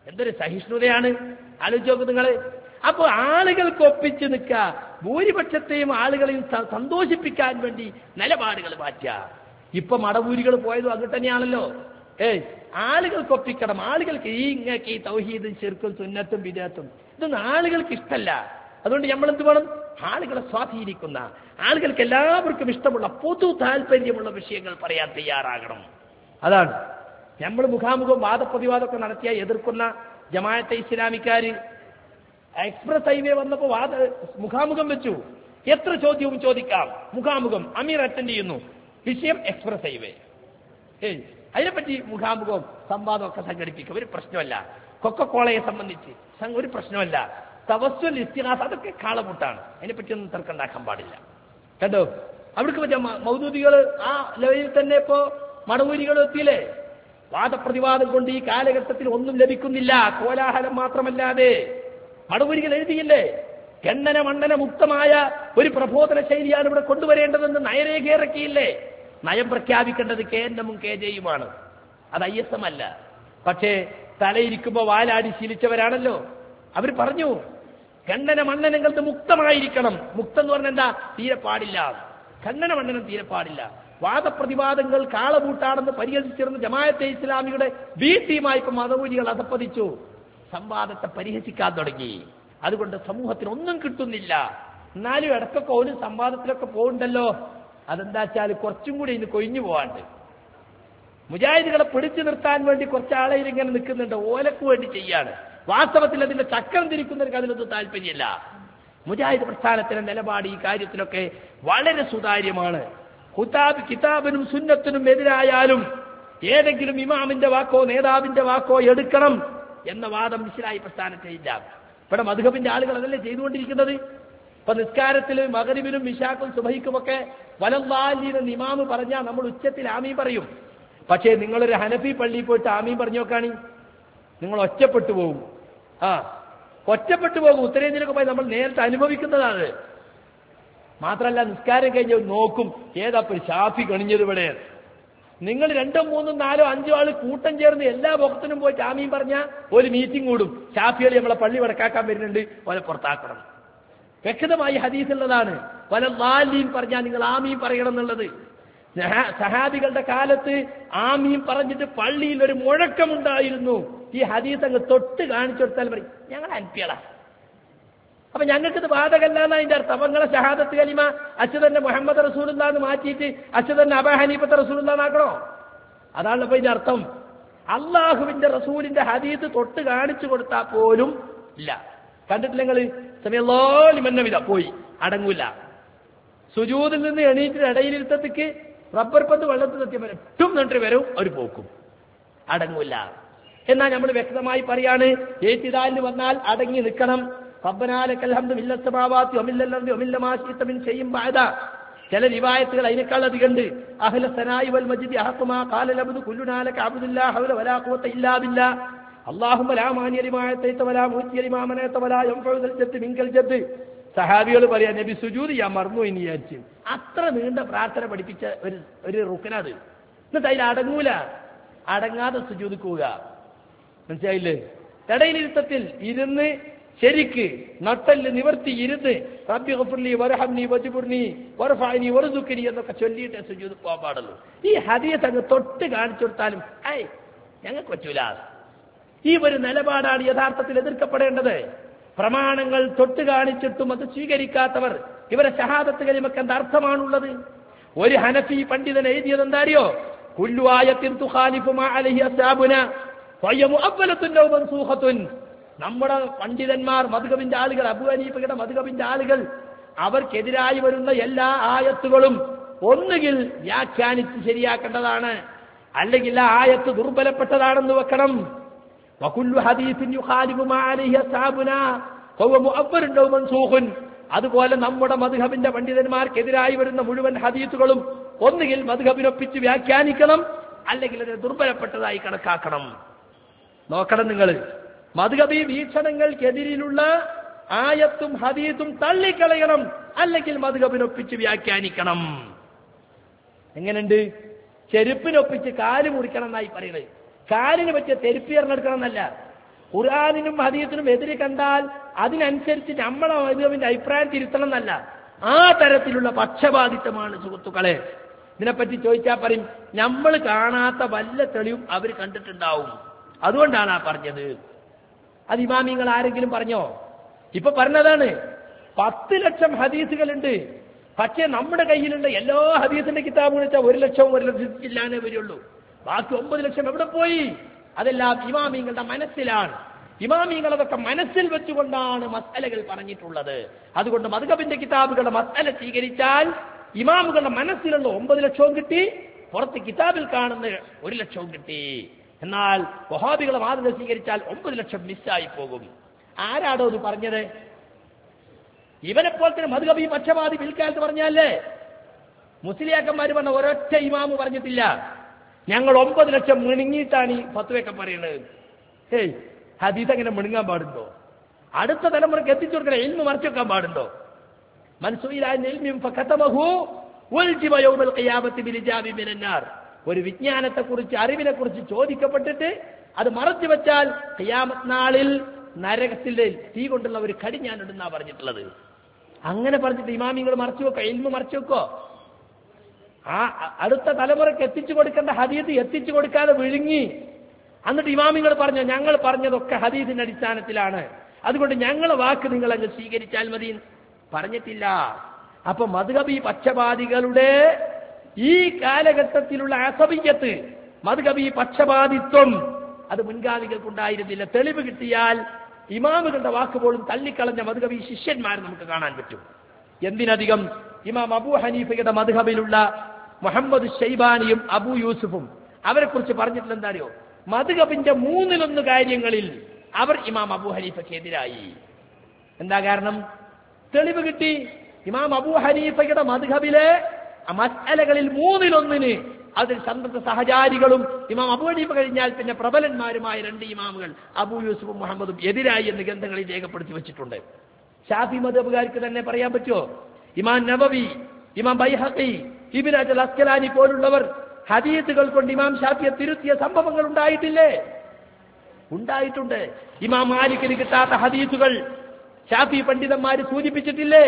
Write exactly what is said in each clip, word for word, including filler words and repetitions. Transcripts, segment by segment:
എന്തൊരു സഹിഷ്ണുതയാണ്, ആലോചിച്ച് നോക്ക് നിങ്ങൾ. അപ്പൊ ആളുകൾക്ക് ഒപ്പിച്ച് നിൽക്കുക, ഭൂരിപക്ഷത്തെയും ആളുകളെയും സന്തോഷിപ്പിക്കാൻ വേണ്ടി നിലപാടുകൾ മാറ്റുക. ഇപ്പൊ മടവൂരികൾ പോയതും അങ്ങോട്ട് തന്നെയാണല്ലോ. ഏയ് ആളുകൾക്ക് ഒപ്പിക്കണം, ആളുകൾക്ക് ഈ ഇങ്ങക്ക് ഈ തൗഹീദും ശിർക്കും സുന്നത്തും ബിദഅത്തും ഇതൊന്നും ആളുകൾക്ക് ഇഷ്ടമല്ല. അതുകൊണ്ട് നമ്മൾ എന്ത് വേണം? ആളുകളെ സ്വാധീനിക്കുന്ന, ആളുകൾക്ക് എല്ലാവർക്കും ഇഷ്ടമുള്ള പൊതു താല്പര്യമുള്ള വിഷയങ്ങൾ പറയാൻ തയ്യാറാകണം. അതാണ് നമ്മൾ മുഖാമുഖം വാദപ്രതിവാദമൊക്കെ നടത്തിയ എതിർക്കുന്ന ജമാഅത്തെ ഇസ്ലാമിക്കാര് എക്സ്പ്രസ് ഹൈവേ വന്നപ്പോ വാദ മുഖാമുഖം വെച്ചു. എത്ര ചോദ്യവും ചോദിക്കാം, മുഖാമുഖം. അമീർ അറ്റൻഡ് ചെയ്യുന്നു, വിഷയം എക്സ്പ്രസ് ഹൈവേ. ഏയ് അതിനെപ്പറ്റി മുഖാമുഖം സംവാദമൊക്കെ സംഘടിപ്പിക്കുക, ഒരു പ്രശ്നമല്ല. കൊക്കക്കോളയെ സംബന്ധിച്ച് ഒരു പ്രശ്നമല്ല. തവസ്സുൽ ഇസ്തിഗാസ അതൊക്കെ കാളമുട്ടാണ്, അതിനെപ്പറ്റിയൊന്നും തർക്കമുണ്ടാക്കാൻ പാടില്ല. കണ്ടോ, അവിടേക്ക് പറ്റിയ മൗദൂദികൾ ആ ലെവലിൽ തന്നെ ഇപ്പോ മടവൂരികൾ എത്തിയില്ലേ. വാദപ്രതിവാദം കൊണ്ട് ഈ കാലഘട്ടത്തിൽ ഒന്നും ലഭിക്കുന്നില്ല, കോലാഹലം മാത്രമല്ലാതെ. മടവൂരികൾ എഴുതിയില്ലേ, ഖണ്ഡന മണ്ഡന മുക്തമായ ഒരു പ്രബോധന ശൈലിയാണ് ഇവിടെ കൊണ്ടുവരേണ്ടതെന്ന് നയരേഖ ഇറക്കിയില്ലേ. നയം പ്രഖ്യാപിക്കേണ്ടത് കെ എൻ എമ്മും കെ ജെയുമാണ്, അത് ഐ എസ് എം അല്ല. പക്ഷേ തലയിരിക്കുമ്പോ വാലാടി ശീലിച്ചവരാണല്ലോ. അവർ പറഞ്ഞു ഖണ്ഡന മണ്ഡനങ്ങൾക്ക് മുക്തമായിരിക്കണം. മുക്തം എന്ന് പറഞ്ഞാൽ എന്താ? തീരെ പാടില്ല. ഖണ്ഡന മണ്ഡനം തീരെ പാടില്ല. വാദപ്രതിവാദങ്ങൾ കാളകൂട്ടാണെന്ന് പരിഹസിച്ചിരുന്ന ജമാഅത്തെ ഇസ്ലാമിയുടെ ബി ടീമായി ഇപ്പൊ മതമൂലികൾ അധപ്പതിച്ചു, സംവാദത്തെ പരിഹസിക്കാൻ തുടങ്ങി. അതുകൊണ്ട് സമൂഹത്തിന് ഒന്നും കിട്ടുന്നില്ല. എന്നാലും ഇടക്കൊക്കെ ഒരു സംവാദത്തിലൊക്കെ പോകുന്നുണ്ടല്ലോ. അതെന്താ വെച്ചാൽ കുറച്ചും കൂടി ഇന്ന് കൊഴിഞ്ഞു പോവാണ്ട്. മുജാഹിദുകളെ പിടിച്ചു നിർത്താൻ വേണ്ടി കുറച്ചാളെ ഇങ്ങനെ നിൽക്കുന്നുണ്ട്, ഓലക്ക് വേണ്ടി ചെയ്യാണ്. വാസ്തവത്തിൽ അതിന്റെ ചക്രം തിരിക്കുന്നവർക്ക് അതിനൊന്നും താല്പര്യമില്ല. മുജാഹിദ് പ്രസ്ഥാനത്തിന്റെ നിലപാട് ഈ കാര്യത്തിലൊക്കെ വളരെ സുതാര്യമാണ്. ഖുതാബ് കിതാബിനും സുന്നത്തിനും എതിരായാലും ഏതെങ്കിലും ഇമാമിന്റെ വാക്കോ നേതാവിന്റെ വാക്കോ എടുക്കണം എന്ന വാദം ഇസ്ലാഹി പ്രസ്ഥാനത്തിലില്ല. ഇവിടെ മദ്ഹബിന്റെ ആളുകൾ അതല്ലേ ചെയ്തുകൊണ്ടിരിക്കുന്നത്. ഇപ്പൊ നിസ്കാരത്തിൽ മഗ്രിബിനും ഇശാക്കും സുബഹിക്കുമൊക്കെ വലല്ലാഹീൻ ഇമാമ് പറഞ്ഞാൽ നമ്മൾ ഉച്ചത്തിൽ ആമീൻ പറയും. പക്ഷേ നിങ്ങളൊരു ഹനഫി പള്ളിയിൽ പോയിട്ട് ആമീൻ പറഞ്ഞു നോക്കാണി, നിങ്ങൾ ഒറ്റപ്പെട്ടു പോകും. ആ ഒറ്റപ്പെട്ടു പോകും. ഉത്തരേന്ത്യയിലൊക്കെ പോയി നമ്മൾ നേരത്തെ അനുഭവിക്കുന്നതാണ്. മാത്രമല്ല നിസ്കാരം കഴിഞ്ഞ് നോക്കും, ഏതാപ്പോൾ ഷാഫി കണിഞ്ഞത് ഇവിടെ. നിങ്ങൾ രണ്ടോ മൂന്നോ നാലോ അഞ്ചോ ആള് കൂട്ടം ചേർന്ന് എല്ലാ വക്തിനും പോയിട്ട് ആമീൻ പറഞ്ഞാൽ ഒരു മീറ്റിംഗ് കൂടും, ഷാഫികളെ നമ്മളെ പള്ളി വടക്കാക്കാൻ വരുന്നുണ്ട്, ഓലെ പുറത്താക്കണം. വ്യക്തമായി ഹദീസുള്ളതാണ്. വലല്ലാഹീൻ പറഞ്ഞാൽ നിങ്ങൾ ആമീൻ പറയണം എന്നുള്ളത്. സഹാബികളുടെ കാലത്ത് ആമീൻ പറഞ്ഞിട്ട് പള്ളിയിൽ ഒരു മുഴക്കമുണ്ടായിരുന്നു. ഈ ഹദീസ് അങ്ങ് തൊട്ട് കാണിച്ചു കൊടുത്താൽ പറയും ഞങ്ങൾ അൻപിയളാ, അപ്പൊ ഞങ്ങൾക്കിത് ബാധകല്ലാന്ന് അതിന്റെ അർത്ഥം. അപ്പൊ നിങ്ങളെ ഷഹാദത്ത് കലിമ അശ്ഹദു മുഹമ്മദ് റസൂലുള്ളാഹ് മാറ്റിയിട്ട് അശ്ഹദു അബൂ ഹനീഫത്ത് റസൂലുള്ളാഹ് ആക്കണോ? അതാണ് ഇപ്പൊ ഇതിന്റെ അർത്ഥം. അള്ളാഹുവിന്റെ റസൂലിന്റെ ഹദീസ് തൊട്ട് കാണിച്ചു കൊടുത്താൽ പോലും ഇല്ല. കണ്ടിട്ടില്ല നിങ്ങൾ? സമയല്ലാഹു ലിമൻ ഹമിദ പോയി അടങ്ങൂല. സുജൂദിൽ നിന്ന് എണീറ്റിന് ഇടയിലിരുത്തത്തേക്ക് റബ്ബർ പന്ത് വെള്ളത്തിൽ എത്തിയ വരെ ഏറ്റവും നன்றി വരും ഒരു പോക്കും അടങ്ങൂല. എന്നാൽ നമ്മൾ വ്യക്തമായി പറയാണ്, ഏറ്റിദാലിന് വന്നാൽ അടങ്ങി നിൽക്കണം. റബ്ബനാ ലക്കൽ ഹംദു മില്ലസ് സമാവാതി വമില്ലൽ അർദി വമില്ല മാ ശിഅത മിൻ ശൈഇൻ ബഅദ. ചില റിവായത്തുകൾ അതിനേക്കാൾ അധികമുണ്ട്. അഹ്ല സനായി വൽ മജ്ദി അഹഖുമാ ഖാല അബ്ദു കുല്ലുനാ ലക അബ്ദുല്ലാ ഹൗല വലാ ഖുവത ഇല്ലാ ബില്ലാ അല്ലാഹുമ്മ ലാ മാനിയ ലിമാ അതൈത വലാ മുഅ്തിയ ലിമാ മനഅത വലാ യൻഫഉ ദൽ ജദ്ദി മിൻകൽ ജദ്ദ്. സഹാബികൾ പറയാ നബി സുജൂദ് ഞാൻ മറന്നു ഇനി വിചാരിച്ചു. അത്ര നീണ്ട പ്രാർത്ഥന പഠിപ്പിച്ച ഒരു ഒരു റുക്കനത്. എന്നിട്ട് അതിൽ അടങ്ങൂല, അടങ്ങാതെ സുജൂദ് പോവുക. മനസ്സിലായില്ലേ? ഇടയിലിരുത്തത്തിൽ ഇരുന്ന് ശരിക്ക് നട്ടല് നിവർത്തി ഇരുന്ന് റബ്ബി ഗഫിർലി വർഹംനി വജ്ബുർനി വർഫഅനി വർസുഖ്നി എന്നൊക്കെ ചൊല്ലിയിട്ട് സുജൂദ് പോകാൻ പാടുള്ളൂ. ഈ ഹദീസ് അങ്ങ് തൊട്ട് കാണിച്ചു കൊടുത്താലും ഐ ഞങ്ങൾക്ക് പറ്റൂല. ഈ ഒരു നിലപാടാണ് യഥാർത്ഥത്തിൽ എതിർക്കപ്പെടേണ്ടത്. പ്രമാണങ്ങൾ തൊട്ട് കാണിച്ചിട്ടും അത് സ്വീകരിക്കാത്തവർ ഇവരെ ഷഹാദത്ത് കലിമക്ക് എന്താ അർത്ഥമാണുള്ളത്? ഒരു ഹനഫി പണ്ഡിതൻ എഴുതിയത് എന്താ അറിയോ? കുല്ലു ആയത്തിൻ തുഖാലിഫു മാ അലൈഹി അസ്ഹാബുനാ ഫയ മുഅവ്വലത്തുൻ ഔ മൻസൂഖത്തുൻ. നമ്മുടെ പണ്ഡിതന്മാർ മദ്ഹബിന്റെ ആളുകൾ, അബൂ ഹനീഫയുടെ മദ്ഹബിന്റെ ആളുകൾ, അവർക്കെതിരായി വരുന്ന എല്ലാ ആയത്തുകളും ഒന്നുകിൽ വ്യാഖ്യാനിച്ച് ശരിയാക്കേണ്ടതാണ്, അല്ലെങ്കിൽ ആ ആയത്ത് ദുർബലപ്പെട്ടതാണെന്ന് വെക്കണം. വകുല്ലു ഹദീസിൻ യുഖാലിഫു മാ അലൈഹി അസ്ഹാബുനാ ഫഹുവ മുഅവ്വലുൻ ഔ മൻസൂഖുൻ. അതുപോലെ നമ്മുടെ മദ്ഹബിന്റെ പണ്ഡിതന്മാർക്കെതിരായി വരുന്ന മുഴുവൻ ഹദീസുകളും ഒന്നുകിൽ മദ്ഹബിനൊപ്പിച്ച് വ്യാഖ്യാനിക്കണം, അല്ലെങ്കിൽ അത് ദുർബലപ്പെട്ടതായി കണക്കാക്കണം. നോക്കണം നിങ്ങൾ, മദ്ഹബി വീക്ഷണങ്ങൾക്കെതിരിലുള്ള ആയത്തും ഹദീസും തള്ളിക്കളയണം, അല്ലെങ്കിൽ മദ്ഹബിനൊപ്പിച്ച് വ്യാഖ്യാനിക്കണം. എങ്ങനെയുണ്ട്? ചെരുപ്പിനൊപ്പിച്ച് കാല് മുറിക്കണം എന്നായി പറയുന്നത്. കാലിന് പറ്റിയ തെരുപ്പി എറിഞ്ഞെടുക്കണം എന്നല്ല. ഖുർആനിനും ഹദീസിനും എതിരെ കണ്ടാൽ അതിനനുസരിച്ച് നമ്മളെ മദ്ഹബിന്റെ അഭിപ്രായം തിരുത്തണം എന്നല്ല. ആ തരത്തിലുള്ള പക്ഷപാതിത്വമാണ് സുഹൃത്തുക്കളെ. ഇതിനെപ്പറ്റി ചോദിച്ചാൽ പറയും നമ്മൾ കാണാത്ത വല്ല തെളിവും അവർ കണ്ടിട്ടുണ്ടാവും, അതുകൊണ്ടാണ് ആ പറഞ്ഞത്. അത് ഇമാമിങ്ങൾ ആരെങ്കിലും പറഞ്ഞോ? ഇപ്പൊ പറഞ്ഞതാണ് പത്ത് ലക്ഷം ഹദീസുകളുണ്ട്, പക്ഷേ നമ്മുടെ കയ്യിലുള്ള എല്ലാ ഹദീസിന്റെ കിതാബുകൾ വെച്ചാൽ ഒരു ലക്ഷവും ഒരു ലക്ഷത്തില്ലാനേ വരുള്ളൂ. ബാക്കി ഒമ്പത് ലക്ഷം എവിടെ പോയി? അതെല്ലാം ഇമാമിങ്ങളുടെ മനസ്സിലാണ്. ഇമാമിങ്ങൾ അതൊക്കെ മനസ്സിൽ വെച്ചുകൊണ്ടാണ് മസ്അലകൾ പറഞ്ഞിട്ടുള്ളത്. അതുകൊണ്ട് മദ്ഹബിന്റെ കിതാബുകളുടെ മസ്അല സ്വീകരിച്ചാൽ ഇമാമുകളുടെ മനസ്സിലുള്ള ഒമ്പത് ലക്ഷവും കിട്ടി, പുറത്ത് കിതാബിൽ കാണുന്ന ഒരു ലക്ഷവും കിട്ടി. എന്നാൽ വഹാബികളെ മാതൃക സ്വീകരിച്ചാൽ ഒമ്പത് ലക്ഷം മിസ്സായി പോകും. ആരാടോ ഇത് പറഞ്ഞത്? ഇവനെപ്പോൾ തന്നെ മദ്ഹബി പക്ഷപാതി പിൽക്കാലത്ത് പറഞ്ഞല്ലേ? മുസ്ലിയാക്കന്മാർ പറഞ്ഞ ഒരൊറ്റ ഇമാമ് പറഞ്ഞിട്ടില്ല ഞങ്ങൾ ഒമ്പത് ലക്ഷം മിണുങ്ങിയിട്ടാണ് ഈ ഫത്വയൊക്കെ പറയുന്നത്. ഹേയ്, ഹദീസ് അങ്ങനെ മിണുങ്ങാൻ പാടുണ്ടോ? അടുത്ത തലമുറയ്ക്ക് എത്തിച്ചു കൊടുക്കണ ഇൽമു മറച്ചു വെക്കാൻ പാടുണ്ടോ? ഒരു വിജ്ഞാനത്തെ കുറിച്ച് അറിവിനെ കുറിച്ച് ചോദിക്കപ്പെട്ടിട്ട് അത് മറച്ചു വെച്ചാൽ ഖിയാമത്ത് നാളിൽ നരകത്തിലെ തീ കൊണ്ടുള്ള ഒരു കടി ഞാനുണ്ടെന്നാ പറഞ്ഞിട്ടുള്ളത്. അങ്ങനെ പറഞ്ഞിട്ട് ഇമാമിങ്ങൾ മറച്ചു വെക്കോ? ഇൽമു മറച്ചു വെക്കോ? ആ അടുത്ത തലമുറയ്ക്ക് എത്തിച്ചു കൊടുക്കേണ്ട ഹദീസ് എത്തിച്ചു കൊടുക്കാതെ വിഴുങ്ങി. എന്നിട്ട് ഇമാമിങ്ങൾ പറഞ്ഞു ഞങ്ങൾ പറഞ്ഞതൊക്കെ ഹദീസിന്റെ അടിസ്ഥാനത്തിലാണ്, അതുകൊണ്ട് ഞങ്ങളെ വാക്ക് നിങ്ങൾ അങ്ങ് സ്വീകരിച്ചാൽ മതി. പറഞ്ഞിട്ടില്ല. അപ്പൊ മദ്ഹബി പക്ഷപാതികളുടെ ഈ കാലഘട്ടത്തിലുള്ള അസബിയ്യത്ത്, മദ്ഹബി പക്ഷപാതിത്വം അത് മുൻഗാമികൾക്കുണ്ടായിരുന്നില്ല. തെളിവ് കിട്ടിയാൽ ഇമാമുകളുടെ വാക്ക് പോലും തള്ളിക്കളഞ്ഞ മദ്ഹബി ശിഷ്യന്മാരെ നമുക്ക് കാണാൻ പറ്റും. എന്തിനധികം ഇമാം അബൂ ഹനീഫയുടെ മദ്ഹബിലുള്ള മുഹമ്മദ് ഷൈബാനിയും അബൂ യൂസുഫും അവരെ കുറിച്ച് പറഞ്ഞിട്ടുള്ള എന്താ അറിയോ? മദ്ഹബിന്റെ മൂന്നിലൊന്ന് കാര്യങ്ങളിൽ അവർ ഇമാം അബൂ ഹനീഫയ്ക്കെതിരായി. എന്താ കാരണം? തെളിവ് കിട്ടി. ഇമാം അബൂ ഹനീഫയുടെ മദ്ഹബിലെ മസ്അലകളിൽ മൂന്നിലൊന്നിന് അതിൽ സന്തത സഹചാരികളും ഇമാം അബൂ ഹനീഫ കഴിഞ്ഞാൽ പിന്നെ പ്രബലന്മാരുമായ രണ്ട് ഇമാമുകൾ അബൂ യൂസുഫും മുഹമ്മദും എതിരായി എന്ന് ഗ്രന്ഥങ്ങളിൽ രേഖപ്പെടുത്തി വെച്ചിട്ടുണ്ട്. ഷാഫി മദ്ഹബുകാർക്ക് തന്നെ പറയാൻ പറ്റുമോ? ഇമാം നബവി, ഇമാം ബൈഹഖി, ഇബ്നു അജൽ അസ്കലാനി പോലുള്ളവർ ഹദീസുകൾ കൊണ്ട് ഇമാം ഷാഫിയെ തിരുത്തിയ സംഭവങ്ങൾ ഉണ്ടായിട്ടില്ലേ? ഉണ്ടായിട്ടുണ്ട്. ഇമാം മാലിക്കിന് കിട്ടാത്ത ഹദീസുകൾ ഷാഫി പണ്ഡിതന്മാര് സൂചിപ്പിച്ചിട്ടില്ലേ?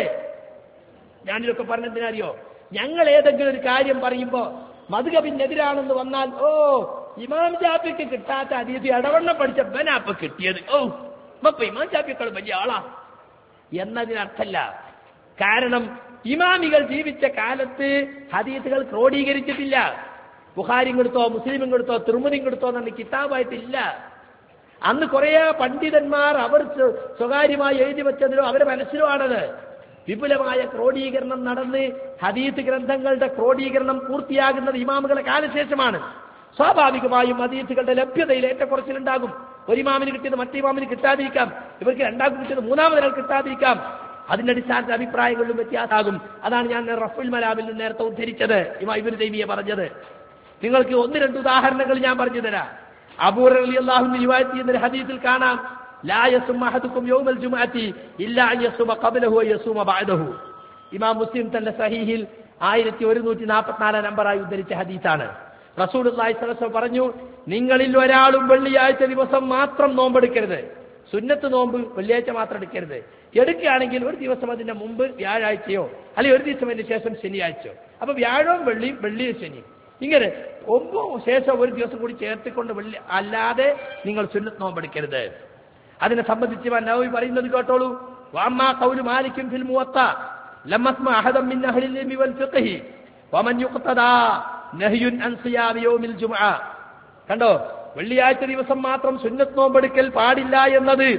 ഞാനിതൊക്കെ പറഞ്ഞതിനറിയോ? ഞങ്ങൾ ഏതെങ്കിലും ഒരു കാര്യം പറയുമ്പോ മദ്ഹബിനെതിരാണെന്ന് വന്നാൽ ഓ ഇമാം ഷാഫിക്ക് കിട്ടാത്ത ഹദീസ് ഇടവണ്ണ പഠിച്ച ബനാപ്പ കിട്ടിയത്, ഓ ഇപ്പൊ ഇമാം ഷാഫിയേക്കാൾ വലിയ ആളാ എന്നതിനർത്ഥല്ല. കാരണം ഇമാമികൾ ജീവിച്ച കാലത്ത് ഹദീസുകൾ ക്രോഡീകരിച്ചിട്ടില്ല. ബുഖാരിയും കൊടുത്തോ മുസ്ലിമും കൊടുത്തോ തിർമിദിയും കൊടുത്തോ എന്ന കിതാബായിട്ടില്ല. അന്ന് കുറെ പണ്ഡിതന്മാർ അവർ സ്വകാര്യമായി എഴുതി വെച്ചതിലോ അവരുടെ മനസ്സിലോ ആണത്. വിപുലമായ ക്രോഡീകരണം നടന്ന് ഹദീസ് ഗ്രന്ഥങ്ങളുടെ ക്രോഡീകരണം പൂർത്തിയാകുന്നത് ഇമാമുകളുടെ കാലശേഷമാണ്. സ്വാഭാവികമായും ഹദീസുകളുടെ ലഭ്യതയിൽ ഏറ്റക്കുറച്ചിലുണ്ടാകും. ഒരു ഇമാമിന് കിട്ടിയത് മറ്റേ ഇമാമിന് കിട്ടാതിരിക്കാം, ഇവർക്ക് രണ്ടാമത് കിട്ടിയത് മൂന്നാമതൊരാൾ കിട്ടാതിരിക്കാം. അതിന്റെ അടിസ്ഥാനത്തിൽ അഭിപ്രായങ്ങളിലും വ്യത്യാസമാകും. അതാണ് ഞാൻ റഫുൽ മലാമിൽ നിന്ന് നേരത്തെ ഉദ്ധരിച്ചത്, ഇമാം ഇബ്നു തൈമിയ്യ പറഞ്ഞത്. നിങ്ങൾക്ക് ഒന്ന് രണ്ട് ഉദാഹരണങ്ങൾ ഞാൻ പറഞ്ഞു തരാം. അബൂ ഹുറൈറ റളിയല്ലാഹു അൻഹു റിവായത്ത് ചെയ്യുന്ന ഹദീസിൽ കാണാം ലാ യസുമ അഹദുക്കും യൗമൽ ജുമുഅത്തി ഇല്ലാ അൻ യസുമ ഖബ്ലഹു വ യസുമ ബഅദഹു. ഇമാം മുസ്ലിം തന്റെ സഹീഹിൽ ആയിരത്തി ഒരുന്നൂറ്റി നാൽപ്പത്തിനാല് നമ്പറായി ഉദ്ധരിച്ച ഹദീസാണ്. റസൂലുള്ളാഹി സ്വല്ലല്ലാഹു അലൈഹി വസല്ലം പറഞ്ഞു, നിങ്ങളിൽ ഒരാളും വെള്ളിയാഴ്ച ദിവസം മാത്രം നോമ്പെടുക്കരുത്. സുന്നത്ത് നോമ്പ് വെള്ളിയാഴ്ച മാത്രം എടുക്കരുത്. എടുക്കുകയാണെങ്കിൽ ഒരു ദിവസം അതിന്റെ മുമ്പ് വ്യാഴാഴ്ചയോ അല്ലെങ്കിൽ ഒരു ദിവസം അതിന് ശേഷം ശനിയാഴ്ചയോ. അപ്പൊ വ്യാഴവും വെള്ളിയും വെള്ളിയും ശനിയും ഇങ്ങനെ ഒമ്പോ ശേഷം ഒരു ദിവസം കൂടി ചേർത്തിക്കൊണ്ട് വെള്ളി അല്ലാതെ നിങ്ങൾ സുന്നത്ത് നോമ്പെടുക്കരുത്. അതിനെ സംബന്ധിച്ച് നവവി പറയുന്നത് കേട്ടോളൂ. വഅമ്മാ ഖൗലു മാലികിൻ ഫിൽ മുവത്ത ലമ്മസ്മ അഹദൻ മിൻ അഹ്ലിൽ ഇൽമി വൽ ഫിഖ്ഹി വമൻ യുഖ്തദാ നഹ്യുൻ അൻ സിയാമി യൗമിൽ ജുമുഅ. കണ്ടോ, വെള്ളിയാഴ്ച ദിവസം മാത്രം സുന്നത്ത് നോമ്പെടുക്കൽ പാടില്ല എന്നത്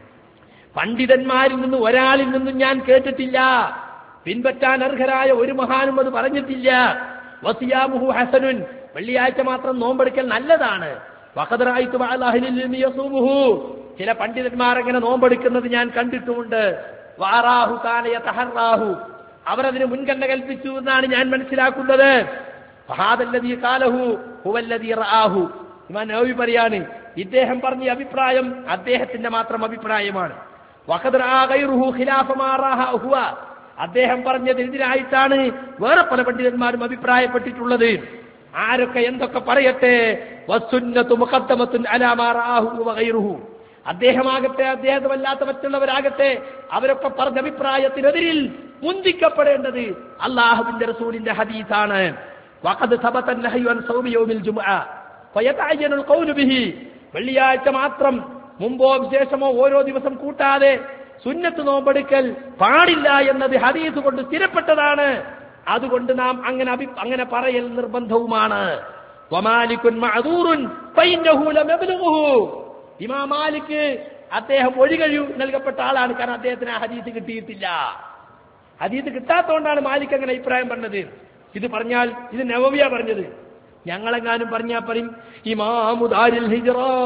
പണ്ഡിതന്മാരിൽ നിന്ന് ഒരാളിൽ നിന്നും ഞാൻ കേട്ടിട്ടില്ല. പിൻപറ്റാൻ അർഹരായ ഒരു മഹാനും അത് പറഞ്ഞിട്ടില്ല. വസിയാമുഹു ഹസനുൻ, വെള്ളിയാഴ്ച മാത്രം നോമ്പെടുക്കൽ നല്ലതാണ്. വഖദ് റഅയ്തു ബഅദ അഹ്ലിൽ ഇൽമി യസൂമുഹു, ചില പണ്ഡിതന്മാർ അങ്ങനെ നോമ്പെടുക്കുന്നത് ഞാൻ കണ്ടിട്ടുമുണ്ട്. വഅറാഹു കാന യതഹറാഹു, അവരതിന് മുൻഗണന കൽപ്പിച്ചു എന്നാണ് ഞാൻ മനസ്സിലാക്കുന്നത്. ഫഹാദല്ലദീ ഖാലഹു ഹുവല്ലദീ റആഹു. ഇമാം നവവി പറയാണ്, ഇദ്ദേഹം പറഞ്ഞ അഭിപ്രായം അദ്ദേഹത്തിന്റെ മാത്രം അഭിപ്രായമാണ്. വഖദ് റആ ഗൈറുഹു ഖിലാഫ മാ റഅഹ ഹുവ, അദ്ദേഹം പറഞ്ഞതിനെതിരായിട്ടാണ് വേറെ പല പണ്ഡിതന്മാരും അഭിപ്രായപ്പെട്ടിട്ടുള്ളത്. ആരൊക്കെ എന്തൊക്കെ പറയട്ടെ, വസുന്നത്തു മുഖദ്ദമത്തുൻ അലാ മാ റആഹു വഗൈറുഹു, അദ്ദേഹമാകട്ടെ അദ്ദേഹമല്ലാത്ത മറ്റുള്ളവരാകട്ടെ അവരൊക്കെ പറഞ്ഞ അഭിപ്രായത്തിനെതിരിൽ മുന്തിക്കപ്പെടേണ്ടത് അള്ളാഹുവിന്റെ റസൂലിന്റെ ഹദീസാണ്. വഖദ് സബത അൻ-നഹ്യു അൻ സൗമി യൗമിൽ ജുമുഅ ഫയതഅയ്യനു അൽ-ഖൗലു ബിഹി. വെള്ളിയാഴ്ച മാത്രം മുമ്പോ വിശേഷമോ ഓരോ ദിവസം കൂട്ടാതെ സുന്നത്ത് നോമ്പെടുക്കൽ പാടില്ല എന്നത് ഹദീസ് കൊണ്ട് സ്ഥിരപ്പെട്ടതാണ്. അതുകൊണ്ട് നാം അങ്ങനെ അങ്ങനെ പറയൽ നിർബന്ധവുമാണ്. വമാലികുൻ മഅദൂറുൻ ഫഇന്നഹു ലം യബ്ലുഗുഹു. ഇമാം മാലിക് അദ്ദേഹം ഒഴികഴിവ് നൽകപ്പെട്ട ആളാണ്. കാരണം അദ്ദേഹത്തിന് ആ ഹദീസ് കിട്ടിയിട്ടില്ല. ഹദീസ് കിട്ടാത്തതുകൊണ്ടാണ് മാലിക് അങ്ങനെ അഭിപ്രായം പറഞ്ഞത്. ഇത് പറഞ്ഞാൽ ഇത് നവവിയ പറഞ്ഞത്. ഞങ്ങളെങ്ങാനും പറഞ്ഞാൽ പറയും ഇമാമു ദാരിൽ ഹിജ്റ,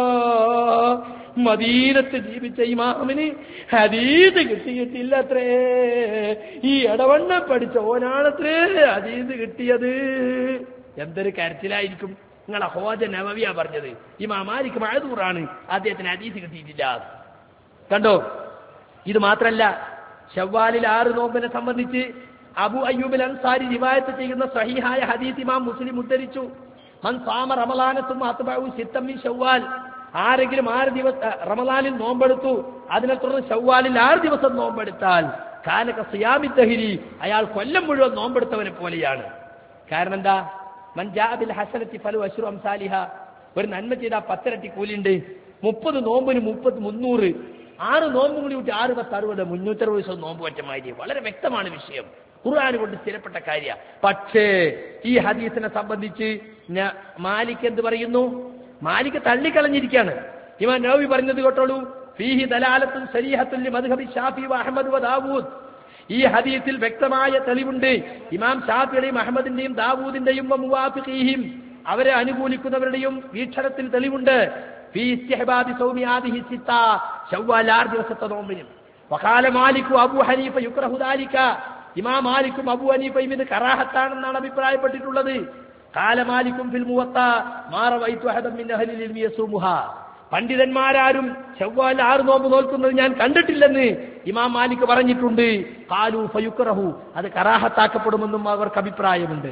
മദീനത്ത് ജീവിച്ച ഇമാമിന് ഹദീസ് കിട്ടിയിട്ടില്ലത്രേ, ഈ ഇടവണ്ണ പഠിച്ച ഓനാണത്രേ ഹദീസ് കിട്ടിയത്. എന്തൊരു കരച്ചിലായിരിക്കും. നിങ്ങളെ ഹോജ നവവിയ പറഞ്ഞത്. ഇമാം മാലിക് മഅദൂറാണ്, അദ്ദേഹത്തിന് ഹദീസ് കിട്ടിയിട്ടില്ല. കണ്ടോ? ഇത് മാത്രല്ല, ശവ്വാലിൽ ആറ് നോമ്പിനെ സംബന്ധിച്ച് അബു അയ്യൂബ് അൻസാരി റിവായത്ത് ചെയ്യുന്ന സഹീഹായ ഹദീസ് ഇമാം മുസ്ലിം ഉദ്ധരിച്ചു. മൻ സാമ റമളാന സുമ്മ അത്ബഅഹു സിത്തൻ മിൻ ശവ്വാൽ. ആരെങ്കിലും ആറ് ദിവസം റമളാനിൽ നോമ്പെടുത്തു, അതിനെ തുടർന്ന് ശവ്വാലിൽ ആറ് ദിവസം നോമ്പെടുത്താൽ കാനക സിയാമി ദഹരി, അയാൾ കൊല്ലം മുഴുവൻ നോമ്പെടുത്തവനെ പോലെയാണ്. കാരണം എന്താ? മൻ ജാഅ ബിൽ ഹസനത്തി ഫലു അശ്റു അംസാലിഹ. ഒരു നന്മ ചെയ്താൽ പത്തിരട്ടി കൂലിയുണ്ട്. മുപ്പത് നോമ്പിന് മുപ്പത് മുന്നൂറ്, ആറ് നോമ്പും കൂടി വിട്ട് ആറ് പത്ത് അറുപത് മുന്നൂറ്ററുപത് ദിവസം നോമ്പ് പറ്റമാതിരി. വളരെ വ്യക്തമാണ് വിഷയം, ഖുർആൻ കൊണ്ട് സ്ഥിരപ്പെട്ട കാര്യ. പക്ഷേ ഈ ഹദീസിനെ സംബന്ധിച്ച് മാലിക് എന്ത് പറയുന്നു? മാലിക് തള്ളിക്കളഞ്ഞിരിക്കുകയാണ്. ഇമാം നവവി പറഞ്ഞത് കേട്ടോളൂ. ഫീഹി ദലാലത്തുൻ സരീഹത്തുൻ ലിമദ്ഹബി ശാഫിഈ വഅഹ്മദ് വദാവൂദ്. ഈ ഹദീസിൽ വ്യക്തമായ തെളിവുണ്ട്. ഇമാം ഷാഫിയുടെയും അഹ്മദിന്റെയും ദാവൂദിന്റെയും മുവാഫിഖീഹിം, അവരെ അനുകൂലിക്കുന്നവരുടെയും വീക്ഷണത്തിൽ തെളിവുണ്ട്. ഫീ ഇസ്തിഹ്ബാബി സൗമി ഹാദിഹി സിത്ത, ശവ്വാൽ ആറ് ദിവസത്തെ നോമ്പിനും. വഖാല മാലിക് അബൂ ഹനീഫ യുക്റഹു ദാലിക. ഇമാം മാലിക്കും അബൂ ഹനീഫയും ഇത് കറാഹത്താണെന്നാണ് അഭിപ്രായപ്പെട്ടിട്ടുള്ളത്. ഖാല മാലിക്കും ഫിൽ മുവത്ത മാ റവൈതു അഹദൻ മിൻ അഹ്ലിൽ ഇൽമി യസൂമുഹാ. പണ്ഡിതന്മാരാരും ശവ്വാൽ ആറ് നോമ്പ് നോൽക്കുന്നത് ഞാൻ കണ്ടിട്ടില്ലെന്ന് ഇമാം മാലിക് പറഞ്ഞിട്ടുണ്ട്. ഖാലു ഫയുക്റഹു, അത് കറാഹത്താക്കപ്പെടുമെന്നും അവർക്ക് അഭിപ്രായമുണ്ട്.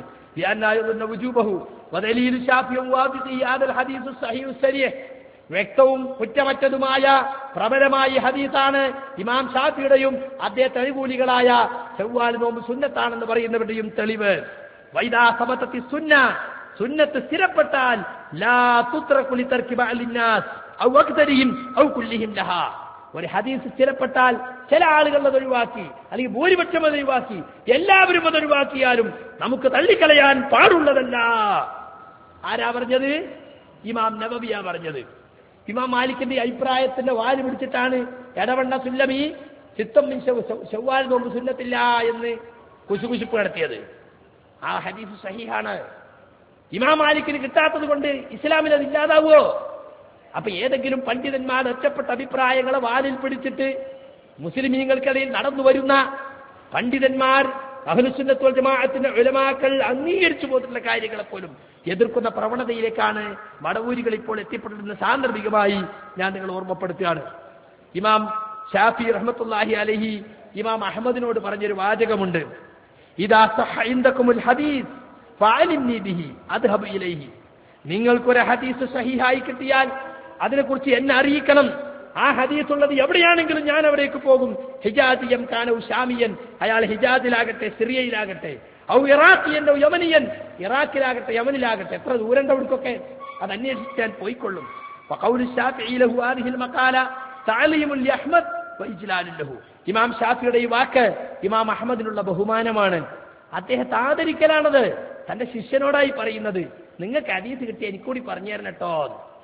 വ്യക്തവും കുറ്റമറ്റതുമായ പ്രബലമായ ഹദീസാണ് ഇമാം ഷാഫിയുടെയും അദ്ദേഹത്തെ അനുകൂലികളായ ശവ്വാൽ നോമ്പ് സുന്നത്താണെന്ന് പറയുന്നവരുടെയും തെളിവ്. വൈദാ സബതത്തി സുന്ന, സുന്നത്ത് സ്ഥിരപ്പെട്ടാൽ ലാ തുത്രകു ലിതർകി ബഅലിന്നാസ് ഔ അക്തരിഹിം ഔ കുല്ലിഹിം ലഹാ. ഒരു ഹദീസ് സ്ഥിരപ്പെട്ടാൽ ചില ആളുകൾ അത് ഒഴിവാക്കി, അല്ലെങ്കിൽ ഭൂരിപക്ഷം അത് ഒഴിവാക്കി, എല്ലാവരും അത് ഒഴിവാക്കിയാലും നമുക്ക് തള്ളിക്കളയാൻ പാടുള്ളതല്ല. ആരാ പറഞ്ഞത്? ഇമാം നവവിയാ പറഞ്ഞത്. ഇമാം മാലിക്കിന്റെ അഭിപ്രായത്തിന്റെ വാല് പിടിച്ചിട്ടാണ് എടവണ്ണ സുല്ലമി ചിത്തം ശവ്വാൽ നോമ്പ് സുന്നത്തില്ല എന്ന് കുശുകുശുപ്പ് നടത്തിയത്. ആ ഹദീസ് സഹീഹാണ്. ഇമാം മാലിക്കിന് കിട്ടാത്തത് കൊണ്ട് ഇസ്ലാമിൽ അത് ഇല്ലാതാവോ? അപ്പൊ ഏതെങ്കിലും പണ്ഡിതന്മാർ ഒറ്റപ്പെട്ട അഭിപ്രായങ്ങളെ വാലിൽ പിടിച്ചിട്ട് മുസ്ലിമീങ്ങൾക്കിടയിൽ നടന്നു വരുന്ന പണ്ഡിതന്മാർ, അഹ്ലുസുന്നത്ത് വൽ ജമാഅത്തിന്റെ ഉലമാക്കൾ അംഗീകരിച്ചു പോയിട്ടുള്ള കാര്യങ്ങളെ പോലും എതിർക്കുന്ന പ്രവണതയിലേക്കാണ് മടവൂരികൾ ഇപ്പോൾ എത്തിപ്പെട്ടിരുന്ന സാന്ദർഭികമായി ഞാൻ നിങ്ങൾ ഓർമ്മപ്പെടുത്തുകയാണ്. ഇമാം ഷാഫി റഹ്മത്തുള്ളാഹി അലൈഹി ഇമാം അഹ്മദിനോട് പറഞ്ഞൊരു വാചകമുണ്ട്. ഇദാ സഹ ഇൻദകുമുൽ ഹദീസ് ഫഅലിംനി ബിഹി അദ്ഹബു ഇലൈഹി. നിങ്ങൾക്കൊരു ഹദീസ് സഹീഹായി കിട്ടിയാൽ അതിനെക്കുറിച്ച് എന്നെ അറിയിക്കണം. ആ ഹദീസ് ഉള്ളത് എവിടെയാണെങ്കിലും ഞാൻ അവിടേക്ക് പോകും. ഹിജാദിയം കാനൗ ഷാമിയൻ, അയാൾ ഹിജാദിലാകട്ടെ സിറിയയിലാകട്ടെ, ഔ ഇറാഖിയൻ ഔ യമനിയൻ, ഇറാഖിലാകട്ടെ യമനിലാകട്ടെ, എത്ര ദൂരം അവിടേക്കൊക്കെ അത് അന്വേഷിക്കാൻ പോയിക്കൊള്ളും. വഖൗലു ശാഫിഈ ലഹു ഹാദിഹിൽ മഖാല തഅലീമുൽ ലിഅഹ്മദ് വഇജ്ലാലുൽ ലഹു. ഇമാം ഷാഫിയുടെ ഈ വാക്ക് ഇമാം അഹ്മദിനുള്ള ബഹുമാനമാണ്, അദ്ദേഹത്തെ ആദരിക്കലാണത്. തന്റെ ശിഷ്യനോടായി പറയുന്നത്, നിങ്ങൾക്ക് ഹദീസ് കിട്ടിയ എനിക്കൂടി പറഞ്ഞു തരണം കേട്ടോ.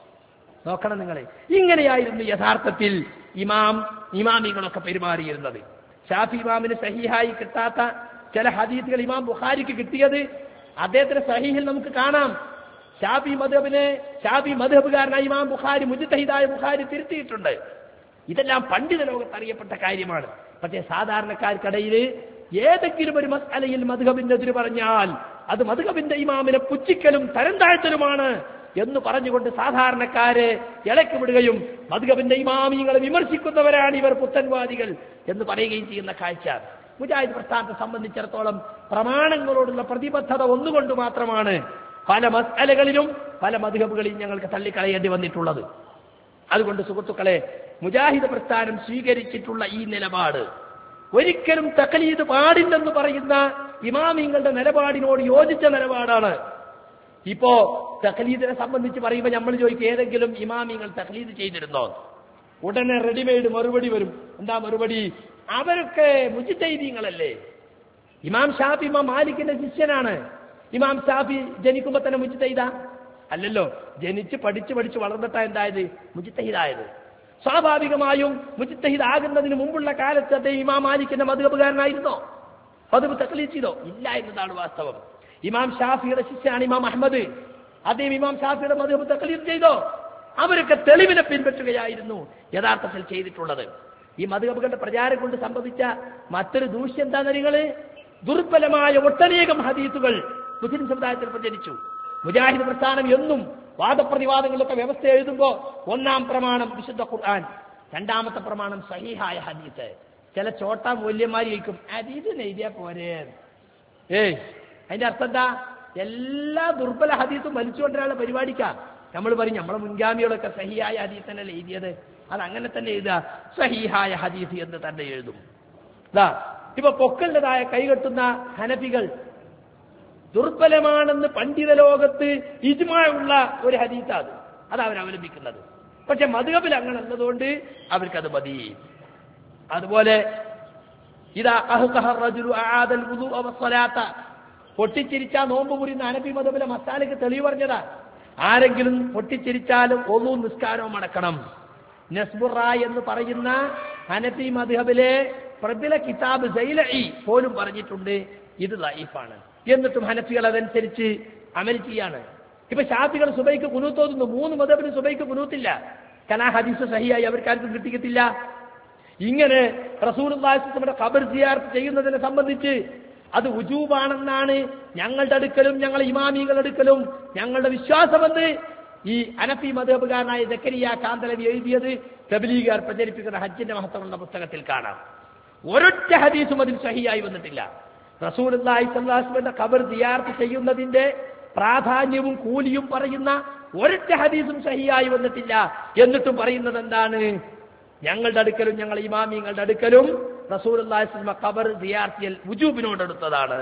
നോക്കണം നിങ്ങൾ, ഇങ്ങനെയായിരുന്നു യഥാർത്ഥത്തിൽ ഇമാം ഇമാമികളൊക്കെ പെരുമാറിയിരുന്നത്. ഷാഫി ഇമാമിന് സഹീഹായി കിട്ടാത്ത ചില ഹദീസുകൾ ഇമാം ബുഖാരിക്ക് കിട്ടിയത് അദ്ദേഹത്തിന്റെ സഹീഹിൽ നമുക്ക് കാണാം. ഷാഫി മദ്ഹബിനെ ഷാഫി മദ്ഹബുകാരനായ ഇമാം ബുഖാരി, മുജ്തഹിദായ ബുഖാരി തിരുത്തിയിട്ടുണ്ട്. ഇതെല്ലാം പണ്ഡിത ലോകത്ത് അറിയപ്പെട്ട കാര്യമാണ്. പക്ഷേ സാധാരണക്കാർക്കിടയിൽ ഏതെങ്കിലും ഒരു മസ്അലയിൽ മദ്ഹബിനെതിരെ പറഞ്ഞാൽ അത് മദ്ഹബിന്റെ ഇമാമിനെ പുച്ഛിക്കലും തരം താഴ്ത്തലുമാണ് എന്ന് പറഞ്ഞുകൊണ്ട് സാധാരണക്കാരെ ഇളക്കി വിടുകയും മദ്ഹബിന്റെ ഇമാമിങ്ങളെ വിമർശിക്കുന്നവരാണ് ഇവർ പുത്തൻവാദികൾ എന്ന് പറയുകയും ചെയ്യുന്ന കാഴ്ച മുജാഹിദ് പ്രസ്ഥാനത്തെ സംബന്ധിച്ചിടത്തോളം പ്രമാണങ്ങളോടുള്ള പ്രതിബദ്ധത ഒന്നുകൊണ്ട് മാത്രമാണ് പല മസ്അലകളിലും പല മദ്ഹബുകളിലും ഞങ്ങൾക്ക് തള്ളിക്കളയേണ്ടി വന്നിട്ടുള്ളത്. അതുകൊണ്ട് സുഹൃത്തുക്കളെ, മുജാഹിദ് പ്രസ്ഥാനം സ്വീകരിച്ചിട്ടുള്ള ഈ നിലപാട് ഒരിക്കലും തഖ്ലീദ് പാടില്ലെന്ന് പറയുന്ന ഇമാമിങ്ങളുടെ നിലപാടിനോട് യോജിച്ച നിലപാടാണ്. ഇപ്പോ തഖ്ലീദിനെ സംബന്ധിച്ച് പറയുമ്പോൾ നമ്മൾ ചോദിക്കും, ഏതെങ്കിലും ഇമാമിങ്ങൾ തഖ്ലീദ് ചെയ്തിരുന്നോ? ഉടനെ റെഡിമെയ്ഡ് മറുപടി വരും. എന്താ മറുപടി? അവരൊക്കെ മുജ്തഹിദീങ്ങളല്ലേ. ഇമാം ഷാഫി ഇമാം മാലിക്കിന്റെ ശിഷ്യനാണ്. ഇമാം ഷാഫി ജനിക്കുമ്പോ തന്നെ മുജ്തഹിദാ? അല്ലല്ലോ. ജനിച്ച് പഠിച്ച് പഠിച്ച് വളർന്നിട്ടാ എന്തായത്? മുജ്തഹിദായത്. സ്വാഭാവികമായും മുജ്തഹിദ് ആകുന്നതിന് മുമ്പുള്ള കാലത്ത് അദ്ദേഹം ഇമാം മാലിക്കിന്റെ മദ്ഹബുകാരനായിരുന്നോ? മദ്ഹബ് തഖ്ലീദ് ചെയ്തോ? ഇല്ല എന്നതാണ് വാസ്തവം. ഇമാം ഷാഫിയുടെ ശിഷ്യനാണ് ഇമാം അഹ്മദ്. അദ്ദേഹം ഇമാം ഷാഫിയുടെ മദ്ഹബ് തഖ്ലീദ് ചെയ്തോ? അവരൊക്കെ തെളിവിനെ പിൻപറ്റുകയായിരുന്നു യഥാർത്ഥത്തിൽ ചെയ്തിട്ടുള്ളത്. ഈ മദ്ഹബുകളുടെ പ്രചാരം കൊണ്ട് സംഭവിച്ച മറ്റൊരു ദൂഷ്യം എന്താ? നിങ്ങള് ദുർബലമായ ഒട്ടനേകം ഹദീസുകൾ മുസ്ലിം സമുദായത്തിൽ പ്രചരിച്ചു. മുജാഹിദ് പ്രസ്ഥാനം എന്നും വാദപ്രതിവാദങ്ങളിലൊക്കെ വ്യവസ്ഥ എഴുതുമ്പോ ഒന്നാം പ്രമാണം വിശുദ്ധ ഖുർആൻ, രണ്ടാമത്തെ പ്രമാണം സഹീഹായ ഹദീസ്. ചില ചോട്ടാ മൂല്യന്മാർ ചോദിക്കും, ഹദീസിന് എഴുതിയാ പോരേ. ഏയ് അതിന്റെ അർത്ഥം എന്താ? എല്ലാ ദുർബല ഹദീസും വലിച്ചുകൊണ്ടിരാനുള്ള പരിപാടിക്കാ. നമ്മൾ പറയും നമ്മളെ മുൻഗാമികളൊക്കെ സഹിയായ ഹദീസ് തന്നെയല്ലേ എഴുതിയത്, അത് അങ്ങനെ തന്നെ എഴുതുക, സഹീഹായ ഹദീസ് എന്ന് തന്നെ എഴുതും. ഇതാ ഇപ്പൊ പൊക്കളുടേതായ കൈകെട്ടുന്ന ഹനഫികൾ ദുർബലമാണെന്ന് പണ്ഡിത ലോകത്ത് ഇജ്മാഉള്ള ഒരു ഹദീസാണ് അത് അവരവലംബിക്കുന്നത്. പക്ഷെ മദ്ഹബിൽ അങ്ങനെ ഉള്ളതുകൊണ്ട് അവർക്കത് മതി. അതുപോലെ ഇതാ പൊട്ടിച്ചിരിച്ചാ നോമ്പ് മുറിയുന്ന ഹനഫി മദ്ഹബിലെ മസാലയ്ക്ക് തെളിവ് പറഞ്ഞതാ. ആരെങ്കിലും പൊട്ടിച്ചിരിച്ചാലും ഒന്നും നിസ്കാരവും അടക്കണം. നസ്ബുർ റായ് എന്ന് പറയുന്ന ഹനഫി മദ്ഹബിലെ പ്രബല കിതാബ് സൈലഈ പോലും പറഞ്ഞിട്ടുണ്ട് ഇത് ദഈഫാണ്. എന്നിട്ടും ഹനഫികൾ അതനുസരിച്ച് അമൽ ചെയ്യാണ്. ഇപ്പൊ ഷാഫികൾ സുബൈക്ക് കുനൂത്ത് ഓതുന്നു. മൂന്ന് മദ്ഹബിന് സുബൈക്ക് കുനൂത്തില്ല. കാരണം ആ ഹദീസ് സഹിയായി അവർക്കാർക്കും കിട്ടിക്കത്തില്ല. ഇങ്ങനെ റസൂലുള്ളാഹി സ്വല്ലല്ലാഹു അലൈഹി വസല്ലമയുടെ ഖബർ സിയാറത്ത് ചെയ്യുന്നതിനെ സംബന്ധിച്ച് അത് ഉജൂബാണെന്നാണ് ഞങ്ങളുടെ അടുക്കലും ഞങ്ങളെ ഇമാമികളുടെ അടുക്കലും ഞങ്ങളുടെ വിശ്വാസമെന്ന് ഈ ഹനഫി മദ്ഹബുകാരനായ സക്കരിയ കാന്തലവി എഴുതിയത് തബ്ലീഗുകാർ പ്രചരിപ്പിക്കുന്ന ഹജ്ജിന്റെ മഹത്വം എന്ന പുസ്തകത്തിൽ കാണാം. ഒരൊറ്റ ഹദീസും അതിൽ സഹിയായി വന്നിട്ടില്ല. റസൂലുള്ളാഹി സ്വല്ലല്ലാഹു അലൈഹി വസല്ലമയുടെ ഖബർ സിയാറത്ത് ചെയ്യുന്നതിന്റെ പ്രാധാന്യവും കൂലിയും പറയുന്ന ഒരൊറ്റ ഹദീസും സഹിയായി വന്നിട്ടില്ല. എന്നിട്ടും പറയുന്നത് എന്താണ്? ഞങ്ങളുടെ അടുക്കലും ഞങ്ങളെ ഇമാമിങ്ങളുടെ അടുക്കലും റസൂലുള്ളാഹി സ്വല്ലല്ലാഹു അലൈഹി വസല്ലം ഖബർ സിയാറത്ത് ചെയ്യൽ വുജൂബിനോടടുത്തതാണ്.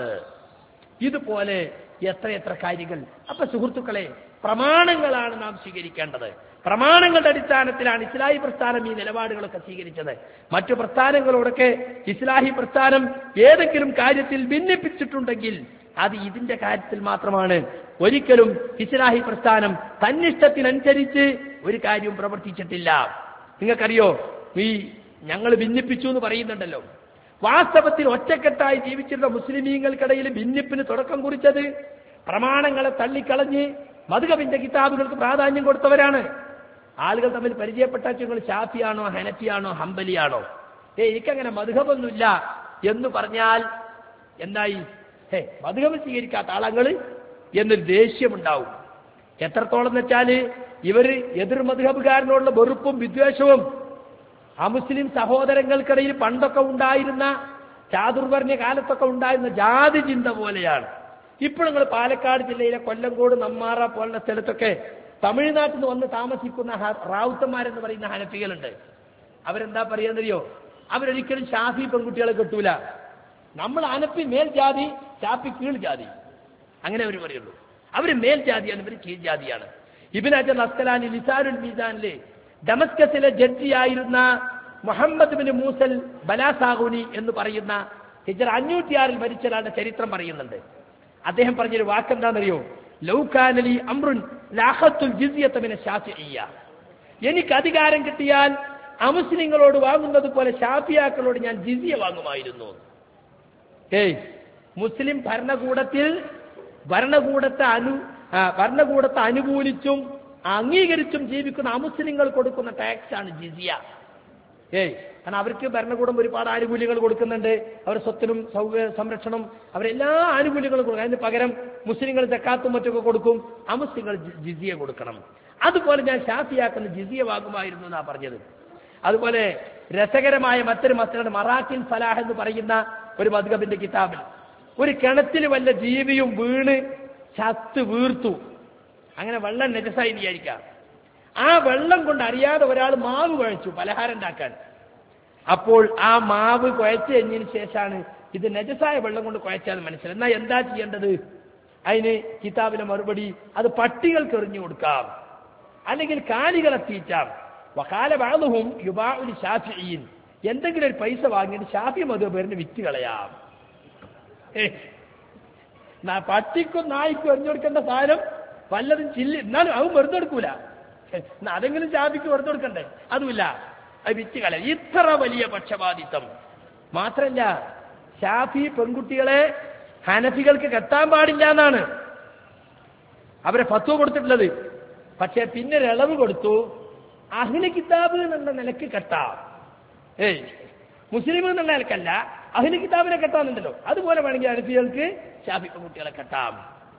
ഇതുപോലെ എത്രയെത്ര കാര്യങ്ങൾ. അപ്പൊ സുഹൃത്തുക്കളെ, പ്രമാണങ്ങളാണ് നാം സ്വീകരിക്കേണ്ടത്. പ്രമാണങ്ങളുടെ അടിസ്ഥാനത്തിലാണ് ഇസ്ലാഹി പ്രസ്ഥാനം ഈ നിലപാടുകളൊക്കെ സ്വീകരിച്ചത്. മറ്റു പ്രസ്ഥാനങ്ങളോടൊക്കെ ഇസ്ലാഹി പ്രസ്ഥാനം ഏതെങ്കിലും കാര്യത്തിൽ ഭിന്നിപ്പിച്ചിട്ടുണ്ടെങ്കിൽ അത് ഇതിന്റെ കാര്യത്തിൽ മാത്രമാണ്. ഒരിക്കലും ഇസ്ലാഹി പ്രസ്ഥാനം തന്നിഷ്ടത്തിനനുസരിച്ച് ഒരു കാര്യവും പ്രവർത്തിച്ചിട്ടില്ല. നിങ്ങൾക്കറിയോ, ഈ ഞങ്ങൾ ഭിന്നിപ്പിച്ചു എന്ന് പറയുന്നുണ്ടല്ലോ, വാസ്തവത്തിൽ ഒറ്റക്കെട്ടായി ജീവിച്ചിരുന്ന മുസ്ലിമീങ്ങൾക്കിടയിൽ ഭിന്നിപ്പിന് തുടക്കം കുറിച്ചത് പ്രമാണങ്ങളെ തള്ളിക്കളഞ്ഞ് മദ്ഹബിന്റെ കിതാബുകൾക്ക് പ്രാധാന്യം കൊടുത്തവരാണ്. ആളുകൾ തമ്മിൽ പരിചയപ്പെട്ട നിങ്ങൾ ഷാഫിയാണോ ഹനഫിയാണോ ഹംബലിയാണോ, ഏ എനിക്കങ്ങനെ മദ്ഹബൊന്നുമില്ല എന്ന് പറഞ്ഞാൽ എന്തായി? ഹേ മദ്ഹബ് സ്വീകരിക്കാത്ത ആളങ്ങൾ എന്നൊരു ദേഷ്യമുണ്ടാവും. എത്രത്തോളം എന്ന് വെച്ചാൽ ഇവര് എതിർ മദ്ഹബുകാരനോടുള്ള വെറുപ്പും വിദ്വേഷവും അമുസ്ലിം സഹോദരങ്ങൾക്കിടയിൽ പണ്ടൊക്കെ ഉണ്ടായിരുന്ന ചാതുർവർണ്ണ കാലത്തൊക്കെ ഉണ്ടായിരുന്ന ജാതി ചിന്ത പോലെയാണ്. ഇപ്പോൾ നിങ്ങൾ പാലക്കാട് ജില്ലയിലെ കൊല്ലങ്കോട് നമ്മാറ പോലുള്ള സ്ഥലത്തൊക്കെ തമിഴ്നാട്ടിൽ നിന്ന് വന്ന് താമസിക്കുന്ന റാവുത്തന്മാരെന്ന് പറയുന്ന ഹനഫികളുണ്ട്. അവരെന്താ പറയാന്നറിയോ? അവരൊരിക്കലും ഷാഫി പെൺകുട്ടികളെ കെട്ടൂല. നമ്മൾ ഹനഫി മേൽജാതി, ഷാഫി കീഴ് ജാതി, അങ്ങനെ അവർ പറയുള്ളൂ. അവര് മേൽജാതിയാണ്, ഇവർ കീഴ് ജാതിയാണ്. ഇബ്നു ഹജർ അസ്കലാനി ലിസാനുൽ മീസാനിലെ ഡമസ്കസിലെ ജഡ്ജിയായിരുന്ന മുഹമ്മദ് ബിൻ മൂസൽ ബലാസാഗുനി എന്ന് പറയുന്ന ഹിജ്റ അഞ്ഞൂറ്റിയാറിൽ മരിച്ച ഒരാളുടെ ചരിത്രം പറയുന്നുണ്ട്. അദ്ദേഹം പറഞ്ഞൊരു വാക്കെന്താണെന്നറിയോ? ലൗകാനലി അംറുൻ ലഅഖത്തുൽ ജിസിയത മിന ശാഫിഇയ്യ. എനിക്ക് അധികാരം കിട്ടിയാൽ അമുസ്ലിങ്ങളോട് വാങ്ങുന്നത് പോലെ ഷാഫിയാക്കളോട് ഞാൻ ജിസിയ വാങ്ങുമായിരുന്നു. ഏയ് മുസ്ലിം ഭരണകൂടത്തിൽ ഭരണകൂടത്തെ അനു ഭരണകൂടത്തെ അനുകൂലിച്ചും അംഗീകരിച്ചും ജീവിക്കുന്ന അമുസ്ലിങ്ങൾ കൊടുക്കുന്ന ടാക്സ് ആണ് ജിസിയ. ഏയ് കാരണം അവർക്ക് ഭരണകൂടം ഒരുപാട് ആനുകൂല്യങ്ങൾ കൊടുക്കുന്നുണ്ട്. അവരുടെ സ്വത്തിനും സൗകര്യ സംരക്ഷണം അവരെല്ലാ ആനുകൂല്യങ്ങളും കൊടുക്കും. അതിന് പകരം മുസ്ലിങ്ങൾ സക്കാത്തും മറ്റൊക്കെ കൊടുക്കും, അമുസ്ലിങ്ങൾ ജിസിയ കൊടുക്കണം. അതുപോലെ ഞാൻ ഷാഫിയാക്കുന്ന ജിസിയ വാങ്ങുമായിരുന്നു എന്നാ പറഞ്ഞത്. അതുപോലെ രസകരമായ മറ്റൊരു മസലയുടെ മറാക്കിൽ ഫലാഹ് എന്ന് പറയുന്ന ഒരു മദ്ഹബിന്റെ കിതാബിൽ ഒരു കിണറ്റിൽ വല്ല ജീവിയും വീണ് ചത്ത് വീർത്തു, അങ്ങനെ വെള്ളം നജസായി വിചാരിക്കാം. ആ വെള്ളം കൊണ്ട് അറിയാതെ ഒരാൾ മാവ് കുഴച്ചു പലഹാരം ഉണ്ടാക്കാൻ. അപ്പോൾ ആ മാവ് കുഴച്ചു കഴിഞ്ഞതിന് ശേഷമാണ് ഇത് നജസായ വെള്ളം കൊണ്ട് കുഴച്ചാൽ മനസ്സിലായി. എന്നാൽ എന്താ ചെയ്യേണ്ടത്? അതിന് കിതാബിലെ മറുപടി, അത് പട്ടികൾക്ക് എറിഞ്ഞു കൊടുക്കാം, അല്ലെങ്കിൽ കാലികളെ തീറ്റാം. വഖാല ബഅ്ദുഹും യുബാഉ ലിശാഫിഈൻ, എന്തെങ്കിലും ഒരു പൈസ വാങ്ങിയിട്ട് ഷാഫി മദ്ഹബിന് വിറ്റ് കളയാം. പട്ടിക്കും നായ്ക്കും എറിഞ്ഞു കൊടുക്കേണ്ട സാധനം വല്ലതും ചില്ലി, എന്നാലും അവൻ വെറുതെ എടുക്കൂല, അതെങ്കിലും ഷാഫിക്ക് വെറുതെ കൊടുക്കണ്ടേ? അതുമില്ല, അത് വിറ്റ് കളയാം. ഇത്ര വലിയ പക്ഷപാതിത്വം. മാത്രല്ല, ഷാഫി പെൺകുട്ടികളെ ഹനഫികൾക്ക് കെട്ടാൻ പാടില്ല എന്നാണ് അവരെ ഫത്വ കൊടുത്തിട്ടുള്ളത്. പക്ഷെ പിന്നെ ഒരു ഇളവ് കൊടുത്തു, അഹ്ലി കിതാബ് എന്നുള്ള നിലക്ക് കെട്ടാം. ഏയ് മുസ്ലിം എന്നുള്ള നിലക്കല്ല, അഹ്ലി കിതാബിനെ കെട്ടാന്നുണ്ടല്ലോ, അതുപോലെ വേണമെങ്കിൽ ഹനഫികൾക്ക് ഷാഫി പെൺകുട്ടികളെ കെട്ടാം.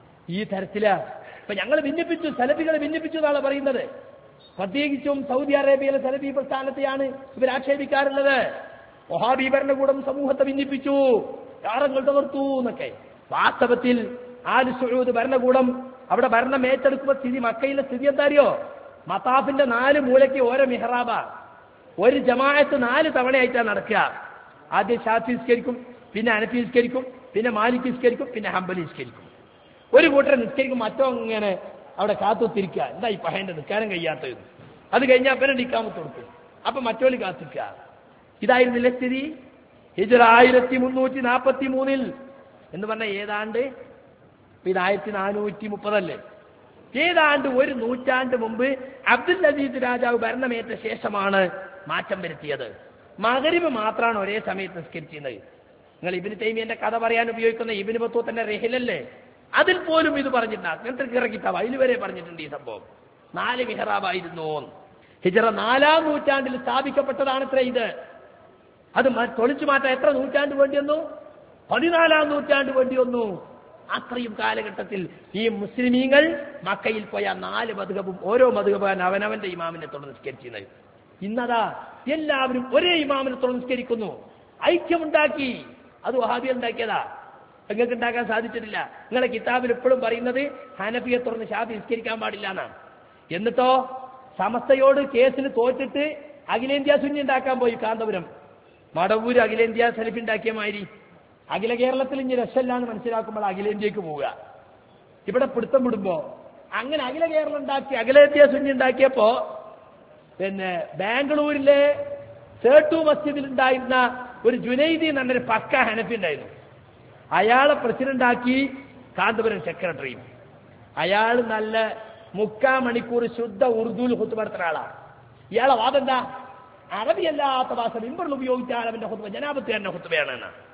ഈ തരത്തില് ഇപ്പൊ ഞങ്ങൾ ഭിന്നിപ്പിച്ചു, സലഫികളെ ഭിന്നിപ്പിച്ചു എന്നാണ് പറയുന്നത്. പ്രത്യേകിച്ചും സൗദി അറേബ്യയിലെ സലഫി പ്രസ്ഥാനത്തെയാണ് ഇവർ ആക്ഷേപിക്കാറുള്ളത്. വഹാബി ഭരണകൂടം സമൂഹത്തെ ഭിന്നിപ്പിച്ചു, യാറങ്ങൾ തകർത്തു എന്നൊക്കെ. വാസ്തവത്തിൽ ആലു സഊദ് ഭരണകൂടം അവിടെ ഭരണം ഏറ്റെടുക്കുമ്പോൾ സ്ഥിതി, മക്കയിലെ സ്ഥിതി എന്താ അറിയോ? മതാഫിന്റെ നാല് മൂലയ്ക്ക് ഓരോ മിഹ്റാബ, ഒരു ജമാഅത്ത് നാല് തവണയായിട്ടാണ് നടക്കുക. ആദ്യം ഷാഫി നിസ്കരിക്കും, പിന്നെ ഹനഫി നിസ്കരിക്കും, പിന്നെ മാലിക് നിസ്കരിക്കും, പിന്നെ ഹംബലി നിസ്കരിക്കും. ഒരു കൂട്ടരെ നിസ്കരിക്കും, മറ്റോ ഇങ്ങനെ അവിടെ കാത്തുത്തിരിക്കുക, എന്താ ഈ പഹേന്റെ നിസ്കാരം കഴിയാത്തത്. അത് കഴിഞ്ഞാൽ പിന്നെ നിക്കാമത്ത് കൊടുക്കും, അപ്പൊ മറ്റോല് കാത്തിക്കുക. ഇതായിരുന്നില്ല സ്ഥിതി. ഹിജ്റ ആയിരത്തി മുന്നൂറ്റി നാൽപ്പത്തി മൂന്നിൽ എന്ന് പറഞ്ഞാൽ ഏതാണ്ട് ഇത് ആയിരത്തി നാനൂറ്റി മുപ്പതല്ലേ, ഏതാണ്ട് ഒരു നൂറ്റാണ്ട് മുമ്പ് അബ്ദുൽ അസീസ് രാജാവ് ഭരണമേറ്റ ശേഷമാണ് മാറ്റം വരുത്തിയത്. മഗ്രിബ് മാത്രമാണ് ഒരേ സമയത്ത് നിസ്കരിച്ചിരുന്നത്. നിങ്ങൾ ഇബ്നു തൈമിയന്റെ കഥ പറയാൻ ഉപയോഗിക്കുന്ന ഇബ്നു ബത്തൂത്തന്റെ റഹിലല്ലേ, അതിൽ പോലും ഇത് പറഞ്ഞിട്ടുണ്ട്. അങ്ങനത്തെ കിറക്കിത്താവ് അതിൽ വരെ പറഞ്ഞിട്ടുണ്ട് ഈ സംഭവം. നാല് മിഹ്റാബായിരുന്നു. ഹിജ്റ നാലാം നൂറ്റാണ്ടിൽ സ്ഥാപിക്കപ്പെട്ടതാണത്രേ ഇത്. അത് തൊളിച്ചു മാറ്റാൻ എത്ര നൂറ്റാണ്ട് വേണ്ടി വന്നു? പതിനാലാം നൂറ്റാണ്ട് വേണ്ടി വന്നു. അത്രയും കാലഘട്ടത്തിൽ ഈ മുസ്ലിമീങ്ങൾ മക്കയിൽ പോയ നാല് മദ്ഹബും ഓരോ മദ്ഹബാൻ അവനവന്റെ ഇമാമിനെ തുടർന്ന് നിസ്കരിച്ചിരുന്നത്. ഇന്നതാ എല്ലാവരും ഒരേ ഇമാമിനെ തുടർന്ന് നിസ്കരിക്കുന്നു. ഐക്യമുണ്ടാക്കി. അത് വഹാബികൾ ഉണ്ടാക്കിയതാ, നിങ്ങൾക്ക് ഉണ്ടാക്കാൻ സാധിച്ചിട്ടില്ല. നിങ്ങളുടെ കിതാബിൽ എപ്പോഴും പറയുന്നത് ഹനഫിയെ തുടർന്ന് ഷാഫി നിസ്കരിക്കാൻ പാടില്ല എന്നാണ്. എന്നിട്ടോ സമസ്തയോട് കേസിന് തോറ്റിട്ട് അഖിലേന്ത്യാ സുന്നി ഉണ്ടാക്കാൻ പോയി കാന്തപുരം. മടവൂര് അഖിലേന്ത്യാ സലഫി ഉണ്ടാക്കിയ മാതിരി അഖില കേരളത്തിൽ ഇനി രക്ഷമില്ലാന്ന് മനസ്സിലാക്കുമ്പോൾ അഖിലേന്ത്യക്ക് പോവുക. ഇവിടെ പിടുത്തം വിടുമ്പോ അങ്ങനെ അഖില കേരളം ഉണ്ടാക്കി അഖിലേന്ത്യാ സുന്നി ഉണ്ടാക്കിയപ്പോ പിന്നെ ബാംഗ്ലൂരിലെ സേട്ടു മസ്ജിദിൽ ഉണ്ടായിരുന്ന ഒരു ജുനൈദി എന്ന് പറഞ്ഞൊരു പക്ക ഹനഫി ഉണ്ടായിരുന്നു. അയാളെ പ്രസിഡന്റാക്കി കാന്തപുരം സെക്രട്ടറിയും. അയാൾ നല്ല മുക്കാ മണിക്കൂർ ശുദ്ധ ഉറുദുവിൽ ഹുത്ബ നടത്തുന്ന ആളാണ്. ഇയാളെ വാദം എന്താ? അറബിയല്ലാത്ത ഭാഷ മിമ്പറിൽ ഉപയോഗിച്ചാൽ അവന്റെ ഹുത്ബ ജനാപത്തുകാരന്റെ ഹുത്ബയാണ്.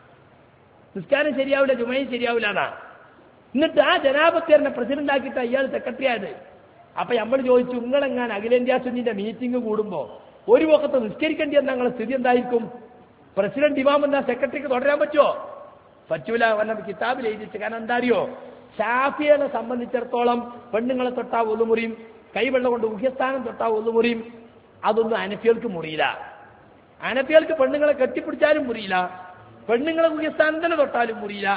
നിസ്കാരം ശരിയാവില്ല, ജുമയും ശരിയാവില്ല എന്നാ. എന്നിട്ട് ആ ജനാപത്തുകാരനെ പ്രസിഡന്റ് ആക്കിയിട്ട് ഇയാൾ സെക്രട്ടറി ആയത്. അപ്പൊ നമ്മൾ ചോദിച്ചു, നിങ്ങളെങ്ങാൻ അഖിലേന്ത്യാ സുന്നിന്റെ മീറ്റിംഗ് കൂടുമ്പോ ഒരു വക്കത്ത് നിസ്കരിക്കേണ്ടി എന്ന നിങ്ങളുടെ സ്ഥിതി എന്തായിരിക്കും? പ്രസിഡന്റ് ഇമാം എന്താ സെക്രട്ടറിക്ക് തുടരാൻ പറ്റുമോ? പറ്റൂല. വന്ന കിതാബിൽ എഴുതിച്ച്. കാരണം എന്താ അറിയോ, ഷാഫിയെ സംബന്ധിച്ചിടത്തോളം പെണ്ണുങ്ങളെ തൊട്ടാ ഒന്നുമുറിയും, കൈവെള്ളം കൊണ്ട് ഉഹ്യസ്ഥാനം തൊട്ടാ ഒന്നുമുറിയും. അതൊന്നും അനഫികൾക്ക് മുറിയില്ല. അനഫികൾക്ക് പെണ്ണുങ്ങളെ കെട്ടിപ്പിടിച്ചാലും മുറിയില്ല, പെണ്ണുങ്ങളെ ഉഹ്യസ്ഥാനം തന്നെ തൊട്ടാലും മുറിയില്ല.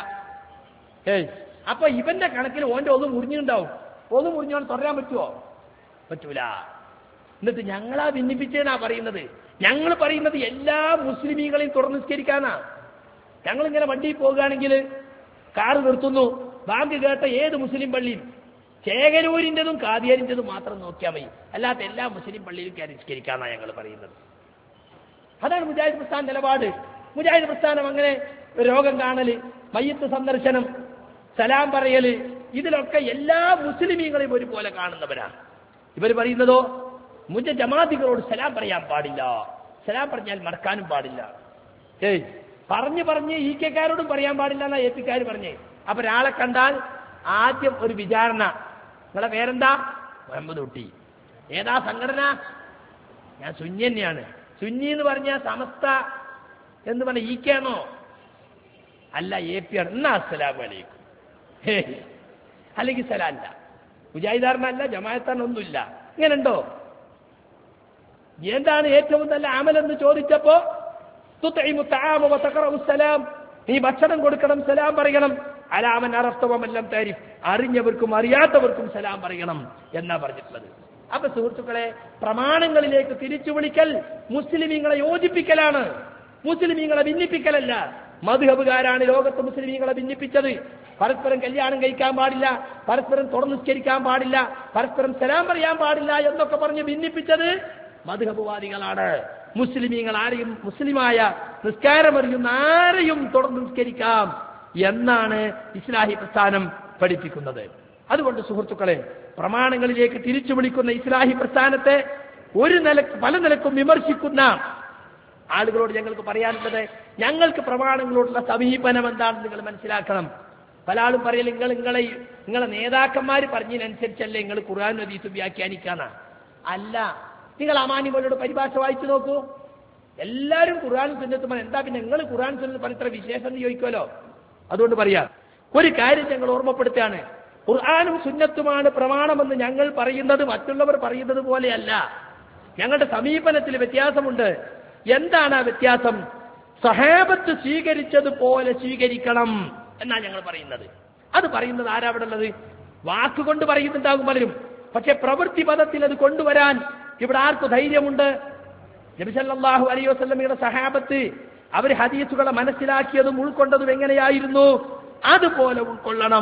ഏയ് അപ്പൊ ഇവന്റെ കണക്കിൽ ഓന്റെ ഒന്ന് മുറിഞ്ഞുണ്ടാവും. ഒന്ന് മുറിഞ്ഞോണ്ട് തുടരാൻ പറ്റുമോ? പറ്റൂല. എന്നിട്ട് ഞങ്ങളാ ഭിന്നിപ്പിച്ചേനാ പറയുന്നത്. ഞങ്ങൾ പറയുന്നത് എല്ലാ മുസ്ലിമീങ്ങളെയും തുറന്ന് നിസ്കരിക്കാനാ. ഞങ്ങളിങ്ങനെ വണ്ടിയിൽ പോകുകയാണെങ്കിൽ കാറ് നിർത്തുന്നു, ബാങ്ക് കേട്ട ഏത് മുസ്ലിം പള്ളിയും ചേകനൂരിൻ്റെതും കാദിയാരിൻ്റെതും മാത്രം നോക്കിയാൽ മതി, അല്ലാത്ത എല്ലാ മുസ്ലിം പള്ളിയിലും കയറി നിസ്കരിക്കാന്നാണ് ഞങ്ങൾ പറയുന്നത്. അതാണ് മുജാഹിദ് പ്രസ്ഥാന നിലപാട്. മുജാഹിദ് പ്രസ്ഥാനം അങ്ങനെ രോഗം കാണല്, മയ്യത്ത് സന്ദർശനം, സലാം പറയല്, ഇതിലൊക്കെ എല്ലാ മുസ്ലിമീങ്ങളെയും ഒരുപോലെ കാണുന്നവരാണ്. ഇവർ പറയുന്നതോ മുജ ജമാഅത്തികളോട് സലാം പറയാൻ പാടില്ല, സലാം പറഞ്ഞാൽ മറക്കാനും പാടില്ല. ഏയ് പറഞ്ഞു പറഞ്ഞ് ഈ കെക്കാരോടും പറയാൻ പാടില്ല എന്നാ എ പിക്കാർ പറഞ്ഞേ. അപ്പൊ ഒരാളെ കണ്ടാൽ ആദ്യം ഒരു വിചാരണ. നിങ്ങളെ പേരെന്താ? മുഹമ്മദ് കുട്ടി. ഏതാ സംഘടന? ഞാൻ സുന്നി തന്നെയാണ്. സുന്നി എന്ന് പറഞ്ഞാൽ സമസ്ത എന്ന് പറഞ്ഞ ഈ കെയാണോ? അല്ല, എ പി ആണ്. എന്നാ അസ്സലാമു അലൈക്കും. അല്ലെങ്കിൽ സലാല്ല. മുജാഹിദാറിനല്ല, ജമാഅത്താനൊന്നുമില്ല. ഇങ്ങനെയുണ്ടോ? എന്താണ് ഏറ്റവും നല്ല അമലെന്ന് ചോദിച്ചപ്പോ സലാം, നീ ഭക്ഷണം കൊടുക്കണം, സലാം പറയണം. അലാമൻ അറഫ്തവമെല്ലാം താരിഫ്, അറിഞ്ഞവർക്കും അറിയാത്തവർക്കും സലാം പറയണം എന്നാ പറഞ്ഞിട്ടുള്ളത്. അപ്പൊ സുഹൃത്തുക്കളെ, പ്രമാണങ്ങളിലേക്ക് തിരിച്ചു വിളിക്കൽ മുസ്ലിമീങ്ങളെ യോജിപ്പിക്കലാണ്, മുസ്ലിമീങ്ങളെ ഭിന്നിപ്പിക്കലല്ല. മദ്ഹബുകാരാണ് ലോകത്ത് മുസ്ലിമീങ്ങളെ ഭിന്നിപ്പിച്ചത്. പരസ്പരം കല്യാണം കഴിക്കാൻ പാടില്ല, പരസ്പരം തുറന്നുസ്കരിക്കാൻ പാടില്ല, പരസ്പരം സലാം പറയാൻ പാടില്ല എന്നൊക്കെ പറഞ്ഞ് ഭിന്നിപ്പിച്ചത് മദ്ഹബുവാദികളാണ്. മുസ്ലിമീങ്ങൾ ആരെയും, മുസ്ലിമായ നിസ്കാരമറിയുന്ന ആരെയും തുടർന്ന് നിസ്കരിക്കാം എന്നാണ് ഇസ്ലാഹി പ്രസ്ഥാനം പഠിപ്പിക്കുന്നത്. അതുകൊണ്ട് സുഹൃത്തുക്കളെ, പ്രമാണങ്ങളിലേക്ക് തിരിച്ചു വിളിക്കുന്ന ഇസ്ലാഹി പ്രസ്ഥാനത്തെ ഒരു നില പല നിലക്കും വിമർശിക്കുന്ന ആളുകളോട് ഞങ്ങൾക്ക് പറയാനുള്ളത്, ഞങ്ങൾക്ക് പ്രമാണങ്ങളോടുള്ള സമീപനം എന്താണെന്ന് നിങ്ങൾ മനസ്സിലാക്കണം. പല ആളും പറയൽ നിങ്ങൾ നിങ്ങളെ നിങ്ങളെ നേതാക്കന്മാർ പറഞ്ഞതിനനുസരിച്ചല്ലേ നിങ്ങൾ ഖുർആൻ ഹദീസ് വ്യാഖ്യാനിക്കാന്ന. അല്ല, നിങ്ങൾ അമാനിമോലോട് പരിഭാഷ വായിച്ചു നോക്കൂ. എല്ലാവരും ഖുർആൻ സുന്നത്തും എന്താ പിന്നെ നിങ്ങൾ ഖുർആൻ സുന്നത്ത് പറഞ്ഞ ഇത്ര വിശേഷം എന്ന് ചോദിക്കുമല്ലോ. അതുകൊണ്ട് പറയാം, ഒരു കാര്യം ഞങ്ങൾ ഓർമ്മപ്പെടുത്തുകയാണ്. ഖുർആനും സുന്നത്തുമാണ് പ്രമാണമെന്ന് ഞങ്ങൾ പറയുന്നത് മറ്റുള്ളവർ പറയുന്നത് പോലെയല്ല. ഞങ്ങളുടെ സമീപനത്തിൽ വ്യത്യാസമുണ്ട്. എന്താണ് ആ വ്യത്യാസം? സഹാബത്ത് സ്വീകരിച്ചതുപോലെ സ്വീകരിക്കണം എന്നാണ് ഞങ്ങൾ പറയുന്നത്. അത് പറയുന്നത് ആരാ അവിടെ ഉള്ളത്? വാക്കുകൊണ്ട് പറയുന്നുണ്ടാകും പലരും, പക്ഷെ പ്രവൃത്തി പദത്തിൽ അത് കൊണ്ടുവരാൻ ഇവിടെ ആർക്കു ധൈര്യമുണ്ട്? നബി സല്ലല്ലാഹു അലൈഹി വസല്ലമയുടെ സഹാബത്ത് അവർ ഹദീസുകളെ മനസ്സിലാക്കിയതും ഉൾക്കൊണ്ടതും എങ്ങനെയായിരുന്നു? അതുപോലെ ഉൾക്കൊള്ളണം.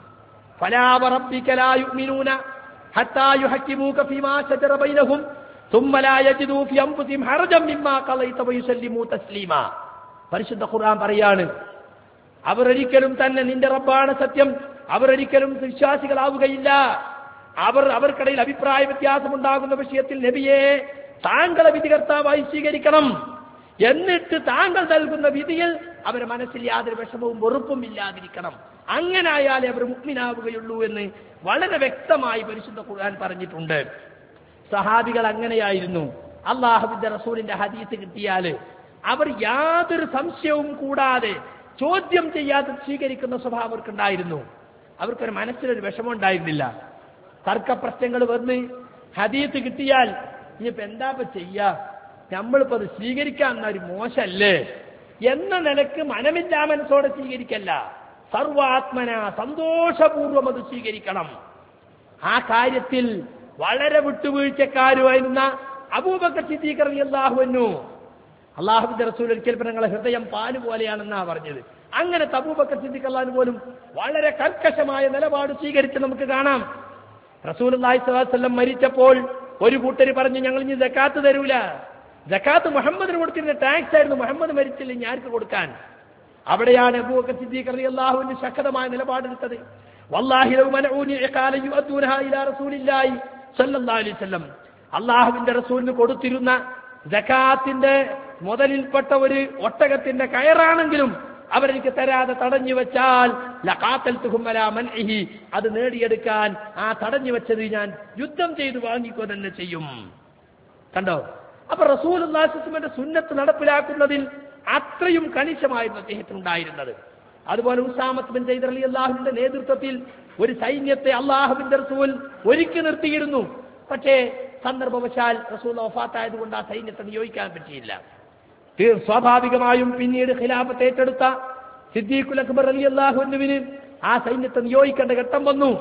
ഫലാ വറബ്ബിക ലാ യുഅ്മിനൂന ഹത്താ യുഹക്കിമൂക ഫീമാ ശജറ ബൈനഹും ثم لا يجدوا في انفسهم حرجا مما قضيت ويسلموا تسليما. പരിശുദ്ധ ഖുർആൻ പറയാണ്, അവരൊരിക്കലും തന്നെ നിന്റെ റബ്ബാണ് സത്യം, അവരൊരിക്കലും വിശ്വാസികളാവുകയില്ല. അവർ അവർക്കിടയിൽ അഭിപ്രായ വ്യത്യാസമുണ്ടാകുന്ന വിഷയത്തിൽ നബിയെ താങ്കളെ വിധികർത്താവായി സ്വീകരിക്കണം. എന്നിട്ട് താങ്കൾ നൽകുന്ന വിധിയിൽ അവരുടെ മനസ്സിൽ യാതൊരു വിഷമവും വെറുപ്പും ഇല്ലാതിരിക്കണം. അങ്ങനായാലേ അവർ മുഅ്മിനാവുകയുള്ളൂ എന്ന് വളരെ വ്യക്തമായി പരിശുദ്ധ ഖുർആൻ പറഞ്ഞിട്ടുണ്ട്. സഹാബികൾ അങ്ങനെയായിരുന്നു. അല്ലാഹുവിന്റെ റസൂലിന്റെ ഹദീസ് കിട്ടിയാൽ അവർ യാതൊരു സംശയവും കൂടാതെ ചോദ്യം ചെയ്യാതെ സ്വീകരിക്കുന്ന സ്വഭാവം അവർക്കുണ്ടായിരുന്നു. അവർക്കൊരു മനസ്സിലൊരു വിഷമം ഉണ്ടായിരുന്നില്ല. തർക്ക പ്രശ്നങ്ങൾ വന്ന് ഹദീസ് കിട്ടിയാൽ ഇനിയിപ്പോ എന്താ ചെയ്യാ, നമ്മളിപ്പോ അത് സ്വീകരിക്കാൻ ഒരു മോശല്ലേ എന്ന നിലക്ക് മനമില്ലാ മനസ്സോടെ സ്വീകരിക്കല്ല, സർവാത്മന സന്തോഷപൂർവ്വം അത് സ്വീകരിക്കണം. ആ കാര്യത്തിൽ വളരെ വിട്ടുവീഴ്ചക്കാരുമായിരുന്ന അബൂബക്കർ സിദ്ദീഖ് റളിയല്ലാഹു അൻഹു, അള്ളാഹുവിന്റെ റസൂൽ ഒരിക്കൽ ഞങ്ങളെ ഹൃദയം പാല് പോലെയാണെന്നാ പറഞ്ഞത്. അങ്ങനെ അബൂബക്കർ സിദ്ദീഖ് അള്ളാഹു പോലും വളരെ കർക്കശമായ നിലപാട് സ്വീകരിച്ച് നമുക്ക് കാണാം. റസൂലുള്ളാഹി സ്വല്ലല്ലാഹു അലൈഹി വസല്ലം മരിച്ചപ്പോൾ ഒരു കൂട്ടര് പറഞ്ഞു, ഞങ്ങൾ ഇനി സക്കാത്ത് തരൂല. സക്കാത്ത് മുഹമ്മദിന് കൊടുത്തിരുന്ന ടാക്സ് ആയിരുന്നു, മുഹമ്മദ് മരിച്ചില്ല ഇനി ആർക്ക് കൊടുക്കാൻ? അവിടെയാണ് അബൂബക്കർ സിദ്ദീഖ് റളിയല്ലാഹു അൻഹു ശക്തമായ നിലപാടെടുത്തത്. വല്ലാഹി ലൗ മനഊനി ഇഖാല യുഅത്തുനഹാ ഇലാ റസൂലില്ലാഹി സല്ലല്ലാഹു അലൈഹി വസല്ലം, അള്ളാഹുവിന്റെ റസൂലിന് കൊടുത്തിരുന്ന സകാത്തിന്റെ മുതലിൽപ്പെട്ട ഒരു ഒട്ടകത്തിന്റെ കയറാണെങ്കിലും അവരെനിക്ക് തരാതെ തടഞ്ഞു വെച്ചാൽ ലഖാതൽതുഹും അലാ മൻഇഹി, അത് നേടിയെടുക്കാൻ ആ തടഞ്ഞു വെച്ചത് ഞാൻ യുദ്ധം ചെയ്ത് വാങ്ങിക്കോ തന്നെ ചെയ്യും. കണ്ടോ? അപ്പൊ റസൂലുള്ളാഹി സ്വല്ലല്ലാഹു അലൈഹി വസല്ലമയുടെ സുന്നത്ത് നടപ്പിലാക്കുന്നതിൽ അത്രയും കണിശമായിരുന്നു അദ്ദേഹത്തിനുണ്ടായിരുന്നത്. അതുപോലെ ഉസാമത്ത് ബിൻ സയ്യിദ് റളിയല്ലാഹുവിന്റെ നേതൃത്വത്തിൽ ഒരു സൈന്യത്തെ അള്ളാഹുവിന്റെ റസൂൽ ഒരുക്കി നിർത്തിയിരുന്നു. പക്ഷേ സന്ദർഭവശാൽ റസൂൽ വഫാത്തായതുകൊണ്ട് ആ സൈന്യത്തെ നിയോഗിക്കാൻ പറ്റിയില്ല. സ്വാഭാവികമായും പിന്നീട് ഖിലാഫത്ത് ഏറ്റെടുത്ത സിദ്ദീഖുൽ അക്ബർ റളിയല്ലാഹു അൻഹുവിന് ആ സൈന്യത്തെ നിയോഗിക്കേണ്ട ഘട്ടം വന്നു.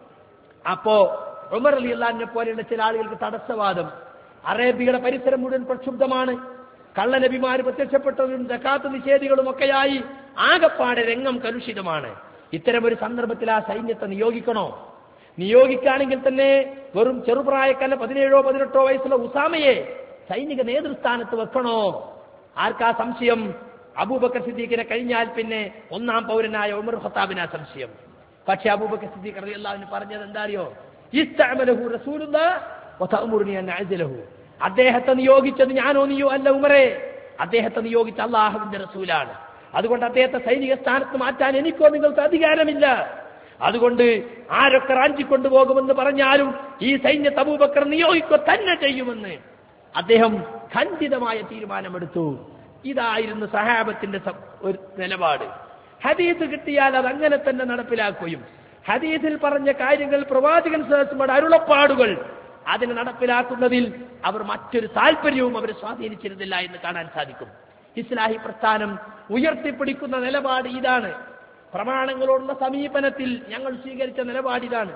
അപ്പോ ഉമർ റളിയല്ലാഹുവിനെ പോലെയുള്ള ചില ആളുകൾക്ക് തടസ്സവാദം. അറേബ്യയുടെ പരിസരം മുഴുവൻ പ്രക്ഷുബ്ധമാണ്. കള്ളനബിമാര് പ്രത്യക്ഷപ്പെട്ടവരും സകാത്ത് നിഷേധികളും ഒക്കെയായി ആകപ്പാടെ രംഗം കലുഷിതമാണ്. ഇത്തരമൊരു സന്ദർഭത്തിൽ ആ സൈന്യത്തെ നിയോഗിക്കണോ? നിയോഗിക്കുകയാണെങ്കിൽ തന്നെ വെറും ചെറുപ്രായക്കാരൻ പതിനേഴോ പതിനെട്ടോ വയസ്സുള്ള ഉസാമയെ സൈനിക നേതൃസ്ഥാനത്ത് വെക്കണോ? ആർക്കാ സംശയം? അബൂബക്കർ സിദ്ദീഖിനെ കഴിഞ്ഞാൽ പിന്നെ ഒന്നാം പൗരനായ ഉമർ ഖത്താബിനാ സംശയം. പക്ഷെ അബൂബക്കർ സിദ്ദീഖ് റളിയല്ലാഹു അൻഹു പറഞ്ഞത് എന്താ അറിയോ? ഇസ്തഅമലഹു റസൂലുള്ളാഹി വതഅമുറുനി അൻ അഅ്സിലഹു, അദ്ദേഹത്തെ നിയോഗിച്ചത് ഞാനോ നീയോ അല്ല ഉമറേ, അദ്ദേഹത്തെ നിയോഗിച്ച അള്ളാഹുവിന്റെ റസൂലാണ്. അതുകൊണ്ട് അദ്ദേഹത്തെ സൈനിക സ്ഥാനത്ത് മാറ്റാൻ എനിക്കോ നിങ്ങൾക്ക് അധികാരമില്ല. അതുകൊണ്ട് ആരൊക്കെ റാഞ്ചിക്കൊണ്ടുപോകുമെന്ന് പറഞ്ഞാലും ഈ സൈന്യത്തെ അബൂബക്കർ നിയോഗിക്കുക തന്നെ ചെയ്യുമെന്ന് അദ്ദേഹം ഖണ്ഡിതമായ തീരുമാനമെടുത്തു. ഇതായിരുന്നു സഹാബത്തിന്റെ ഒരു നിലപാട്. ഹദീസ് കിട്ടിയാൽ അത് അങ്ങനെ തന്നെ നടപ്പിലാക്കുകയും ഹദീസിൽ പറഞ്ഞ കാര്യങ്ങൾ പ്രവാചകൻ സല്ലല്ലാഹു അലൈഹി വസല്ലമയുടെ അരുളപ്പാടുകൾ അതിനെ നടപ്പിലാക്കുന്നതിൽ അവർ മറ്റൊരു താല്പര്യവും അവർ സ്വാധീനിച്ചിരുന്നില്ല എന്ന് കാണാൻ സാധിക്കും. ഇസ്ലാഹി പ്രസ്ഥാനം ഉയർത്തിപ്പിടിക്കുന്ന നിലപാട് ഇതാണ്. പ്രമാണങ്ങളോടുള്ള സമീപനത്തിൽ ഞങ്ങൾ സ്വീകരിച്ച നിലപാടിതാണ്.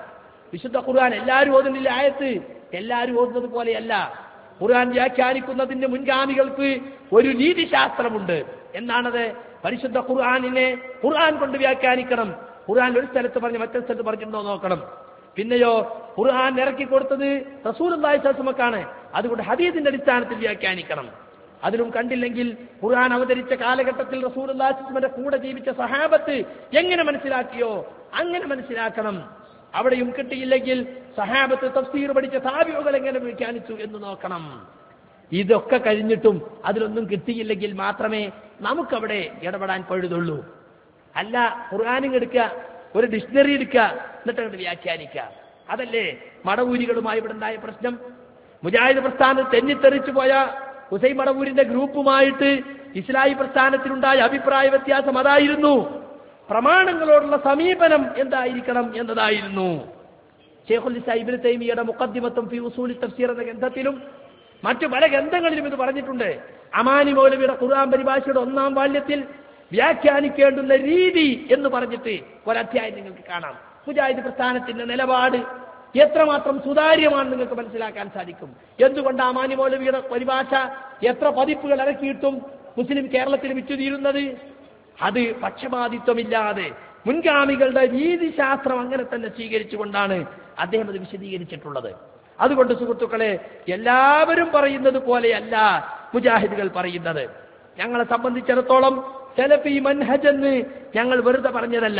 വിശുദ്ധ ഖുർആൻ എല്ലാവരും ഓതുന്നില്ല ആയത്ത്, എല്ലാവരും ഓതുന്നത് പോലെയല്ല. ഖുർആൻ വ്യാഖ്യാനിക്കുന്നതിന് മുൻഗാമികൾക്ക് ഒരു രീതിശാസ്ത്രമുണ്ട്. എന്താണത്? പരിശുദ്ധ ഖുർആനിനെ ഖുർആൻ കൊണ്ട് വ്യാഖ്യാനിക്കണം. ഖുർആൻ ഒരു സ്ഥലത്ത് പറഞ്ഞ് മറ്റൊരു സ്ഥലത്ത് പറഞ്ഞിട്ടുണ്ടോ നോക്കണം. പിന്നെയോ ഖുർആൻ ഇറക്കി കൊടുത്തത് റസൂലുള്ളാഹി സ്വല്ലല്ലാഹു അലൈഹി വസല്ലമക്കാണ്, അതുകൊണ്ട് ഹദീസിന്റെ അടിസ്ഥാനത്തിൽ വ്യാഖ്യാനിക്കണം. അതിലും കണ്ടില്ലെങ്കിൽ ഖുർആൻ അവതരിച്ച കാലഘട്ടത്തിൽ റസൂലുള്ളാഹി സ്വല്ലല്ലാഹു അലൈഹി വസല്ലമയുടെ കൂടെ ജീവിച്ച സഹാബത്ത് എങ്ങനെ മനസ്സിലാക്കിയോ അങ്ങനെ മനസ്സിലാക്കണം. അവിടെയും കിട്ടിയില്ലെങ്കിൽ സഹാബത്ത് തഫ്സീർ പഠിച്ച താബിഉകൾ എങ്ങനെ വ്യാഖ്യാനിച്ചു എന്ന് നോക്കണം. ഇതൊക്കെ കഴിഞ്ഞിട്ടും അതിലൊന്നും കിട്ടിയില്ലെങ്കിൽ മാത്രമേ നമുക്കവിടെ ഇടപെടാൻ പഴുതുള്ളൂ. അല്ല ഖുർആനും എടുക്കുക, ഒരു ഡിക്ഷണറി എടുക്കുക, എന്നിട്ട് അങ്ങോട്ട് വ്യാഖ്യാനിക്കുക. അതല്ലേ മടവൂരികളുമായി ഇവിടെ ഉണ്ടായ പ്രശ്നം. മുജാഹിദ് പ്രസ്ഥാനം തെന്നിത്തെറിച്ചു പോയ ഹുസൈൻ മടവൂരിന്റെ ഗ്രൂപ്പുമായിട്ട് ഇസ്ലാഹി പ്രസ്ഥാനത്തിനുണ്ടായ അഭിപ്രായ വ്യത്യാസം അതായിരുന്നു. പ്രമാണങ്ങളോടുള്ള സമീപനം എന്തായിരിക്കണം എന്നതായിരുന്നു. ശൈഖുൽ ഇസ്ലാം ഇബ്നു തൈമിയ്യയുടെ മുഖദ്ദിമത്തും ഫി ഉസൂലി തഫ്സീർ എന്ന ഗ്രന്ഥത്തിലും മറ്റു പല ഗ്രന്ഥങ്ങളിലും ഇത് പറഞ്ഞിട്ടുണ്ട്. അമാനി മൗലവിയുടെ ഖുർആൻ പരിഭാഷയുടെ ഒന്നാം വാല്യത്തിൽ വ്യാഖ്യാനിക്കേണ്ടുന്ന രീതി എന്ന് പറഞ്ഞിട്ട് ഒരധ്യായം നിങ്ങൾക്ക് കാണാം. മുജാഹിദ് പ്രസ്ഥാനത്തിന്റെ നിലപാട് എത്രമാത്രം സുതാര്യമാണ് നിങ്ങൾക്ക് മനസ്സിലാക്കാൻ സാധിക്കും. എന്തുകൊണ്ട് അമാനി മൗലവിയുടെ പരിഭാഷ എത്ര പതിപ്പുകൾ ഇറക്കിയിട്ടും മുസ്ലിം കേരളത്തിൽ വിറ്റുതീരുന്നത്? അത് പക്ഷപാതിത്വമില്ലാതെ മുൻഗാമികളുടെ രീതിശാസ്ത്രം അങ്ങനെ തന്നെ സ്വീകരിച്ചുകൊണ്ടാണ് അദ്ദേഹം അത് വിശദീകരിച്ചിട്ടുള്ളത്. അതുകൊണ്ട് സുഹൃത്തുക്കളെ, എല്ലാവരും പറയുന്നത് പോലെയല്ല മുജാഹിദുകൾ പറയുന്നത്. ഞങ്ങളെ സംബന്ധിച്ചിടത്തോളം സലഫി മൻഹജ് എന്ന് ഞങ്ങൾ വെറുതെ പറഞ്ഞതല്ല.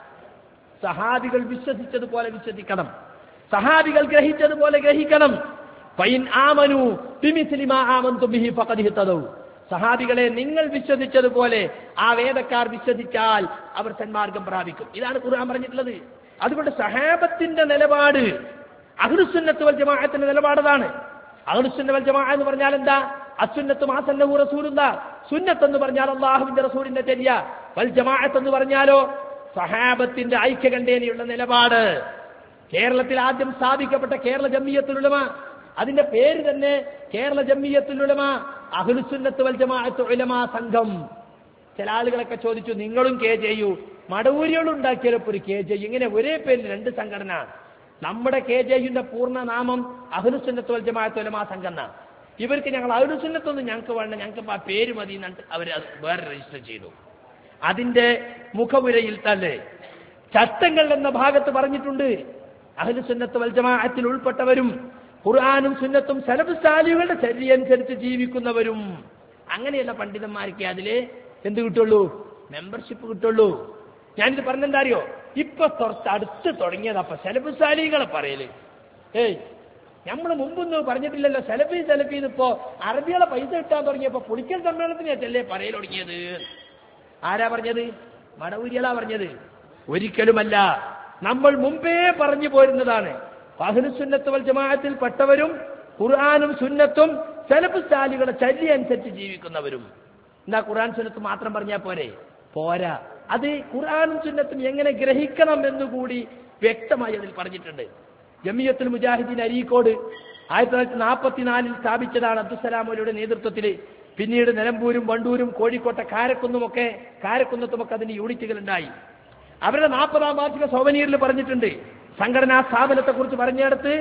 സഹാബികൾ വിശ്വസിച്ചതുപോലെ വിശ്വസിക്കണം, സഹാബികൾ ഗ്രഹിച്ചതുപോലെ ഗ്രഹിക്കണം. ഫൈൻ ആമനു ബിമിസ്ലി മാ ആമൻതു ബിഹി ഫഖദ് ഇഹ്തദൗ. സഹാബികളെ നിങ്ങൾ വിശ്വസിച്ചതുപോലെ ആ വേദക്കാർ വിശ്വസിച്ചാൽ അവർ സന്മാർഗം പ്രാപിക്കും. ഇതാണ് ഖുർആൻ പറഞ്ഞിട്ടുള്ളത്. അതുകൊണ്ട് സഹാബത്തിന്റെ നിലപാട് അഹ്ലുസുന്നത്ത് വൽ ജമാഅത്തിന്റെ നിലപാടതാണ്. അഹ്ലുസുന്ന വൽ ജമാഅ എന്ന് പറഞ്ഞാൽ എന്താ? അസുന്നത്ത് മാ സല്ലഹു റസൂലുള്ളാഹ്. സുന്നത്ത് എന്ന് പറഞ്ഞാൽ അല്ലാഹുവിന്റെ റസൂലിന്റെ ചര്യ. വൽ ജമാഅത്ത് എന്ന് പറഞ്ഞാലോ സഹാബത്തിന്റെ ഐക്യകണ്ഠേനയുള്ള നിലപാട്. കേരളത്തിൽ ആദ്യം സ്ഥാപിക്കപ്പെട്ട കേരള ജംഇയ്യത്തുൽ ഉലമ, അതിന്റെ പേര് തന്നെ കേരള ജംഇയ്യത്തുൽ ഉലമ അഹ്ലുസുന്നത്ത് വൽ ജമാഅത്ത് ഉലമാ സംഘം. ചില ആളുകളൊക്കെ ചോദിച്ചു, നിങ്ങളും കെ ചെയ്യൂ, മടവൂരികളുണ്ടാക്കിയപ്പോൾ ഒരു കെ ചെയ്യൂ, ഇങ്ങനെ ഒരേ പേരിൽ രണ്ട് സംഘടന. നമ്മുടെ കെ ജെയുടെ പൂർണ്ണ നാമം അഹ്ലുസുന്നത്ത് വൽ ജമാഅത്ത് ഉലമാ സംഘം. ഇവർക്ക് ഞങ്ങൾ അഹ്ലുസുന്നത്തൊന്നും ഞങ്ങൾക്ക് വേണ്ട, ഞങ്ങൾക്ക് ആ പേര് മതി എന്നിട്ട് അവർ വേറെ രജിസ്റ്റർ ചെയ്തു. അതിന്റെ മുഖവുരയിൽ തന്നെ ചട്ടങ്ങൾ എന്ന ഭാഗത്ത് പറഞ്ഞിട്ടുണ്ട്, അഹ്ലുസുന്നത്ത് വൽ ജമാഅത്തിൽ ഉൾപ്പെട്ടവരും ഖുർആനും സുന്നത്തും സലഫ് സാലിഹുകളുടെ ചര്യ അനുസരിച്ച് ജീവിക്കുന്നവരും, അങ്ങനെയുള്ള പണ്ഡിതന്മാർക്ക് അതില് എന്ത് കിട്ടുള്ളൂ? മെമ്പർഷിപ്പ് കിട്ടുള്ളൂ. ഞാനിത് പറഞ്ഞെന്താ അറിയോ? ഇപ്പൊ അടുത്ത് തുടങ്ങിയതപ്പ സലഫ് സാലിഹുകളെ പറയല്. ഏയ് നമ്മൾ മുമ്പൊന്നും പറഞ്ഞിട്ടില്ലല്ലോ സലഫി സലഫി ഇപ്പോ അറബികളെ പൈസ കിട്ടാൻ തുടങ്ങിയപ്പോ പുളിക്കൽ സമ്മേളനത്തിനല്ലേ പറയൽ തുടങ്ങിയത്? ആരാ പറഞ്ഞത്? മടവൂരികളാ പറഞ്ഞത്? ഒരിക്കലുമല്ല. നമ്മൾ മുമ്പേ പറഞ്ഞു പോരുന്നതാണ്, അഹ്ലുസുന്നത്ത് വൽ ജമാഅത്തിൽ പെട്ടവരും ഖുർആനും സുന്നത്തും സലഫ് സാലിഹുകളുടെ ചര്യ അനുസരിച്ച് ജീവിക്കുന്നവരും. എന്താ ഖുർആൻ സുന്നത്ത് മാത്രം പറഞ്ഞാൽ പോരെ? പോരാ. അത് ഖുർആനും സുന്നത്തും എങ്ങനെ ഗ്രഹിക്കണം എന്നുകൂടി വ്യക്തമായി അതിൽ പറഞ്ഞിട്ടുണ്ട്. ജമിയത്തുൽ മുജാഹിദീൻ അരീക്കോട് ആയിരത്തി തൊള്ളായിരത്തി നാൽപ്പത്തിനാലിൽ സ്ഥാപിച്ചതാണ് അബ്ദുസ്സലാം മൗലവിയുടെ നേതൃത്വത്തിൽ. പിന്നീട് നിലമ്പൂരും വണ്ടൂരും കോഴിക്കോട്ടെ കാരക്കുന്നുമൊക്കെ കാരക്കുന്നത്തുമൊക്കെ അതിന്റെ യൂണിറ്റുകൾ ഉണ്ടായി. അവരുടെ നാൽപ്പതാം വാർഷിക സോവനീറിൽ പറഞ്ഞിട്ടുണ്ട്, സംഘടനാ സ്ഥാപനത്തെ കുറിച്ച് പറഞ്ഞെടുത്ത്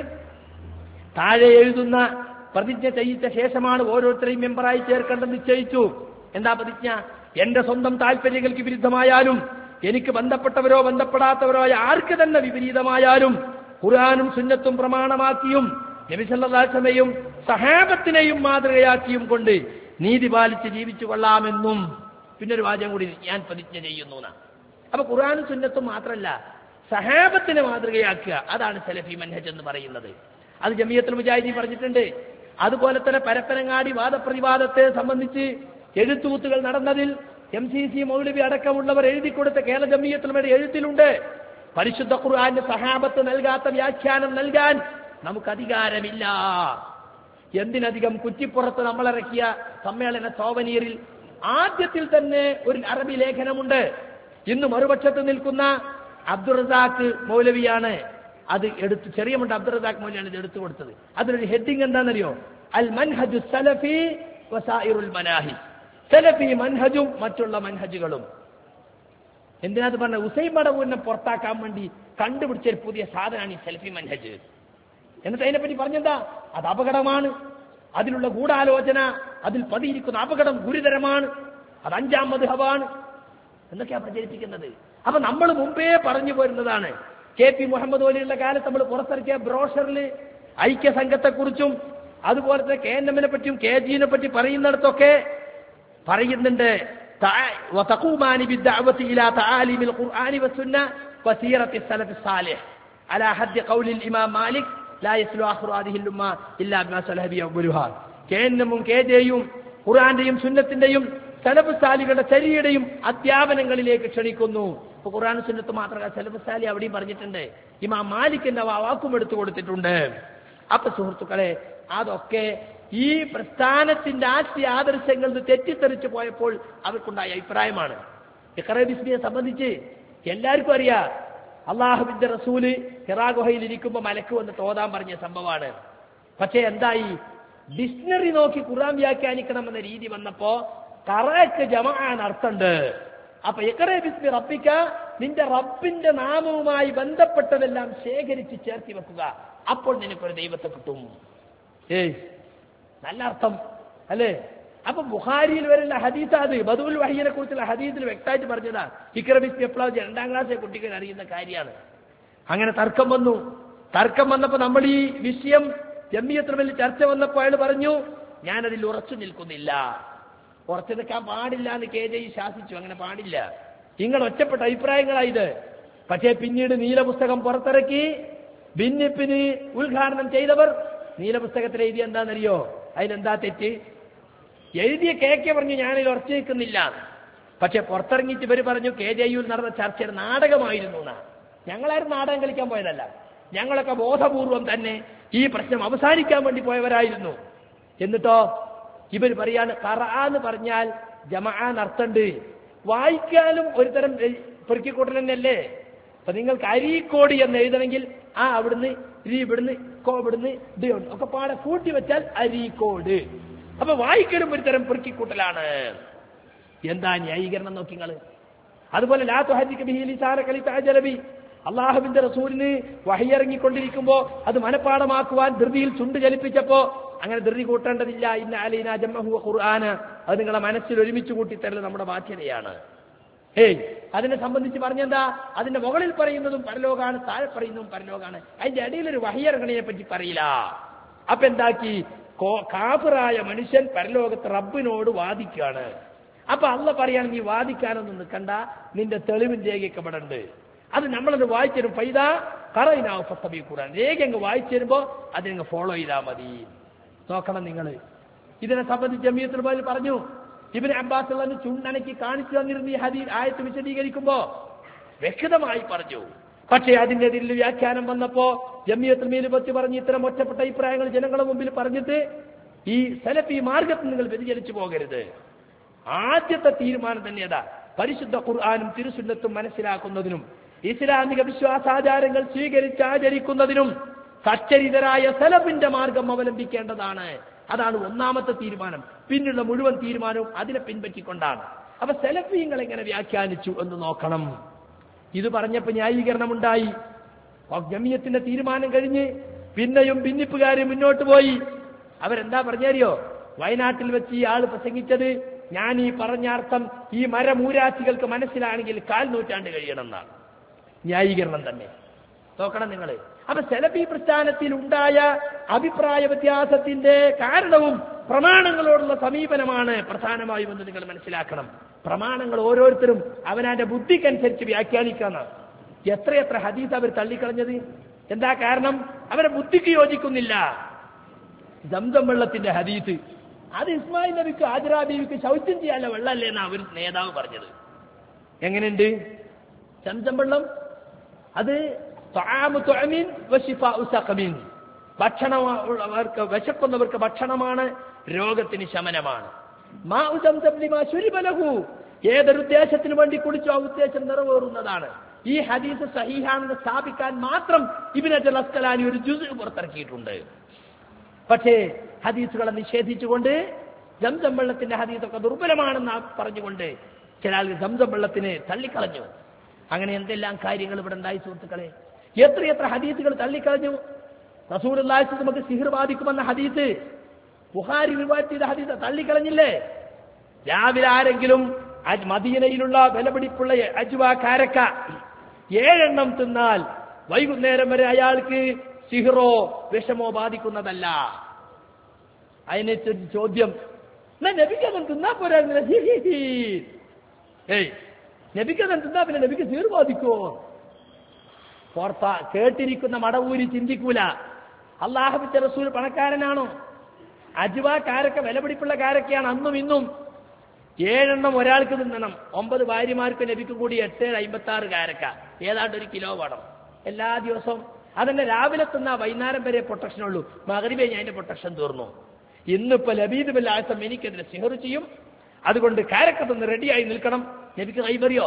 താഴെ എഴുതുന്ന പ്രതിജ്ഞ ചെയ്യിച്ച ശേഷമാണ് ഓരോരുത്തരെയും മെമ്പറായി ചേർക്കേണ്ടെന്ന് നിശ്ചയിച്ചു. എന്താ പ്രതിജ്ഞ? എന്റെ സ്വന്തം താല്പര്യങ്ങൾക്ക് വിരുദ്ധമായാലും എനിക്ക് ബന്ധപ്പെട്ടവരോ ബന്ധപ്പെടാത്തവരോ ആയ ആർക്ക് തന്നെ വിപരീതമായാലും ഖുർആനും സുന്നത്തും പ്രമാണമാക്കിയും നബി സല്ലല്ലാഹു അലൈഹി വസല്ലമയും സഹാബത്തിനെയും മാതൃകയാക്കിയും കൊണ്ട് നീതി പാലിച്ച് ജീവിച്ചു കൊള്ളാമെന്നും പിന്നൊരു വാചകം കൂടി ഞാൻ പ്രതിജ്ഞ ചെയ്യുന്നു. അപ്പൊ ഖുർആനും സുന്നത്തും മാത്രമല്ല, സഹാബത്തിനെ മാതൃകയാക്കുക, അതാണ് സലഫി മൻഹജ് എന്ന് പറയുന്നത്. അത് ജമിയത്തുൽ മുജാഹിദീൻ പറഞ്ഞിട്ടുണ്ട്. അതുപോലെ തന്നെ പരപ്പനങ്ങാടി വാദപ്രതിവാദത്തെ സംബന്ധിച്ച് എഴുത്തുകൂത്തുകൾ നടന്നതിൽ എം സി സി മൗലവി അടക്കമുള്ളവർ എഴുതിക്കൊടുത്ത കേരള ജമിയത്തുൽ എഴുത്തിലുണ്ട്, പരിശുദ്ധ ഖുർആന്റെ സഹാബത്ത് നൽകാത്ത വ്യാഖ്യാനം നൽകാൻ നമുക്ക് അധികാരമില്ല. എന്തിനധികം കുറ്റിപ്പുറത്ത് നമ്മളിറക്കിയ സമ്മേളന സോവനീറിൽ ആദ്യത്തിൽ തന്നെ ഒരു അറബി ലേഖനമുണ്ട്. ഇന്ന് മറുപക്ഷത്ത് നിൽക്കുന്ന അബ്ദുൾ റസാഖ് മൗലവിയാണ് അത് എടുത്ത്, ചെറിയ മുണ്ട് അബ്ദുൾ റസാഖ് മൗലവിയാണ് ഇത് എടുത്തു കൊടുത്തത്. അതിലൊരു ഹെഡിങ് എന്താണെന്നറിയോ? അൽ മൻഹജു സലഫി വസായിറുൽ മനാഹിജ്. സലഫി മൻഹജും മറ്റുള്ള മൻഹജുകളും. എന്തിനാത് പറഞ്ഞ ഉസൈൻ മടവൂരിനെ പുറത്താക്കാൻ വേണ്ടി കണ്ടുപിടിച്ചൊരു പുതിയ സാധനമാണ് ഈ സെൽഫി മൻഹജ്. എന്നിട്ട് അതിനെപ്പറ്റി പറഞ്ഞെന്താ? അത് അപകടമാണ്, അതിലുള്ള ഗൂഢാലോചന, അതിൽ പതിയിരിക്കുന്ന അപകടം ഗുരുതരമാണ്, അത് അഞ്ചാം മദ്ഹബാണ് എന്നൊക്കെയാ പ്രചരിപ്പിക്കുന്നത്. അപ്പൊ നമ്മൾ മുമ്പേ പറഞ്ഞു പോരുന്നതാണ്. കെ പി മുഹമ്മദ് വലിയുള്ള കാലത്ത് നമ്മൾ പുറത്തിറക്കിയ ബ്രോഷറിൽ ഐക്യസംഘത്തെക്കുറിച്ചും അതുപോലെ തന്നെ കെ എൻ എമ്മിനെ പറ്റിയും കെ ജിനെ പറ്റി പറയുന്നിടത്തൊക്കെ പറയുന്നുണ്ട് وتقومان بالدعوة إلى تعاليم القرآن والسنة وسيرة السلف الصالح على حد قول الإمام مالك لا يسلو آخر هذه الأمة إلا بما سلح به أولها. കെ എൻ എമ്മും കെ ജെയും ഖുർആന്റെയും സുന്നത്തിന്റെയും സലഫ് സാലികളുടെ ചര്യയുടെയും അധ്യാപനങ്ങളിലേക്ക് ക്ഷണിക്കുന്നു. ഇപ്പൊ ഖുർആൻ സുന്നത്ത് മാത്രമല്ല, സലഫ് സാലി അവിടെയും പറഞ്ഞിട്ടുണ്ട്, ഇമാം മാലിക്കിന്റെ വാക്കും എടുത്തു കൊടുത്തിട്ടുണ്ട്. അപ്പൊ സുഹൃത്തുക്കളെ, അതൊക്കെ ഈ പ്രസ്ഥാനത്തിന്റെ ആശയ ആദർശങ്ങളിൽ നിന്ന് തെറ്റിത്തെറിച്ചു പോയപ്പോൾ അവർക്കുണ്ടായ അഭിപ്രായമാണ്. ഇഖ്റ ബിസ്മിയെ സംബന്ധിച്ച് എല്ലാവർക്കും അറിയാം, അള്ളാഹുവിന്റെ റസൂല് ഹിറാ ഗുഹയിൽ ഇരിക്കുമ്പോൾ മലക്ക് വന്നിട്ട് ഓതാൻ പറഞ്ഞ സംഭവമാണ്. പക്ഷേ എന്തായി? ഡിക്ഷണറി നോക്കി ഖുർആൻ വ്യാഖ്യാനിക്കണമെന്ന രീതി വന്നപ്പോ ഖറഅക്ക് ജമഅൻ അർത്ഥമുണ്ട്. അപ്പൊ ഇഖ്റ ബിസ്മി റബ്ബിക, നിന്റെ റബ്ബിന്റെ നാമവുമായി ബന്ധപ്പെട്ടതെല്ലാം ശേഖരിച്ച് ചേർത്തി വെക്കുക, അപ്പോൾ നിനക്കൊരു ദൈവത്തെ കിട്ടും. ഏയ് നല്ല അർത്ഥം അല്ലേ? അപ്പൊ ബുഖാരിയിൽ വരുന്ന ഹദീസ്, അത് ബദുൽ വഹിയെ കുറിച്ചുള്ള ഹദീസിൽ വ്യക്തമായിട്ട് പറഞ്ഞതാ. ഇഖ്റ ബിസ്മി എപ്പോഴും രണ്ടാം ക്ലാസ്സിലെ കുട്ടികൾ അറിയുന്ന കാര്യമാണ്. അങ്ങനെ തർക്കം വന്നു. തർക്കം വന്നപ്പോ നമ്മൾ ഈ വിഷയം ജമിയത്തുൽ ഉലമയിൽ ചർച്ച വന്നപ്പോൾ അയാൾ പറഞ്ഞു, ഞാനതിൽ ഉറച്ചു നിൽക്കുന്നില്ല. ഉറച്ചു നിൽക്കാൻ പാടില്ല എന്ന് കെ ജെ ശാസിച്ചു. അങ്ങനെ പാടില്ല, നിങ്ങൾ ഒറ്റപ്പെട്ട അഭിപ്രായങ്ങളായത്. പക്ഷേ പിന്നീട് നീലപുസ്തകം പുറത്തിറക്കി. ഭിന്നിപ്പിന് ഉദ്ഘാടനം ചെയ്തവർ നീലപുസ്തകത്തിൽ എഴുതി എന്താണെന്നറിയോ? അതിലെന്താ തെറ്റ്? എഴുതിയ കെ കെ പറഞ്ഞു ഞാനിൽ ഉറച്ചു നിൽക്കുന്നില്ല. പക്ഷെ പുറത്തിറങ്ങിയിട്ട് ഇവർ പറഞ്ഞു കെ ജെ യുവിൽ നടന്ന ചർച്ചയുടെ നാടകമായിരുന്നു എന്നാ. ഞങ്ങളാരും നാടകം കളിക്കാൻ പോയതല്ല, ഞങ്ങളൊക്കെ ബോധപൂർവം തന്നെ ഈ പ്രശ്നം അവസാനിക്കാൻ വേണ്ടി പോയവരായിരുന്നു. എന്നിട്ടോ ഇവർ പറയാണ് ഖറഅ എന്ന് പറഞ്ഞാൽ ജമഅൻ അർത്ഥമുണ്ട്, വായിക്കാനും ഒരുതരം പെറുക്കിക്കൂട്ടൽ തന്നെയല്ലേ. അപ്പൊ നിങ്ങൾക്ക് അരീക്കോടി എന്ന് എഴുതണമെങ്കിൽ ആ അവിടുന്ന് രീ ഇവിടുന്ന് കോ ഇവിടുന്ന് ഡി ഒക്കെ പാടെ കൂട്ടി വെച്ചാൽ അരീക്കോട്. അപ്പൊ വായിക്കലും ഒരുതരം പെറുക്കിക്കൂട്ടലാണ്. എന്താ ന്യായീകരണം നോക്കിങ്ങള്. അതുപോലെ ലാ തുഹദ്ദിക ബിഹി ലിസാനക ലിതഅജലബി, അള്ളാഹുവിന്റെ റസൂലിന് വഹി ഇറങ്ങിക്കൊണ്ടിരിക്കുമ്പോ അത് മനഃപ്പാടമാക്കുവാൻ ധൃതിയിൽ ചുണ്ട് ചലിപ്പിച്ചപ്പോ അങ്ങനെ ധൃതി കൂട്ടേണ്ടതില്ല. ഇന്ന അലൈനാ ജംഅഹു വ ഖുർആന, അത് നിങ്ങളെ മനസ്സിൽ ഒരുമിച്ച് കൂട്ടിത്തരൽ നമ്മുടെ ബാധ്യതയാണ്. ഏയ് അതിനെ സംബന്ധിച്ച് പറഞ്ഞെന്താ? അതിന്റെ മുകളിൽ പറയുന്നതും പരലോകാണ്, താഴെ പറയുന്നതും പരലോകാണ്. അതിന്റെ ഇടയിലൊരു വഹി ഇറങ്ങണതിനെ പറ്റി പറയില്ല. അപ്പൊ എന്താക്കി? കാഫിറായ മനുഷ്യൻ പരലോകത്ത് റബ്ബിനോട് വാദിക്കുകയാണ്. അപ്പൊ അള്ള പറയാണ്, നീ വാദിക്കാനൊന്നും നിൽക്കണ്ട, നിന്റെ തെളിവിൻ രേഖിക്കപ്പെടണ്ട്. അത് നമ്മളത് വായിച്ചു തരും. ഫൈദാ ഖറഅനാഹു ഫത്തബിഉ ഖുർആൻ, രേഖ അങ്ങ് വായിച്ചു തരുമ്പോ അതിനങ്ങ് ഫോളോ ചെയ്താൽ മതി. നോക്കണം നിങ്ങൾ. ഇതിനെ സംബന്ധിച്ച് ജമിയത്തുൽ ഉലമയിൽ പറഞ്ഞു, ഇബ്നു അബ്ബാസ് അള്ളാഹു ചുണ്ടനക്കി കാണിച്ചു തന്നിരുന്ന ഈ ഹദീസ് ആയത്ത് വിശദീകരിക്കുമ്പോ വ്യക്തമായി പറഞ്ഞു. പക്ഷേ അതിന്റെ ഇതിൽ വ്യാഖ്യാനം വന്നപ്പോ ജമിയത്തുൽ ഉലമയെ പറ്റി പറഞ്ഞ് ഇത്തരം ഒറ്റപ്പെട്ട അഭിപ്രായങ്ങൾ ജനങ്ങളുടെ മുമ്പിൽ പറഞ്ഞിട്ട് ഈ സലഫി മാർഗത്തിൽ നിങ്ങൾ വ്യതിചലിച്ചു പോകരുത്. ആദ്യത്തെ തീരുമാനം തന്നെ അതാ, പരിശുദ്ധ ഖുർആനും തിരുസുന്നത്തും മനസ്സിലാക്കുന്നതിനും ഇസ്ലാമിക വിശ്വാസാചാരങ്ങൾ സ്വീകരിച്ചാചരിക്കുന്നതിനും സച്ചരിതരായ സലഫിന്റെ മാർഗം അവലംബിക്കേണ്ടതാണ്. അതാണ് ഒന്നാമത്തെ തീരുമാനം. പിന്നുള്ള മുഴുവൻ തീരുമാനവും അതിനെ പിൻപറ്റിക്കൊണ്ടാണ്. അപ്പൊ സലഫീങ്ങൾ എങ്ങനെ വ്യാഖ്യാനിച്ചു എന്ന് നോക്കണം. ഇത് പറഞ്ഞപ്പോ ന്യായീകരണമുണ്ടായി. ജമിയത്തിന്റെ തീരുമാനം കഴിഞ്ഞ് പിന്നെയും ഭിന്നിപ്പുകാര് മുന്നോട്ട് പോയി. അവരെന്താ പറഞ്ഞറിയോ? വയനാട്ടിൽ വെച്ച് ഈ ആള് പ്രസംഗിച്ചത്, ഞാൻ ഈ പറഞ്ഞ അർത്ഥം ഈ മരമൂരാച്ചികൾക്ക് മനസ്സിലാണെങ്കിൽ കാൽ നൂറ്റാണ്ട് കഴിയണം എന്നാണ്. ന്യായീകരണം തന്നെ. നോക്കണം നിങ്ങൾ. അപ്പൊ സലഫി പ്രസ്ഥാനത്തിൽ ഉണ്ടായ അഭിപ്രായ വ്യത്യാസത്തിന്റെ കാരണവും പ്രമാണങ്ങളോടുള്ള സമീപനമാണ് പ്രധാനമായും എന്ന് നിങ്ങൾ മനസ്സിലാക്കണം. പ്രമാണങ്ങൾ ഓരോരുത്തരും അവനവന്റെ ബുദ്ധിക്കനുസരിച്ച് വ്യാഖ്യാനിക്കാനാണ്. എത്രയെത്ര ഹദീസ് അവർ തള്ളിക്കളഞ്ഞത്. എന്താ കാരണം? അവരെ ബുദ്ധിക്ക് യോജിക്കുന്നില്ല. സംസം വെള്ളത്തിന്റെ ഹദീസ്, അത് ഇസ്മായിൽ നബിക്ക് ഹാജറ ബീവിക്ക് ശൗചം ചെയ്യാനുള്ള വെള്ളമല്ലേ എന്നാ അവർ നേതാവ് പറഞ്ഞത്. എങ്ങനെയുണ്ട് സംസം വെള്ളം? അത് ഭക്ഷണമുള്ളവർക്ക്, വിശക്കുന്നവർക്ക് ഭക്ഷണമാണ്, രോഗത്തിന് ശമനമാണ്. ഏതൊരുദ്ദേശത്തിന് വേണ്ടി കുടിച്ചോ ആ ഉദ്ദേശം നിറവേറുന്നതാണ്. ഈ ഹദീസ് സഹീഹാണെന്ന് സ്ഥാപിക്കാൻ മാത്രം ഇബ്നു ഹജർ അസ്കലാനി ഒരു ജുസ് പുറത്തിറക്കിയിട്ടുണ്ട്. പക്ഷേ ഹദീസുകളെ നിഷേധിച്ചുകൊണ്ട് സംസം വെള്ളത്തിന്റെ ഹദീസൊക്കെ ദുർബലമാണെന്ന് പറഞ്ഞുകൊണ്ട് ചില ആളുകൾ സംസം വെള്ളത്തിന് തള്ളിക്കളഞ്ഞു. അങ്ങനെ എന്തെല്ലാം കാര്യങ്ങൾ ഇവിടെ ഉണ്ടായി സുഹൃത്തുക്കളെ. എത്രയെത്ര ഹദീസുകൾ തള്ളിക്കളഞ്ഞു. റസൂലുള്ളാഹി സ്വല്ലല്ലാഹു അലൈഹി വസല്ലം നമുക്ക് സിഹ്ർ ബാധിക്കുമെന്ന ഹദീസ് ബുഖാരി റിവായത്ത് ചെയ്ത ഹദീസ് തള്ളിക്കളഞ്ഞില്ലേ? രാവിലെ ആരെങ്കിലും മദീനയിലുള്ള വിലപിടിപ്പുള്ള അജ്വ കാരക്ക ഏഴെണ്ണം തിന്നാൽ വൈകുന്നേരം വരെ അയാൾക്ക് സിഹ്റോ വിഷമോ ബാധിക്കുന്നതല്ല. അതിനെ ചോദ്യം, നബിക്കതൻ തിന്നാ പോരാ? ഏയ് നബിക്കതൻ തിന്നാ പിന്നെ നബിക്ക് സിഹ്ർ ബാധിക്കുമോ? പുറത്ത കേട്ടിരിക്കുന്ന മടവൂരി ചിന്തിക്കൂല. അല്ലാഹുവിന്റെ റസൂൽ പണക്കാരനാണോ? അജ്വ കാരക്ക വിലപിടിപ്പുള്ള കാരക്കയാണ് അന്നും ഇന്നും. ഏഴെണ്ണം ഒരാൾക്ക് തിന്നണം. ഒമ്പത് ഭാര്യമാർക്ക് നബിക്ക് കൂടി എട്ട് അമ്പത്തി ആറ് കാരക്ക, ഏതാണ്ട് ഒരു കിലോ വേണം എല്ലാ ദിവസവും. അതന്നെ രാവിലെ തിന്നാ വൈകുന്നേരം വരെ പ്രൊട്ടക്ഷൻ ഉള്ളൂ. മഗ്രിബേ ഞാൻ അതിന്റെ പ്രൊട്ടക്ഷൻ തീർന്നു. ഇന്നിപ്പോ ലബീദ് ബിൻ ആസം എനിക്കെതിരെ സിഹർ ചെയ്യും, അതുകൊണ്ട് കാരക്ക തിന്ന് റെഡിയായി നിൽക്കണം. നബിക്ക് കൈവറിയോ?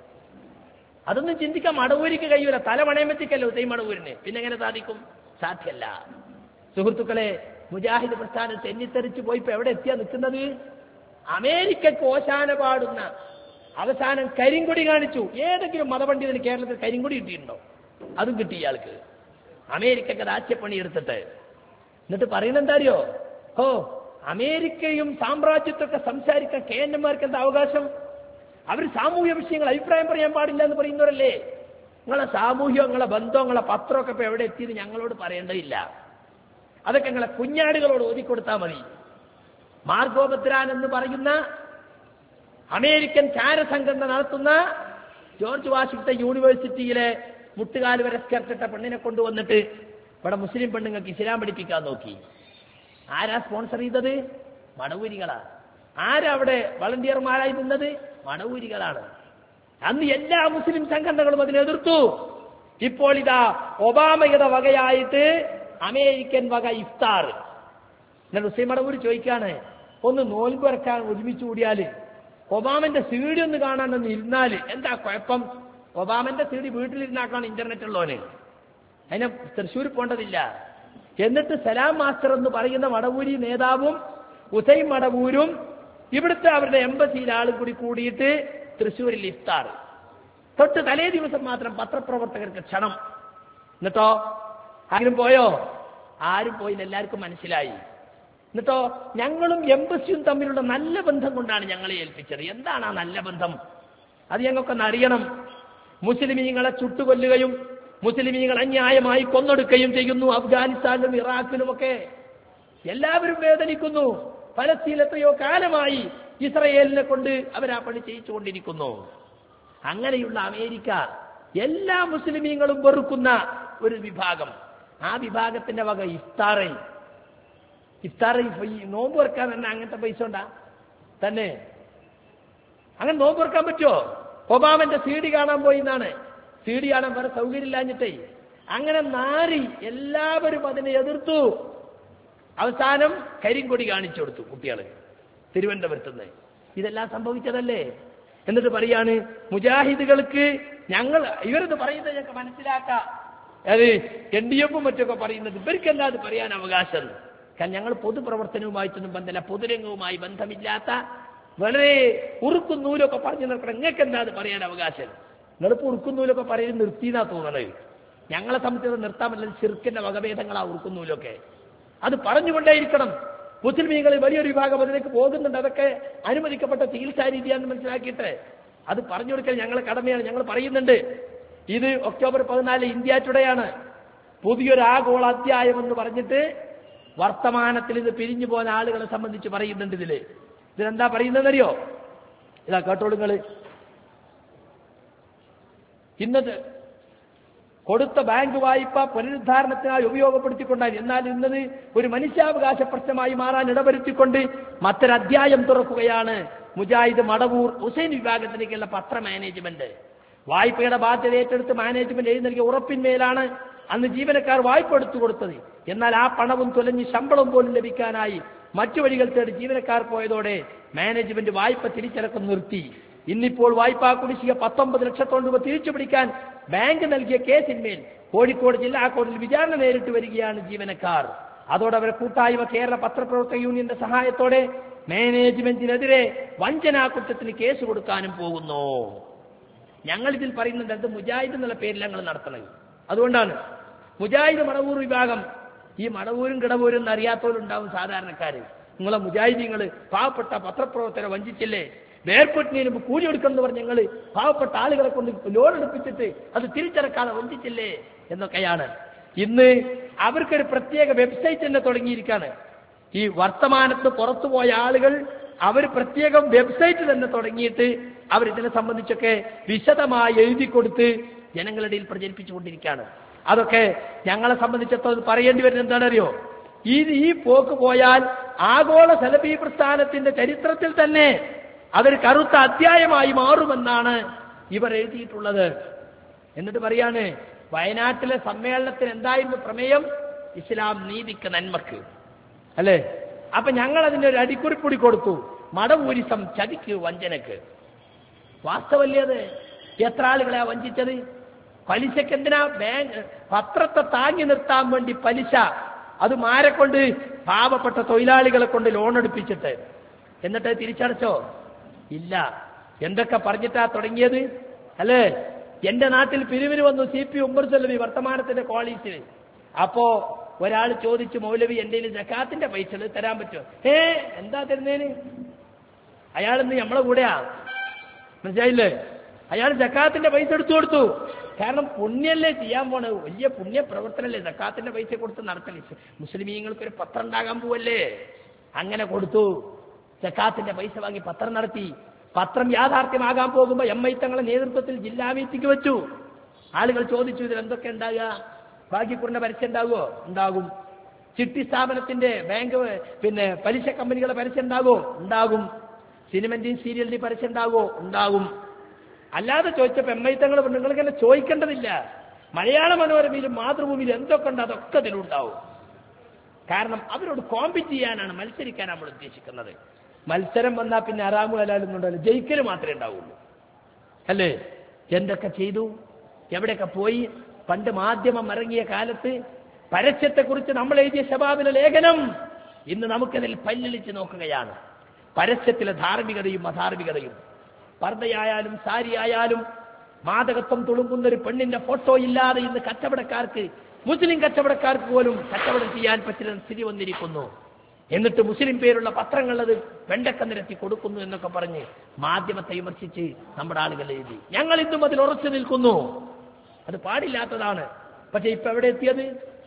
അതൊന്നും ചിന്തിക്കാൻ മടവൂരിക്ക് കഴിയൂല. തല മണയം വെച്ചിക്കല്ലോ തൈ മടവൂരിന്, പിന്നെ എങ്ങനെ സാധിക്കും? സാധ്യല്ല. സുഹൃത്തുക്കളെ, മുജാഹിദ് പ്രസ്ഥാനം തെന്നിത്തെറിച്ച് പോയിപ്പോ എവിടെ എത്തിയാ നിൽക്കുന്നത്? അമേരിക്കക്ക് ഓശാന പാടുന്ന അവസാനം കരിങ്കൊടി കാണിച്ചു. ഏതെങ്കിലും മതപണ്ഡിതന് കേരളത്തിൽ കരിങ്കൊടി കിട്ടിയിട്ടുണ്ടോ? അതും കിട്ടി ഇയാൾക്ക്. അമേരിക്കക്ക് രാജ്യപ്പണി എടുത്തിട്ട് എന്നിട്ട് പറയുന്നത് എന്താ അറിയോ? ഓ അമേരിക്കയും സാമ്രാജ്യത്തൊക്കെ സംസാരിക്കാൻ കെ എൻ എമാർക്ക് എന്താ അവകാശം? അവർ സാമൂഹ്യ വിഷയങ്ങൾ അഭിപ്രായം പറയാൻ പാടില്ല എന്ന് പറയുന്നവരല്ലേ? നിങ്ങളെ സാമൂഹ്യം, നിങ്ങളെ ബന്ധം, നിങ്ങളെ പത്രമൊക്കെ ഇപ്പൊ എവിടെ എത്തിയത് ഞങ്ങളോട് പറയേണ്ടതില്ല. അതൊക്കെ നിങ്ങളെ കുഞ്ഞാടുകളോട് ഓതിക്കൊടുത്താൽ മതി. മാർഗോപത്രാൻ എന്ന് പറയുന്ന അമേരിക്കൻ ചാരസംഘടന നടത്തുന്ന ജോർജ് വാഷിംഗ്ടൺ യൂണിവേഴ്സിറ്റിയിലെ മുട്ടുകാൽ വരെ സ്കർട്ടിട്ട പെണ്ണിനെ കൊണ്ടുവന്നിട്ട് ഇവിടെ മുസ്ലിം പെണ്ണുങ്ങൾക്ക് ഇസ്ലാം പഠിപ്പിക്കാൻ നോക്കി. ആരാ സ്പോൺസർ ചെയ്തത്? മടവൂരികളാ. ആരാ അവിടെ വളണ്ടിയർമാരായി നിന്നത്? മടവൂരികളാണ്. അന്ന് എല്ലാ മുസ്ലിം സംഘടനകളും അതിനെ എതിർത്തു. ഇപ്പോൾ ഇതാ ഒബാമയുടെ വകയായിട്ട് അമേരിക്കൻ വക ഇഫ്താർ. എന്നാൽ മുസ്ലിം മടവൂര് ചോദിക്കാണ്, ഒന്ന് നോൽമ്പ് ഇറക്കാൻ ഒരുമിച്ച് കൂടിയാല് ഒബാമന്റെ സീഡി ഒന്ന് കാണാനൊന്ന് ഇരുന്നാല് എന്താ കുഴപ്പം? ഒബാമന്റെ സീഡി വീട്ടിലിരുന്നാക്കാണ് ഇന്റർനെറ്റ് ഉള്ളവന്, അതിനെ തൃശ്ശൂർ പോണ്ടതില്ല. എന്നിട്ട് സലാം മാസ്റ്റർ എന്ന് പറയുന്ന മടവൂരി നേതാവും ഉസൈൻ മടവൂരും ഇവിടുത്തെ അവരുടെ എംബസിയിൽ ആളും കൂടി കൂടിയിട്ട് തൃശ്ശൂരിൽ ഇഫ്താർ. തൊട്ട് തലേ ദിവസം മാത്രം പത്രപ്രവർത്തകർക്ക് ക്ഷണം. എന്നിട്ടോ ആരും പോയോ? ആരും പോയില്ല. എല്ലാവർക്കും മനസ്സിലായി. എന്നിട്ടോ ഞങ്ങളും എംബസിയും തമ്മിലുള്ള നല്ല ബന്ധം കൊണ്ടാണ് ഞങ്ങളെ ഏൽപ്പിച്ചത്. എന്താണ് ആ നല്ല ബന്ധം? അത് ഞങ്ങൾക്കൊന്ന് അറിയണം. മുസ്ലിമീങ്ങളെ ചുട്ടുകൊല്ലുകയും മുസ്ലിമീങ്ങൾ അന്യായമായി കൊന്നൊടുക്കുകയും ചെയ്യുന്നു. അഫ്ഗാനിസ്ഥാനിലും ഇറാഖിലുമൊക്കെ എല്ലാവരും വേദനിക്കുന്നു. ഫലസ്തീൻ എത്രയോ കാലമായി ഇസ്രയേലിനെ കൊണ്ട് അവരാ പണി ചെയ്യിച്ചുകൊണ്ടിരിക്കുന്നു. അങ്ങനെയുള്ള അമേരിക്ക എല്ലാ മുസ്ലിമീങ്ങളും വെറുക്കുന്ന ഒരു വിഭാഗം, ആ വിഭാഗത്തിന്റെ വക ഇഫ്താറിൽ ഇഫ്താറിൽ നോമ്പ് വെക്കാൻ തന്നെ അങ്ങനത്തെ പൈസ ഉണ്ടാ തന്നെ? അങ്ങനെ നോമ്പ് വെക്കാൻ പറ്റുമോ? ഒബാമന്റെ സി ഡി കാണാൻ പോയി എന്നാണ്. സി ഡി കാണാൻ വേറെ സൗകര്യമില്ലാഞ്ഞിട്ടേ അങ്ങനെ നാരി എല്ലാവരും അതിനെ എതിർത്തു. അവസാനം കരിങ്കൊടി കാണിച്ചു കൊടുത്തു കുട്ടികള് തിരുവനന്തപുരത്തുനിന്ന്. ഇതെല്ലാം സംഭവിച്ചതല്ലേ? എന്നിട്ട് പറയാണ് മുജാഹിദുകൾക്ക് ഞങ്ങൾ ഇവരത് പറയുന്നത് ഞങ്ങൾക്ക് മനസ്സിലാക്കാം. അത് എൻ ഡി എഫും മറ്റൊക്കെ പറയുന്നത് ഇവർക്കെന്താ അത് പറയാൻ അവകാശം? കാരണം ഞങ്ങൾ പൊതുപ്രവർത്തനവുമായിട്ടൊന്നും ബന്ധമില്ല, പൊതുരംഗവുമായി ബന്ധമില്ലാത്ത വളരെ ഉറുക്കും നൂലൊക്കെ പറഞ്ഞു നിർത്തണം. നിങ്ങൾക്ക് എന്താ അത് പറയാൻ അവകാശം? നിങ്ങളിപ്പോ ഉറുക്കും നൂലൊക്കെ പറയുന്നത് നിർത്തിയെന്നാ തോന്നണത്. ഞങ്ങളെ സംബന്ധിച്ച് നിർത്താമല്ല, ശിർക്കിന്റെ വകഭേദങ്ങളാ ഉറുക്കും നൂലൊക്കെ. അത് പറഞ്ഞുകൊണ്ടേയിരിക്കണം. മുസ്ലിമീങ്ങളിൽ വലിയൊരു വിഭാഗം അതിലേക്ക് പോകുന്നുണ്ട്. അതൊക്കെ അനുവദിക്കപ്പെട്ട ചികിത്സാ രീതിയാണെന്ന് മനസ്സിലാക്കിയിട്ട് അത് പറഞ്ഞു കൊടുക്കൽ ഞങ്ങളെ കടമയാണ്. ഞങ്ങൾ പറയുന്നുണ്ട്. ഇത് ഒക്ടോബർ പതിനാല് ഇന്ത്യ ടുഡേയാണ്. പുതിയൊരു ആഗോള അധ്യായം എന്ന് പറഞ്ഞിട്ട് വർത്തമാനത്തിൽ ഇത് പിരിഞ്ഞു പോകുന്ന ആളുകളെ സംബന്ധിച്ച് പറയുന്നുണ്ട്. ഇതില് ഇതിലെന്താ പറയുന്നതെന്നറിയോ? ഇതാ കേട്ടോളുങ്ങള്. ഇന്നത് കൊടുത്ത ബാങ്ക് വായ്പ പുനരുദ്ധാരണത്തിനായി ഉപയോഗപ്പെടുത്തിക്കൊണ്ടാണ്. എന്നാൽ ഇന്നത് ഒരു മനുഷ്യാവകാശ പ്രശ്നമായി മാറാൻ ഇടവരുത്തിക്കൊണ്ട് മറ്റൊരധ്യായം തുറക്കുകയാണ് മുജാഹിദ് മടവൂർ ഹുസൈൻ വിഭാഗത്തിലേക്കുള്ള പത്ര മാനേജ്മെന്റ്. വായ്പയുടെ ബാധ്യത ഏറ്റെടുത്ത് മാനേജ്മെന്റ് എഴുതി നൽകിയ ഉറപ്പിന്മേലാണ് അന്ന് ജീവനക്കാർ വായ്പ എടുത്തു കൊടുത്തത്. എന്നാൽ ആ പണവും തുലഞ്ഞ് ശമ്പളം പോലും ലഭിക്കാനായി മറ്റു വഴികൾ തേടി ജീവനക്കാർ പോയതോടെ മാനേജ്മെന്റ് വായ്പ തിരിച്ചടക്കം നിർത്തി. ഇന്നിപ്പോൾ വായ്പാ കുടിശ്ശിക പത്തൊമ്പത് ലക്ഷത്തോളം രൂപ തിരിച്ചു പിടിക്കാൻ ബാങ്ക് നൽകിയ കേസിന്മേൽ കോഴിക്കോട് ജില്ലാ കോടതിയിൽ വിചാരണ നേരിട്ട് വരികയാണ് ജീവനക്കാർ. അതോടെ അവരെ കൂട്ടായ്മ കേരള പത്രപ്രവർത്തക യൂണിയന്റെ സഹായത്തോടെ മാനേജ്മെന്റിനെതിരെ വഞ്ചനാ കുറ്റത്തിന് കേസ് കൊടുക്കാനും പോകുന്നു. ഞങ്ങൾ ഇതിൽ പറയുന്നുണ്ട് അത് മുജാഹിദ് എന്നുള്ള പേരിൽ ഞങ്ങൾ നടത്തണത്. അതുകൊണ്ടാണ് മുജാഹിദ് മടവൂർ വിഭാഗം. ഈ മടവൂരും കിടവൂരും എന്ന് അറിയാത്തവരുണ്ടാവും സാധാരണക്കാര്. നിങ്ങളെ മുജാഹിദീങ്ങൾ പാവപ്പെട്ട പത്രപ്രവർത്തകരെ വഞ്ചിച്ചില്ലേ, വേർപെട്ടിന് മുമ്പ് കൂലി കൊടുക്കണമെന്ന് പറഞ്ഞ് ഞങ്ങൾ പാവപ്പെട്ട ആളുകളെ കൊണ്ട് ലോൺ എടുപ്പിച്ചിട്ട് അത് തിരിച്ചടക്കാതെ വഞ്ചിച്ചില്ലേ എന്നൊക്കെയാണ്. ഇന്ന് അവർക്കൊരു പ്രത്യേക വെബ്സൈറ്റ് തന്നെ തുടങ്ങിയിരിക്കുകയാണ്. ഈ വർത്തമാനത്ത് പുറത്തുപോയ ആളുകൾ അവർ പ്രത്യേകം വെബ്സൈറ്റ് തന്നെ തുടങ്ങിയിട്ട് അവരിതിനെ സംബന്ധിച്ചൊക്കെ വിശദമായി എഴുതി കൊടുത്ത് ജനങ്ങളുടെ ഇടയിൽ പ്രചരിപ്പിച്ചുകൊണ്ടിരിക്കുകയാണ്. അതൊക്കെ ഞങ്ങളെ സംബന്ധിച്ചിടത്തോളം പറയേണ്ടി വരുന്നത് എന്താണെന്നറിയോ? ഈ ഈ പോക്ക് പോയാൽ ആഗോള സലഫി പ്രസ്ഥാനത്തിന്റെ ചരിത്രത്തിൽ തന്നെ അതൊരു കറുത്ത അധ്യായമായി മാറുമെന്നാണ് ഇവർ എഴുതിയിട്ടുള്ളത്. എന്നിട്ട് പറയാണ്, വയനാട്ടിലെ സമ്മേളനത്തിന് എന്തായിരുന്നു പ്രമേയം? ഇസ്ലാം നീതിക്ക് നന്മക്ക്, അല്ലേ? അപ്പൊ ഞങ്ങൾ അതിന്റെ ഒരു അടിക്കുറിപ്പൊടി കൊടുത്തു, മടവൂരിസം ചതിക്ക് വഞ്ചനക്ക്. വാസ്തവല്ലേ അത്? എത്ര ആളുകളെ വഞ്ചിച്ചത്? പലിശക്ക് എന്തിനാ? ബാങ്ക് പത്രത്തെ താങ്ങി നിർത്താൻ വേണ്ടി പലിശ, അത് മാരെ കൊണ്ട് പാവപ്പെട്ട തൊഴിലാളികളെ കൊണ്ട് ലോൺ എടുപ്പിച്ചിട്ട് എന്നിട്ട് തിരിച്ചടച്ചോ? ഇല്ല. എന്തൊക്കെ പറഞ്ഞിട്ടാ തുടങ്ങിയത്, അല്ലേ? എന്റെ നാട്ടിൽ പിരിവിന് വന്നു സി പി ഉമ്മർ സലഫി വർത്തമാനത്തിന്റെ കോളേജിൽ. അപ്പോ ഒരാൾ ചോദിച്ചു, മൗലവി എന്റെ സക്കാത്തിന്റെ പൈസ തരാൻ പറ്റുമോ? ഏ എന്താ തരുന്നേന്? അയാളിന്ന് നമ്മളെ കൂടെയാ, മനസ്സിലായില്ലേ? അയാൾ സക്കാത്തിന്റെ പൈസ എടുത്തു കൊടുത്തു. കാരണം പുണ്യല്ലേ ചെയ്യാൻ പോണത്, വലിയ പുണ്യ പ്രവർത്തനല്ലേ സക്കാത്തിന്റെ പൈസ കൊടുത്ത് നടത്തല്. മുസ്ലിമീങ്ങൾക്ക് ഒരു പത്രം ഉണ്ടാകാൻ പോവല്ലേ, അങ്ങനെ കൊടുത്തു. സക്കാത്തിന്റെ പൈസ വാങ്ങി പത്രം നടത്തി. പത്രം യാഥാർത്ഥ്യമാകാൻ പോകുമ്പോ എം ഐ തങ്ങളുടെ നേതൃത്വത്തിൽ ജില്ലാ മീറ്റിംഗ് വെച്ചു. ആളുകൾ ചോദിച്ചു, ഇതിൽ എന്തൊക്കെ ഉണ്ടാകുക? ഭാഗ്യക്കുറിന്റെ പരസ്യം ഉണ്ടാകുമോ? ഉണ്ടാകും. ചിട്ടി സ്ഥാപനത്തിന്റെ ബാങ്ക് പിന്നെ പലിശ കമ്പനികളെ പരസ്യം ഉണ്ടാകുമോ? ഉണ്ടാകും. സിനിമന്റെയും സീരിയലിന്റെയും പരസ്യം ഉണ്ടാകുമോ? ഉണ്ടാകും. അല്ലാതെ ചോദിച്ചപ്പോ എം ഐ തങ്ങൾ നിങ്ങൾക്ക് തന്നെ ചോദിക്കേണ്ടതില്ല. മലയാള മനോരമയിലും മാതൃഭൂമിയിലും എന്തൊക്കെ ഉണ്ട് അതൊക്കെ അതിലുണ്ടാവും. കാരണം അവരോട് കോമ്പീറ്റ് ചെയ്യാനാണ്, മത്സരിക്കാനാണ് നമ്മൾ ഉദ്ദേശിക്കുന്നത്. മത്സരം വന്നാൽ പിന്നെ അറാമു ഹലാലൊന്നും ഉണ്ടാവില്ല, ജയിക്കൽ മാത്രമേ ഉണ്ടാവുള്ളൂ, അല്ലേ? എന്തൊക്കെ ചെയ്തു, എവിടെയൊക്കെ പോയി? പണ്ട് മാധ്യമം ഇറങ്ങിയ കാലത്ത് പരസ്യത്തെക്കുറിച്ച് നമ്മൾ എഴുതിയ ശബാബിലെ ലേഖനം ഇന്ന് നമുക്കതിൽ പല്ലിളിച്ച് നോക്കുകയാണ്. പരസ്യത്തിലെ ധാർമ്മികതയും അധാർമികതയും. പർദ്ദയായാലും സാരിയായാലും മാദകത്വം തുളുമ്പുന്ന ഒരു പെണ്ണിന്റെ ഫോട്ടോ ഇല്ലാതെ ഇന്ന് കച്ചവടക്കാർക്ക്, മുസ്ലിം കച്ചവടക്കാർക്ക് പോലും കച്ചവടം ചെയ്യാൻ പറ്റുന്ന സ്ഥിതി വന്നിരിക്കുന്നു. എന്നിട്ട് മുസ്ലിം പേരുള്ള പത്രങ്ങൾ അത് വെണ്ടക്ക നിരത്തി കൊടുക്കുന്നു എന്നൊക്കെ പറഞ്ഞ് മാധ്യമത്തെ വിമർശിച്ച് നമ്മുടെ ആളുകൾ എഴുതി. ഞങ്ങൾ ഇന്നും അതിൽ ഉറച്ചു നിൽക്കുന്നു. അത് പാടില്ലാത്തതാണ്. പക്ഷെ ഇപ്പൊ എവിടെ എത്തിയത്?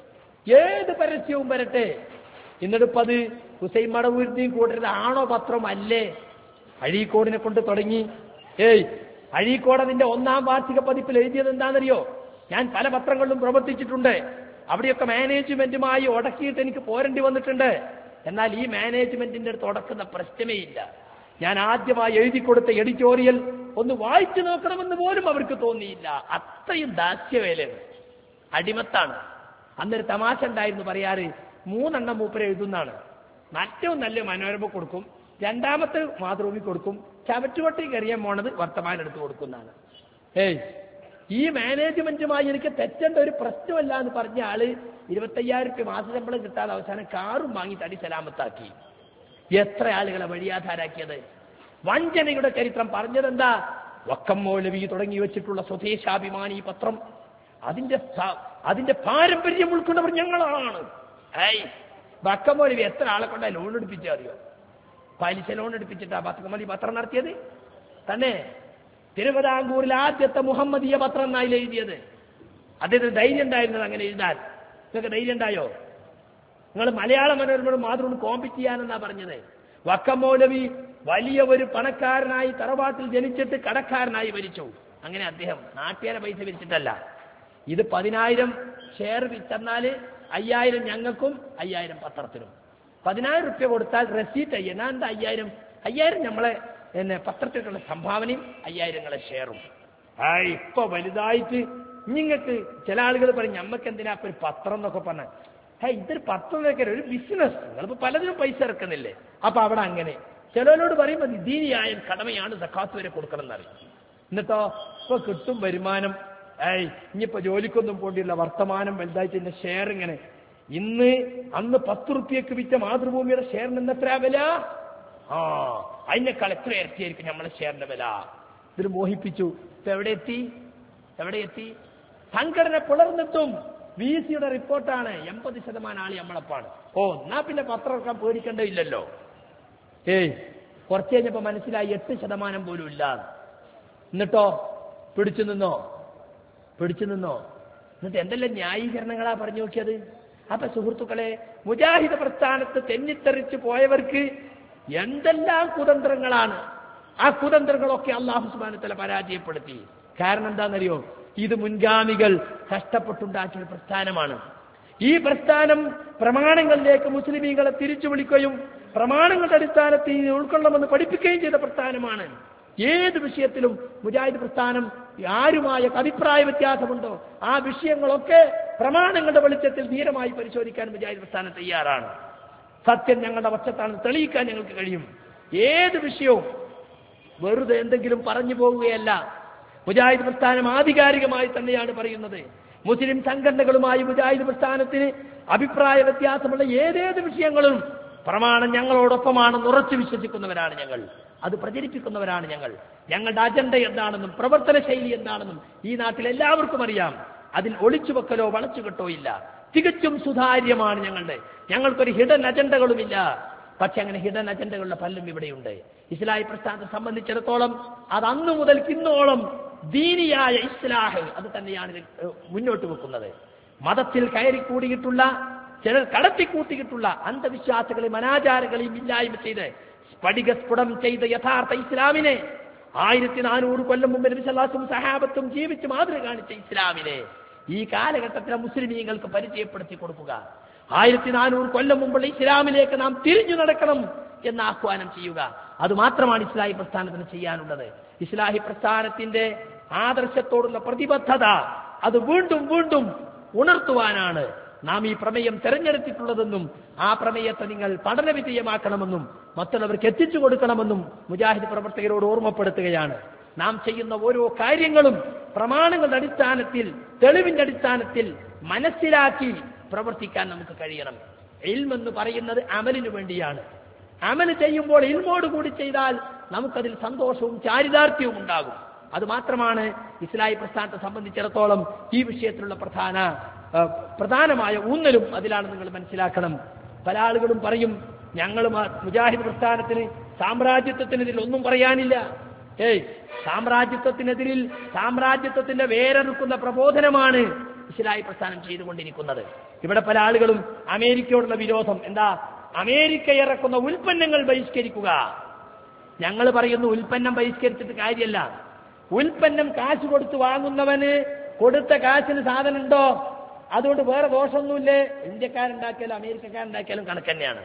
ഏത് പരസ്യവും വരട്ടെ, എന്നിട്ടിപ്പത് ഹുസൈൻ മടവൂരിന്റെയും കൂട്ടരുത് ആണോ പത്രം അല്ലേ? അഴീക്കോടിനെ കൊണ്ട് തുടങ്ങി. ഏയ് അഴീക്കോട് അതിന്റെ ഒന്നാം വാർഷിക പതിപ്പിൽ എഴുതിയത് എന്താണെന്നറിയോ? ഞാൻ പല പത്രങ്ങളിലും പ്രവർത്തിച്ചിട്ടുണ്ട്, അവിടെയൊക്കെ മാനേജ്മെന്റുമായി ഉടക്കിയിട്ട് എനിക്ക് പോരേണ്ടി വന്നിട്ടുണ്ട്. എന്നാൽ ഈ മാനേജ്മെന്റിന്റെ അടുത്ത് ഉടക്കുന്ന പ്രശ്നമേ ഇല്ല. ഞാൻ ആദ്യമായി എഴുതി കൊടുത്ത എഡിറ്റോറിയൽ ഒന്ന് വായിച്ചു നോക്കണമെന്ന് പോലും അവർക്ക് തോന്നിയില്ല. അത്രയും ദാസ്യവേലയാണ്, അടിമത്താണ്. അന്നൊരു തമാശ ഉണ്ടായിരുന്നു പറയാറ്, മൂന്നെണ്ണം മൂപ്പര് എഴുതുന്നതാണ്. ഏറ്റവും നല്ല മനോരമ കൊടുക്കും, രണ്ടാമത്തെ മാതൃഭൂമി കൊടുക്കും, ചവറ്റുകൊട്ടി കറിയാൻ പോണത് വർത്തമാനം എടുത്ത് കൊടുക്കുന്നതാണ്. ഏയ് ഈ മാനേജ്മെന്റുമായി എനിക്ക് തെറ്റേണ്ട ഒരു പ്രശ്നമല്ല എന്ന് പറഞ്ഞ ആള് ഇരുപത്തയ്യായിരം രൂപ മാസ ശമ്പളം കിട്ടാതെ അവസാനം കാറും വാങ്ങി തടി സലാമത്താക്കി. എത്ര ആളുകളെ വഴിയാധാരാക്കിയത്! വഞ്ചനയുടെ ചരിത്രം പറഞ്ഞതെന്താ? വക്കം മൗലവി തുടങ്ങി വെച്ചിട്ടുള്ള സ്വദേശാഭിമാനി പത്രം, അതിന്റെ അതിന്റെ പാരമ്പര്യം ഉൾക്കൊണ്ടവർ ഞങ്ങളാണ്. ഏയ് വക്കം മൗലവി എത്ര ആളെ കൊണ്ടാ ലോൺ എടുപ്പിച്ചാൽ അറിയോ? പലിശ ലോൺ എടുപ്പിച്ചിട്ടാ വക്കം പത്രം നടത്തിയത് തന്നെ. തിരുവിതാംകൂറിൽ ആദ്യത്തെ മുഹമ്മദീയ പത്രം എന്നായി എഴുതിയത്. അദ്ദേഹത്തിന് ധൈര്യം ഉണ്ടായിരുന്നത് അങ്ങനെ എഴുതാൻ. നിങ്ങൾക്ക് ധൈര്യം ഉണ്ടായോ? നിങ്ങൾ മലയാള മനോരമയോട് മാത്രം കോമ്പീറ്റ് ചെയ്യാനെന്നാ പറഞ്ഞത്. വക്കം മൗലവി വലിയ ഒരു പണക്കാരനായി തറവാട്ടിൽ ജനിച്ചിട്ട് കടക്കാരനായി മരിച്ചു. അങ്ങനെ അദ്ദേഹം നാട്ടുകാരെ പൈസ വിരിച്ചിട്ടല്ല. ഇത് പതിനായിരം ഷെയർ വിറ്റന്നാല് അയ്യായിരം ഞങ്ങൾക്കും അയ്യായിരം പത്രത്തിനും. പതിനായിരം റുപ്യ കൊടുത്താൽ റെസീറ്റ് അയ്യാ എന്താ അയ്യായിരം അയ്യായിരം നമ്മളെ എന്നെ പത്രത്തിലുള്ള സംഭാവനയും അയ്യായിരങ്ങളെ ഷെയറും. ആ ഇപ്പൊ വലുതായിട്ട് നിങ്ങൾക്ക് ചില ആളുകൾ പറയും ഞമ്മക്ക് എന്തിനാ ഒരു പത്രം എന്നൊക്കെ പറഞ്ഞാൽ, ഹേ ഇതൊരു പത്രം എന്നൊക്കെ ഒരു ബിസിനസ്, നിങ്ങളിപ്പോ പലതിനും പൈസ ഇറക്കുന്നില്ലേ? അപ്പൊ അവിടെ അങ്ങനെ ചിലവരോട് പറയുമ്പോൾ ദീനിയായ കടമയാണ് സക്കാത്ത് വരെ കൊടുക്കണം എന്നറിയും. എന്നിട്ടോ ഇപ്പൊ കിട്ടും വരുമാനം, ഏയ് ഇനിയിപ്പോ ജോലിക്കൊന്നും പോണ്ടില്ല, വർത്തമാനം വലുതായിട്ട് എന്റെ ഷെയർ ഇങ്ങനെ. ഇന്ന് അന്ന് പത്ത് റുപ്യക്ക് വിറ്റ മാതൃഭൂമിയുടെ ഷെയറിന് എത്ര വില? ആ അതിനേക്കാൾ എത്ര ഇരട്ടിയായിരിക്കും നമ്മളെ ഷെയറിന്റെ വില. ഇതിൽ മോഹിപ്പിച്ചു. ഇപ്പൊ എവിടെ എത്തി? എവിടെ എത്തി? സംഘടന പുലർന്നിട്ടും വി സിയുടെ റിപ്പോർട്ടാണ് എൺപത് ശതമാനം ആളി നമ്മളപ്പാണ്. ഓ, എന്നാ പിന്നെ പത്രം ഇറക്കാൻ പേടിക്കേണ്ടതില്ലല്ലോ. ഏയ് കുറച്ച് കഴിഞ്ഞപ്പോ മനസ്സിലായി എട്ട് ശതമാനം പോലും ഇല്ല. എന്നിട്ടോ പിടിച്ചു നിന്നോ? പിടിച്ചു നിന്നോ? എന്നിട്ട് എന്തെല്ലാം ന്യായീകരണങ്ങളാ പറഞ്ഞു നോക്കിയത്. അപ്പൊ സുഹൃത്തുക്കളെ, മുജാഹിദ് പ്രസ്ഥാനത്ത് തെന്നിത്തെറിച്ചു പോയവർക്ക് എന്തെല്ലാം കുതന്ത്രങ്ങളാണ്. ആ കുതന്ത്രങ്ങളൊക്കെ അല്ലാഹു സുബ്ഹാനഹു വ തആല പരാജയപ്പെടുത്തി. കാരണം എന്താണെന്നറിയോ? ഇത് മുൻഗാമികൾ കഷ്ടപ്പെട്ടുണ്ടാക്കിയ പ്രസ്ഥാനമാണ്. ഈ പ്രസ്ഥാനം പ്രമാണങ്ങളിലേക്ക് മുസ്ലിമീങ്ങളെ തിരിച്ചു വിളിക്കുകയും പ്രമാണങ്ങളുടെ അടിസ്ഥാനത്തിൽ ഉൾക്കൊള്ളണമെന്ന് പഠിപ്പിക്കുകയും ചെയ്ത പ്രസ്ഥാനമാണ്. ഏത് വിഷയത്തിലും മുജാഹിദ് പ്രസ്ഥാനം ആരുമായ അഭിപ്രായ വ്യത്യാസമുണ്ടോ ആ വിഷയങ്ങളൊക്കെ പ്രമാണങ്ങളുടെ വെളിച്ചത്തിൽ ധീരമായി പരിശോധിക്കാൻ മുജാഹിദ് പ്രസ്ഥാനം തയ്യാറാണ്. സത്യം ഞങ്ങളുടെ പക്ഷത്താണെന്ന് തെളിയിക്കാൻ ഞങ്ങൾക്ക് കഴിയും. ഏത് വിഷയവും വെറുതെ എന്തെങ്കിലും പറഞ്ഞു പോവുകയല്ല. മുജാഹിദ് പ്രസ്ഥാനം ആധികാരികമായി തന്നെയാണ് പറയുന്നത്. മുസ്ലിം സംഘടനകളുമായി മുജാഹിദ് പ്രസ്ഥാനത്തിന് അഭിപ്രായ വ്യത്യാസമുള്ള ഏതേത് വിഷയങ്ങളും പ്രമാണം ഞങ്ങളോടൊപ്പമാണെന്ന് ഉറച്ചു വിശ്വസിക്കുന്നവരാണ് ഞങ്ങൾ. അത് പ്രചരിപ്പിക്കുന്നവരാണ് ഞങ്ങൾ. ഞങ്ങളുടെ അജണ്ട എന്താണെന്നും പ്രവർത്തന ശൈലി എന്താണെന്നും ഈ നാട്ടിൽ എല്ലാവർക്കും അറിയാം. അതിൽ ഒളിച്ചുവെക്കലോ വളച്ചുകെട്ടോ ഇല്ല. തികച്ചും സുതാര്യമാണ് ഞങ്ങളുടെ. ഞങ്ങൾക്കൊരു ഹിഡൻ അജണ്ടകളുമില്ല. പക്ഷെ അങ്ങനെ ഹിഡൻ അജണ്ടകളുടെ പലരും ഇവിടെയുണ്ട്. ഇസ്ലാഹി പ്രസ്ഥാനത്തെ സംബന്ധിച്ചിടത്തോളം അത് അന്നു മുതൽ ഇന്നോളം ദീനിയായ ഇസ്ലാഹ് അത് തന്നെയാണ് മുന്നോട്ട് വെക്കുന്നത്. മതത്തിൽ കയറിക്കൂടിയിട്ടുള്ള ചിലർ കടത്തിക്കൂട്ടിയിട്ടുള്ള അന്ധവിശ്വാസങ്ങളെയും അനാചാരങ്ങളെയും ഇല്ലായ്മ ചെയ്ത് സ്ഫടികസ്ഫുടം ചെയ്ത യഥാർത്ഥ ഇസ്ലാമിനെ, ആയിരത്തി നാനൂറ് കൊല്ലം മുമ്പ് നബി സല്ലല്ലാഹു അലൈഹി വസല്ലം സഹാബത്തും ജീവിച്ച് മാതൃക കാണിച്ച ഇസ്ലാമിനെ ഈ കാലഘട്ടത്തിലെ മുസ്ലിമീങ്ങൾക്ക് പരിചയപ്പെടുത്തി കൊടുക്കുക. ആയിരത്തി നാനൂറ് കൊല്ലം മുമ്പുള്ള ഇസ്ലാമിലേക്ക് നാം തിരിഞ്ഞു നടക്കണം എന്ന് ആഹ്വാനം ചെയ്യുക. അത് മാത്രമാണ് ഇസ്ലാഹി പ്രസ്ഥാനത്തിന് ചെയ്യാനുള്ളത്. ഇസ്ലാഹി പ്രസ്ഥാനത്തിന്റെ ആദർശത്തോടുള്ള പ്രതിബദ്ധത അത് വീണ്ടും വീണ്ടും ഉണർത്തുവാനാണ് നാം ഈ പ്രമേയം തെരഞ്ഞെടുത്തിട്ടുള്ളതെന്നും ആ പ്രമേയത്തെ നിങ്ങൾ പഠന വിധേയമാക്കണമെന്നും മറ്റുള്ളവർക്ക് എത്തിച്ചു കൊടുക്കണമെന്നും മുജാഹിദ് പ്രവർത്തകരോട് ഓർമ്മപ്പെടുത്തുകയാണ്. നാം ചെയ്യുന്ന ഓരോ കാര്യങ്ങളും പ്രമാണങ്ങളുടെ അടിസ്ഥാനത്തിൽ, തെളിവിന്റെ അടിസ്ഥാനത്തിൽ മനസ്സിലാക്കി പ്രവർത്തിക്കാൻ നമുക്ക് കഴിയണം. ഇൽമെന്ന് പറയുന്നത് അമലിനു വേണ്ടിയാണ്. അമൽ ചെയ്യുമ്പോൾ ഇൽമോട് കൂടി ചെയ്താൽ നമുക്കതിൽ സന്തോഷവും ചാരിതാർത്ഥ്യവും ഉണ്ടാകും. അത് മാത്രമാണ് ഇസ്ലാഹി പ്രസ്ഥാനത്തെ സംബന്ധിച്ചിടത്തോളം ഈ വിഷയത്തിലുള്ള പ്രധാന പ്രധാനമായ ഊന്നലും അതിലാണ് നിങ്ങൾ മനസ്സിലാക്കണം. പല ആളുകളും പറയും ഞങ്ങൾ മുജാഹിദ് പ്രസ്ഥാനത്തിന് സാമ്രാജ്യത്വത്തിനെതിരിൽ ഒന്നും പറയാനില്ല. ഏയ് സാമ്രാജ്യത്വത്തിനെതിരിൽ സാമ്രാജ്യത്വത്തിന്റെ വേരെറുക്കുന്ന പ്രബോധനമാണ് ഇസ്ലാഹി പ്രസ്ഥാനം ചെയ്തുകൊണ്ടിരിക്കുന്നത്. ഇവിടെ പല ആളുകളും അമേരിക്കയോടുള്ള വിരോധം എന്താ? അമേരിക്ക ഇറക്കുന്ന ഉൽപ്പന്നങ്ങൾ ബഹിഷ്കരിക്കുക. ഞങ്ങൾ പറയുന്നു ഉൽപ്പന്നം ബഹിഷ്കരിച്ചിട്ട് കാര്യമല്ല. ഉൽപ്പന്നം കാശ് കൊടുത്ത് വാങ്ങുന്നവന് കൊടുത്ത കാശിന് സാധനം ഉണ്ടോ? അതുകൊണ്ട് വേറെ ദോഷമൊന്നുമില്ലേ? ഇന്ത്യക്കാരുണ്ടാക്കിയാലും അമേരിക്കക്കാരുണ്ടാക്കിയാലും കണക്ക് തന്നെയാണ്.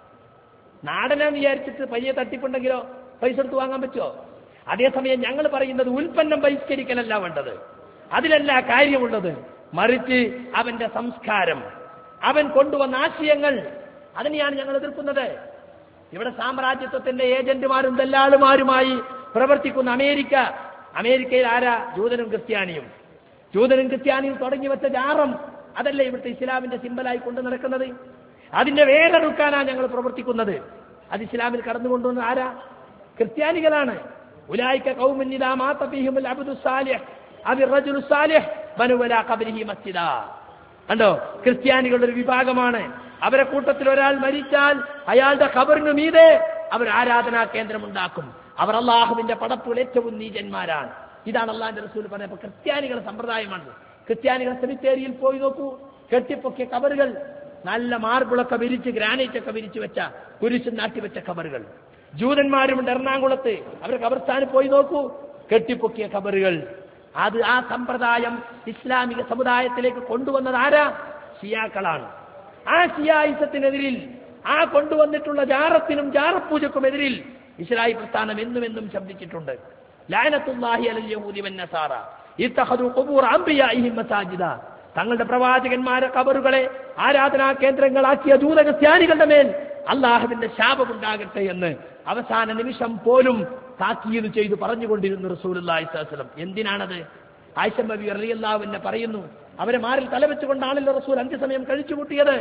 നാടനം വിചാരിച്ചിട്ട് പയ്യെ തട്ടിപ്പുണ്ടെങ്കിലോ പൈസ എടുത്ത് വാങ്ങാൻ പറ്റുമോ? അതേസമയം ഞങ്ങൾ പറയുന്നത് ഉൽപ്പന്നം ബഹിഷ്കരിക്കലല്ല വേണ്ടത്, അതിലല്ല കാര്യമുള്ളത്. മറിച്ച് അവന്റെ സംസ്കാരം, അവൻ കൊണ്ടുവന്ന ആശയങ്ങൾ, അതിനെയാണ് ഞങ്ങൾ എതിർക്കുന്നത്. ഇവിടെ സാമ്രാജ്യത്വത്തിന്റെ ഏജന്റുമാരും ദല്ലാളുമാരുമായി പ്രവർത്തിക്കുന്ന അമേരിക്ക, അമേരിക്കയിൽ ആരാ? ജൂതനും ക്രിസ്ത്യാനിയും. ജൂതനും ക്രിസ്ത്യാനിയും തുടങ്ങി വെച്ച ജാറം അതല്ലേ ഇവിടുത്തെ ഇസ്ലാമിന്റെ സിമ്പലായി കൊണ്ടു നടക്കുന്നത്? അതിന്റെ വേരെടുക്കാനാണ് ഞങ്ങൾ പ്രവർത്തിക്കുന്നത്. അത് ഇസ്ലാമിൽ കടന്നുകൊണ്ടുവന്ന ആരാ? ക്രിസ്ത്യാനികളാണ്. ഉലൈക ഖൗമുൻ ഇദാ മാത ഫീഹിമുൽ അബ്ദു സാലിഹ് അബി റജുലു സാലിഹ് ബനു വലാ ഖബ്രിഹി മസ്ജിദാ. കണ്ടോ, ക്രിസ്ത്യാനികളുടെ ഒരു വിഭാഗമാണ്. അവരെ കൂട്ടത്തിൽ ഒരാൾ മരിച്ചാൽ അയാളുടെ ഖബറിനു മീതെ അവർ ആരാധനാ കേന്ദ്രമുണ്ടാക്കും. അവർ അള്ളാഹുവിന്റെ പടപ്പുകൾ ഏറ്റവും നീചന്മാരാണ്. ഇതാണ് അള്ളാഹിന്റെ റസൂൽ പറഞ്ഞത്. ക്രിസ്ത്യാനികളുടെ സമ്പ്രദായമാണ്. ക്രിസ്ത്യാനികൾ സെമിത്തേരിയിൽ പോയി നോക്കൂ, കെട്ടിപ്പൊക്കിയ ഖബറുകൾ, നല്ല മാർബിളൊക്കെ വിരിച്ച് ഗ്രാനൈറ്റ് ഒക്കെ വിരിച്ചു വെച്ച കുരിശും നാട്ടിവെച്ച ഖബറുകൾ. ജൂതന്മാരുമുണ്ട് എറണാകുളത്ത്, അവർ ഖബർസ്ഥാനിൽ പോയി നോക്കൂ, കെട്ടിപ്പൊക്കിയ ഖബറുകൾ. അത് ആ സമ്പ്രദായം ഇസ്ലാമിക സമുദായത്തിലേക്ക് കൊണ്ടുവന്നത് ആരാ? ഷിയാക്കളാണ്. ആ ഷിയായിസത്തിനെതിരിൽ, ആ കൊണ്ടുവന്നിട്ടുള്ള ജാറത്തിനും ജാറപ്പൂജക്കുമെതിരിൽ ഇസ്ലാഹി പ്രസ്ഥാനം എന്നും എന്നും ശബ്ദിച്ചിട്ടുണ്ട്. ലഅനത്തുല്ലാഹി അലൽ യഹൂദി വന്നസാറ ഇത്തഖദു ഖുബൂർ അംബിയാഇഹിം മസാജിദ. തങ്ങളുടെ പ്രവാചകന്മാരെ ഖബറുകളെ ആരാധനാ കേന്ദ്രങ്ങളാക്കിയ ജൂത ക്രിസ്ത്യാനികളുടെ മേൽ അള്ളാഹുവിന്റെ ശാപമുണ്ടാകട്ടെ എന്ന് അവസാന നിമിഷം പോലും താക്കീത് ചെയ്തു പറഞ്ഞുകൊണ്ടിരുന്നു റസൂലുള്ളാഹി സ്വല്ലല്ലാഹു അലൈഹി വസല്ലം. എന്തിനാണത്? ആയിഷ ബിബി റളിയല്ലാഹു അൻഹ പറയുന്നു, അവരെ മാറിൽ തലവെച്ചുകൊണ്ടാണല്ലോ റസൂൽ അന്ത്യസമയം കഴിച്ചുകൂട്ടിയത്.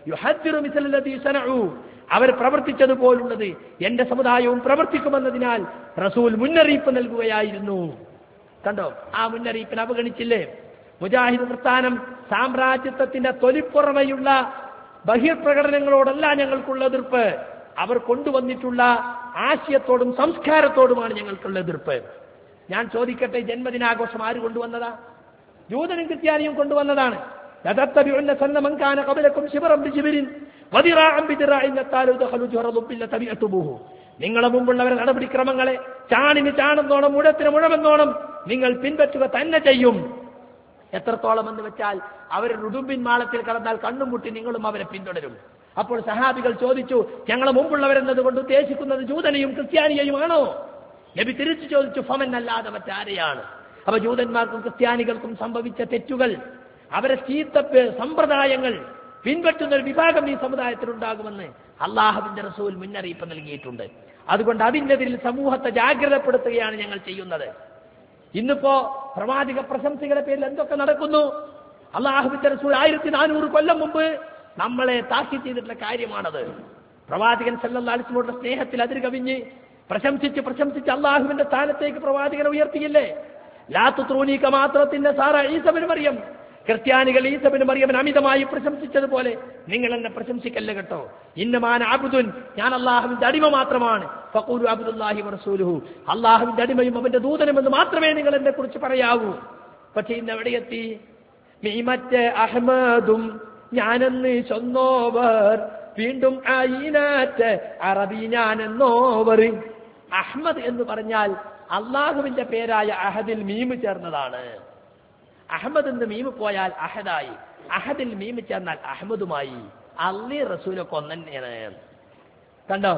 യുഹദ്ദിറു മിസ്ലല്ലദീ സനഉ, അവർ പ്രവർത്തിച്ചതുപോലുള്ളത് എന്റെ സമുദായവും പ്രവർത്തിക്കുമെന്നതിനാൽ റസൂൽ മുന്നറിയിപ്പ് നൽകുകയായിരുന്നു. കണ്ടോ, ആ മുന്നറിയിപ്പിനെ അവഗണിച്ചില്ലേ? മുജാഹിദ് പ്രസ്ഥാനം സാമ്രാജ്യത്വത്തിന്റെ തൊലിപ്പുറമെയുള്ള ബഹിർപ്രകടനങ്ങളോടല്ല ഞങ്ങൾക്കുള്ള എതിർപ്പ്, അവർ കൊണ്ടുവന്നിട്ടുള്ള ആശയത്തോടും സംസ്കാരത്തോടുമാണ് ഞങ്ങൾക്കുള്ള എതിർപ്പ്. ഞാൻ ചോദിക്കട്ടെ, ജന്മദിനാഘോഷം ആര് കൊണ്ടുവന്നതാ? ജൂതനും ക്രിസ്ത്യാനിയും കൊണ്ടുവന്നതാണ്. നിങ്ങളെ മുമ്പുള്ളവരെ നടപടിക്രമങ്ങളെ ചാണിന് ചാണെന്നോണം മുഴത്തിന് മുഴമെന്നോണം നിങ്ങൾ പിൻപറ്റുക തന്നെ ചെയ്യും. എത്രത്തോളം എന്ന് വെച്ചാൽ അവർ റുടുമ്പിൻ മാളത്തിൽ കടന്നാൽ കണ്ണും മുട്ടി നിങ്ങളും അവരെ പിന്തുടരും. അപ്പോൾ സഹാബികൾ ചോദിച്ചു, ഞങ്ങളെ മുമ്പുള്ളവരെന്നത് കൊണ്ട് ഉദ്ദേശിക്കുന്നത് ജൂതനെയും ക്രിസ്ത്യാനിയെയുമാണോ? നബി തിരിച്ചു ചോദിച്ചു, ഫമൻ അല്ലാതെ മറ്റാരെയാണ്? അപ്പൊ ജൂതന്മാർക്കും ക്രിസ്ത്യാനികൾക്കും സംഭവിച്ച തെറ്റുകൾ, അവരെ ചീത്ത സമ്പ്രദായങ്ങൾ പിൻപറ്റുന്ന ഒരു വിഭാഗം ഈ സമുദായത്തിലുണ്ടാകുമെന്ന് അള്ളാഹുവിന്റെ റസൂൽ മുന്നറിയിപ്പ് നൽകിയിട്ടുണ്ട്. അതുകൊണ്ട് അതിനെതിരിൽ സമൂഹത്തെ ജാഗ്രതപ്പെടുത്തുകയാണ് ഞങ്ങൾ ചെയ്യുന്നത്. ഇന്നിപ്പോ പ്രവാചക പ്രശംസകളുടെ പേരിൽ എന്തൊക്കെ നടക്കുന്നു? അള്ളാഹുവിന്റെ റസൂൽ ആയിരത്തി നാനൂറ് കൊല്ലം മുമ്പ് നമ്മളെ താക്കീത് ചെയ്തിട്ടുള്ള കാര്യമാണത്. പ്രവാചകൻ സല്ലല്ലാഹു അലൈഹി വസല്ലമയുടെ സ്നേഹത്തിൽ അതിര് കവിഞ്ഞ് പ്രശംസിച്ച് പ്രശംസിച്ച് അള്ളാഹുവിന്റെ സ്ഥാനത്തേക്ക് പ്രവാചകനെ ഉയർത്തിയില്ലേ? ലാ തുത്രൂനി കമാ തുറത്തിന്ന സാറ ഈസ ഇബ്നു മറിയം, ക്രിസ്ത്യാനികൾ ഈസ ഇബ്നു മറിയമിനെ അമിതമായി പ്രശംസിച്ചതുപോലെ നിങ്ങൾ എന്നെ പ്രശംസിക്കല്ല കേട്ടോ. ഇന്നമാന അബ്ദുൻ, ഞാൻ അള്ളാഹുവിന്റെ അടിമ മാത്രമാണ്. ഫഖൂലു അബ്ദുല്ലാഹി വറസൂലുഹു, അള്ളാഹുവിന്റെ അടിമയും അവന്റെ ദൂതനുമെന്ന് മാത്രമേ നിങ്ങൾ എന്നെ കുറിച്ച് പറയാവൂ. പക്ഷെ ഇന്ന് എവിടെയെത്തി? മീമറ്റ് അഹ്മദും ഞാനെന്ന് ചൊന്നോവർ, വീണ്ടും ആയിനാറ്റ് അറബി ഞാനെന്നോവർ. അഹ്മദ് എന്ന് പറഞ്ഞാൽ അള്ളാഹുവിന്റെ പേരായ അഹദിൽ മീമ് ചേർന്നതാണ്. അഹമ്മദ് എന്ന് മീമ് പോയാൽ അഹദായി, അഹദിൽ മീമ് ചേർന്നാൽ അഹമ്മദുമായി. അള്ളി റസൂലൊക്കെ ഒന്നെന്നെയാണ്. കണ്ടോ,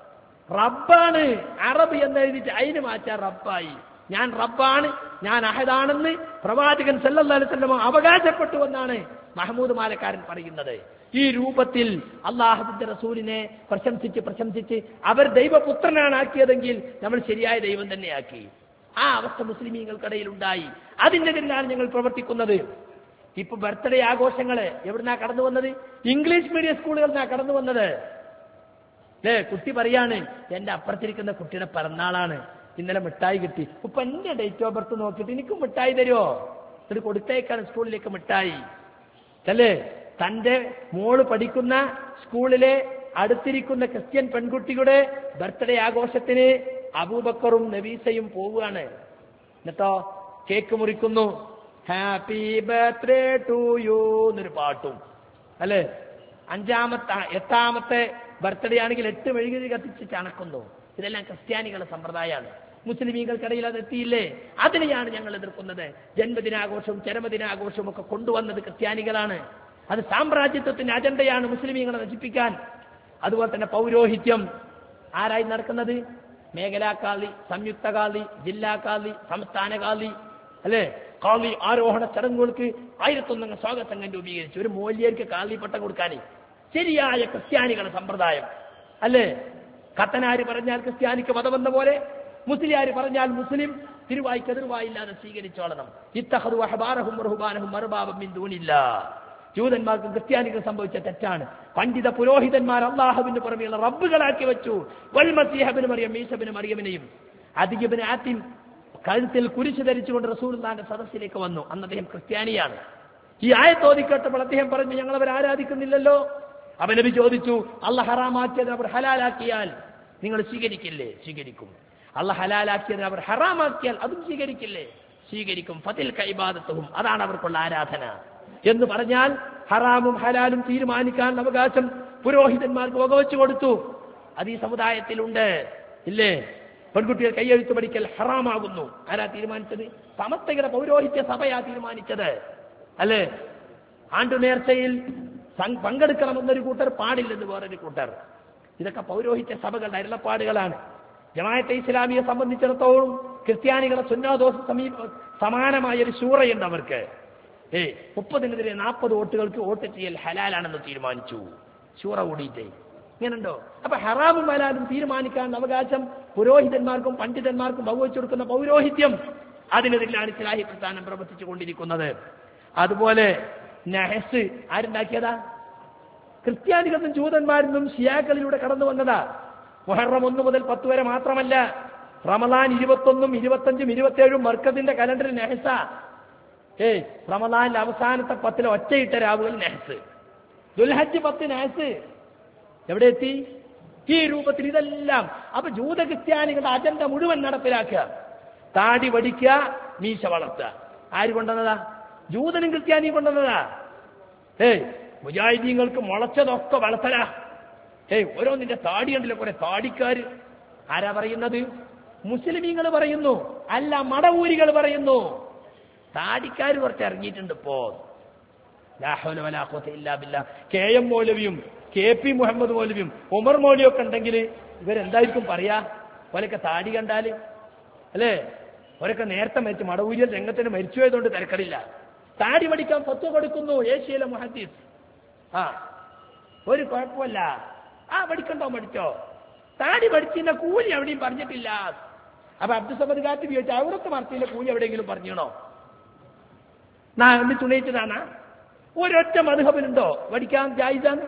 റബ്ബാണ് അറബ് എന്ന് എഴുതിയിട്ട് അതിന് മാറ്റാൻ റബ്ബായി. ഞാൻ റബ്ബാണ്, ഞാൻ അഹദാണെന്ന് പ്രവാചകൻ സല്ലല്ലാഹു അലൈഹി വസല്ലം അവകാശപ്പെട്ടു എന്നാണ് മഹ്മൂദ് മാലക്കാരൻ പറയുന്നത്. ഈ രൂപത്തിൽ അള്ളാഹുവിന്റെ റസൂലിനെ പ്രശംസിച്ച് പ്രശംസിച്ച് അവർ ദൈവപുത്രനാണ് ആക്കിയതെങ്കിൽ നമ്മൾ ശരിയായ ദൈവം തന്നെയാക്കി. ആ അവസ്ഥ മുസ്ലിമീങ്ങൾക്കിടയിൽ ഉണ്ടായി. അതിനെതിരെയാണ് ഞങ്ങൾ പ്രവർത്തിക്കുന്നത്. ഇപ്പൊ ബർത്ത്ഡേ ആഘോഷങ്ങള് എവിടുന്നാ കടന്നു വന്നത്? ഇംഗ്ലീഷ് മീഡിയം സ്കൂളുകളിൽ നിന്നാ കടന്നു വന്നത്. അല്ലേ? കുട്ടി പറയാണ്, എന്റെ അപ്പുറത്തിരിക്കുന്ന കുട്ടിയുടെ പിറന്നാളാണ്, ഇന്നലെ മിഠായി കിട്ടി. ഇപ്പൊ എന്റെ ഡേറ്റ് ഓഫ് ബർത്ത് നോക്കിയിട്ട് എനിക്കും മിഠായി തരുമോ? ഇത് കൊടുത്തേക്കാണ് സ്കൂളിലേക്ക് മിഠായി. അല്ലേ? തന്റെ മോള് പഠിക്കുന്ന സ്കൂളിലെ അടുത്തിരിക്കുന്ന ക്രിസ്ത്യൻ പെൺകുട്ടിയുടെ ബർത്ത്ഡേ ആഘോഷത്തിന് അബൂബക്കറും നബീസയും പോവുകയാണ്. എന്നിട്ടോ കേക്ക് മുറിക്കുന്നു, ഹാപ്പി ബർത്ത്ഡേ ടു യു എന്നൊരു പാട്ടും. അല്ലെ? അഞ്ചാമത്തെ എട്ടാമത്തെ ബർത്ത്ഡേ ആണെങ്കിൽ എട്ട് മെഴുകുതിരി കത്തിച്ച് ചണക്കുന്നു. ഇതെല്ലാം ക്രിസ്ത്യാനികളുടെ സമ്പ്രദായമാണ്. മുസ്ലിമീങ്ങൾക്കിടയിൽ അത് എത്തിയില്ലേ? അതിനെയാണ് ഞങ്ങൾ എതിർക്കുന്നത്. ജന്മദിനാഘോഷവും ചരമദിനാഘോഷവും ഒക്കെ കൊണ്ടുവന്നത് ക്രിസ്ത്യാനികളാണ്. അത് സാമ്രാജ്യത്വത്തിന്റെ അജണ്ടയാണ് മുസ്ലിമീങ്ങളെ നശിപ്പിക്കാൻ. അതുപോലെ തന്നെ പൗരോഹിത്യം ആരായി നടക്കുന്നത്? മേഖലാ കാളി, സംയുക്ത കാളി, ജില്ലാ കാളി, സംസ്ഥാന കാളി. അല്ലെ? കാളി ആരോഹണ ചടങ്ങുകൾക്ക് ആയിരത്തൊന്നംഗ സ്വാഗത സംഘം രൂപീകരിച്ചു. ഒരു മൂല്യർക്ക് കാളി പട്ടം കൊടുക്കാനേ. ശരിയായ ക്രിസ്ത്യാനികളുടെ സമ്പ്രദായം. അല്ലേ? കത്തനാര് പറഞ്ഞാൽ ക്രിസ്ത്യാനിക്ക് മതമെന്ന പോലെ, മുസ്ലിയാര് പറഞ്ഞാൽ മുസ്ലിം തിരുവായ്ക്ക് എതിർവായില്ലാതെ സ്വീകരിച്ചോളണം. ഇത്തഖദു അഹ്ബാറഹും വറുഹ്ബാനഹും അർബാബൻ മിൻ ദൂനില്ലാഹ്. ജൂതന്മാർക്കും ക്രിസ്ത്യാനികൾ സംഭവിച്ച തെറ്റാണ്. പണ്ഡിത പുരോഹിതന്മാർ അള്ളാഹുവിന് പുറമെയുള്ള റബ്ബുകളാക്കി വെച്ചു. വൽ മസീഹ ഇബ്നു മറിയം, ഈസ ഇബ്നു മറിയമിനെയും. അദി ഇബ്നു ആതിം കഴുത്തിൽ കുരിശ് ധരിച്ചുകൊണ്ട് റസൂലുള്ളാഹിന്റെ സദസ്സിലേക്ക് വന്നു. അന്ന് അദ്ദേഹം ക്രിസ്ത്യാനിയാണ്. ഈ ആയത്ത് ഓതിക്കേട്ടപ്പോൾ അദ്ദേഹം പറഞ്ഞു, ഞങ്ങൾ അവർ ആരാധിക്കുന്നില്ലല്ലോ. അവൻ നബി ചോദിച്ചു, അള്ളാഹ് ഹറാമാക്കിയത് അവർ ഹലാലാക്കിയാൽ നിങ്ങൾ സ്വീകരിക്കില്ലേ? സ്വീകരിക്കും. അള്ളാഹ് ഹലാലാക്കിയത് അവർ ഹറാമാക്കിയാൽ അതും സ്വീകരിക്കില്ലേ? സ്വീകരിക്കും. ഫതിൽക ഇബാദത്തുഹും, അതാണ് അവർക്കുള്ള ആരാധന എന്ന് പറഞ്ഞാൽ ഹറാമും ഹലാലും തീരുമാനിക്കാനുള്ള അവകാശം പുരോഹിതന്മാർക്ക് വകവെച്ചു കൊടുത്തു. അത് ഈ സമുദായത്തിലുണ്ട്. ഇല്ലേ? പെൺകുട്ടികൾ കൈയെഴുത്ത് പഠിക്കൽ ഹറാമാകുന്നു. ആരാ തീരുമാനിച്ചത്? സമസ്തയുടെ പൗരോഹിത്യ സഭയാ തീരുമാനിച്ചത്. അല്ലേ? ആണ്ടുനേർച്ചയിൽ പങ്കെടുക്കണമെന്നൊരു കൂട്ടർ, പാടില്ലെന്ന് വേറൊരു കൂട്ടർ. ഇതൊക്കെ പൗരോഹിത്യ സഭകളുടെ അരുളപ്പാടുകളാണ്. ജമാഅത്തെ ഇസ്ലാമിയെ സംബന്ധിച്ചിടത്തോളം ക്രിസ്ത്യാനികളെ സുന്നതോസ് സമീപ സമാനമായ ഒരു ശൂറയുണ്ട് അവർക്ക്. ഏ മുപ്പതിനെതിരെ നാൽപ്പത് വോട്ടുകൾക്ക് വോട്ട് ചെയ്യൽ ഹലാലാണെന്ന് തീരുമാനിച്ചു. ശൂറ കൂടിയിട്ടേ. ഇങ്ങനെയുണ്ടോ? അപ്പൊ ഹറാമും ഹലാലും തീരുമാനിക്കാനുള്ള അവകാശം പുരോഹിതന്മാർക്കും പണ്ഡിതന്മാർക്കും വകവെച്ചു കൊടുക്കുന്ന പൗരോഹിത്യം, അതിനെതിരെയാണ് ഇസ്ലാഹി പ്രസ്ഥാനം പ്രവർത്തിച്ചു കൊണ്ടിരിക്കുന്നത്. അതുപോലെ നഹസ് ആരുണ്ടാക്കിയതാ? ക്രിസ്ത്യാനികളും ജൂതന്മാരിലും ഷിയാക്കളിലൂടെ കടന്നു വന്നതാ. മുഹറം ഒന്ന് മുതൽ പത്ത് വരെ മാത്രമല്ല, റമദാൻ ഇരുപത്തൊന്നും ഇരുപത്തഞ്ചും ഇരുപത്തിയേഴും മർക്കസിന്റെ കലണ്ടറിൽ നെഹസ. ഏയ് റമദാനിലെ അവസാനത്തെ പത്തിലെ ഒറ്റയിട്ട രാവുകൾ നെഹസ്, ദുൽഹജ്ജ് പത്ത് നെഹസ്. എവിടെ എത്തി? ഈ രൂപത്തിൽ ഇതെല്ലാം. അപ്പൊ ജൂത ക്രിസ്ത്യാനികളുടെ അജണ്ട മുഴുവൻ നടപ്പിലാക്കുക. താടി വടിക്കുക, മീശ വളർത്തുക. ആര് കൊണ്ടുവന്നതാ? ജൂതനും ക്രിസ്ത്യാനിയും കൊണ്ടുവന്നതാ. ഏയ് മുജാഹിദീങ്ങൾക്ക് മുളച്ചതൊക്കെ വളർത്തല. ഏയ് ഓരോന്നിന്റെ താടി കണ്ടില്ല, കുറെ താടിക്കാര്. ആരാ പറയുന്നത്? മുസ്ലിമീങ്ങൾ പറയുന്നു, അല്ല മടവൂരികൾ പറയുന്നു. താടിക്കാർ കുറച്ച് ഇറങ്ങിയിട്ടുണ്ട് ഇപ്പോ. കെ എം മൗലവിയും കെ പി മുഹമ്മദ് മൗലവിയും ഉമർ മൗലവിയും ഒക്കെ ഉണ്ടെങ്കിൽ ഇവരെന്തായിരിക്കും പറയാ? ഓലൊക്കെ താടി കണ്ടാല് അല്ലേ? അവരൊക്കെ നേരത്തെ മരിച്ചു, മടവൂരിയൽ രംഗത്തിന് മരിച്ചു പോയതുകൊണ്ട് തിരക്കടില്ല. താടി പഠിക്കാൻ ഫത്വ കൊടുക്കുന്നു ഏഷ്യയിലെ മുഹദ്ദിസ്. ആ ഒരു കുഴപ്പമില്ല, ആ പഠിക്കണ്ടോ പഠിച്ചോ, താടി പഠിച്ചിന്റെ കൂലി എവിടെയും പറഞ്ഞിട്ടില്ല. അപ്പൊ അബ്ദുസമദ് കാറ്റ് ചോദിച്ചു, അവിടുത്തെ മർത്തിയിലെ കൂലി എവിടെയെങ്കിലും പറഞ്ഞണോ? നാ എന്ത് തുണയിച്ചതാണ്? ഒരൊറ്റ മദ്ഹബിനുണ്ടോ പഠിക്കാൻ ജായിസാണ്?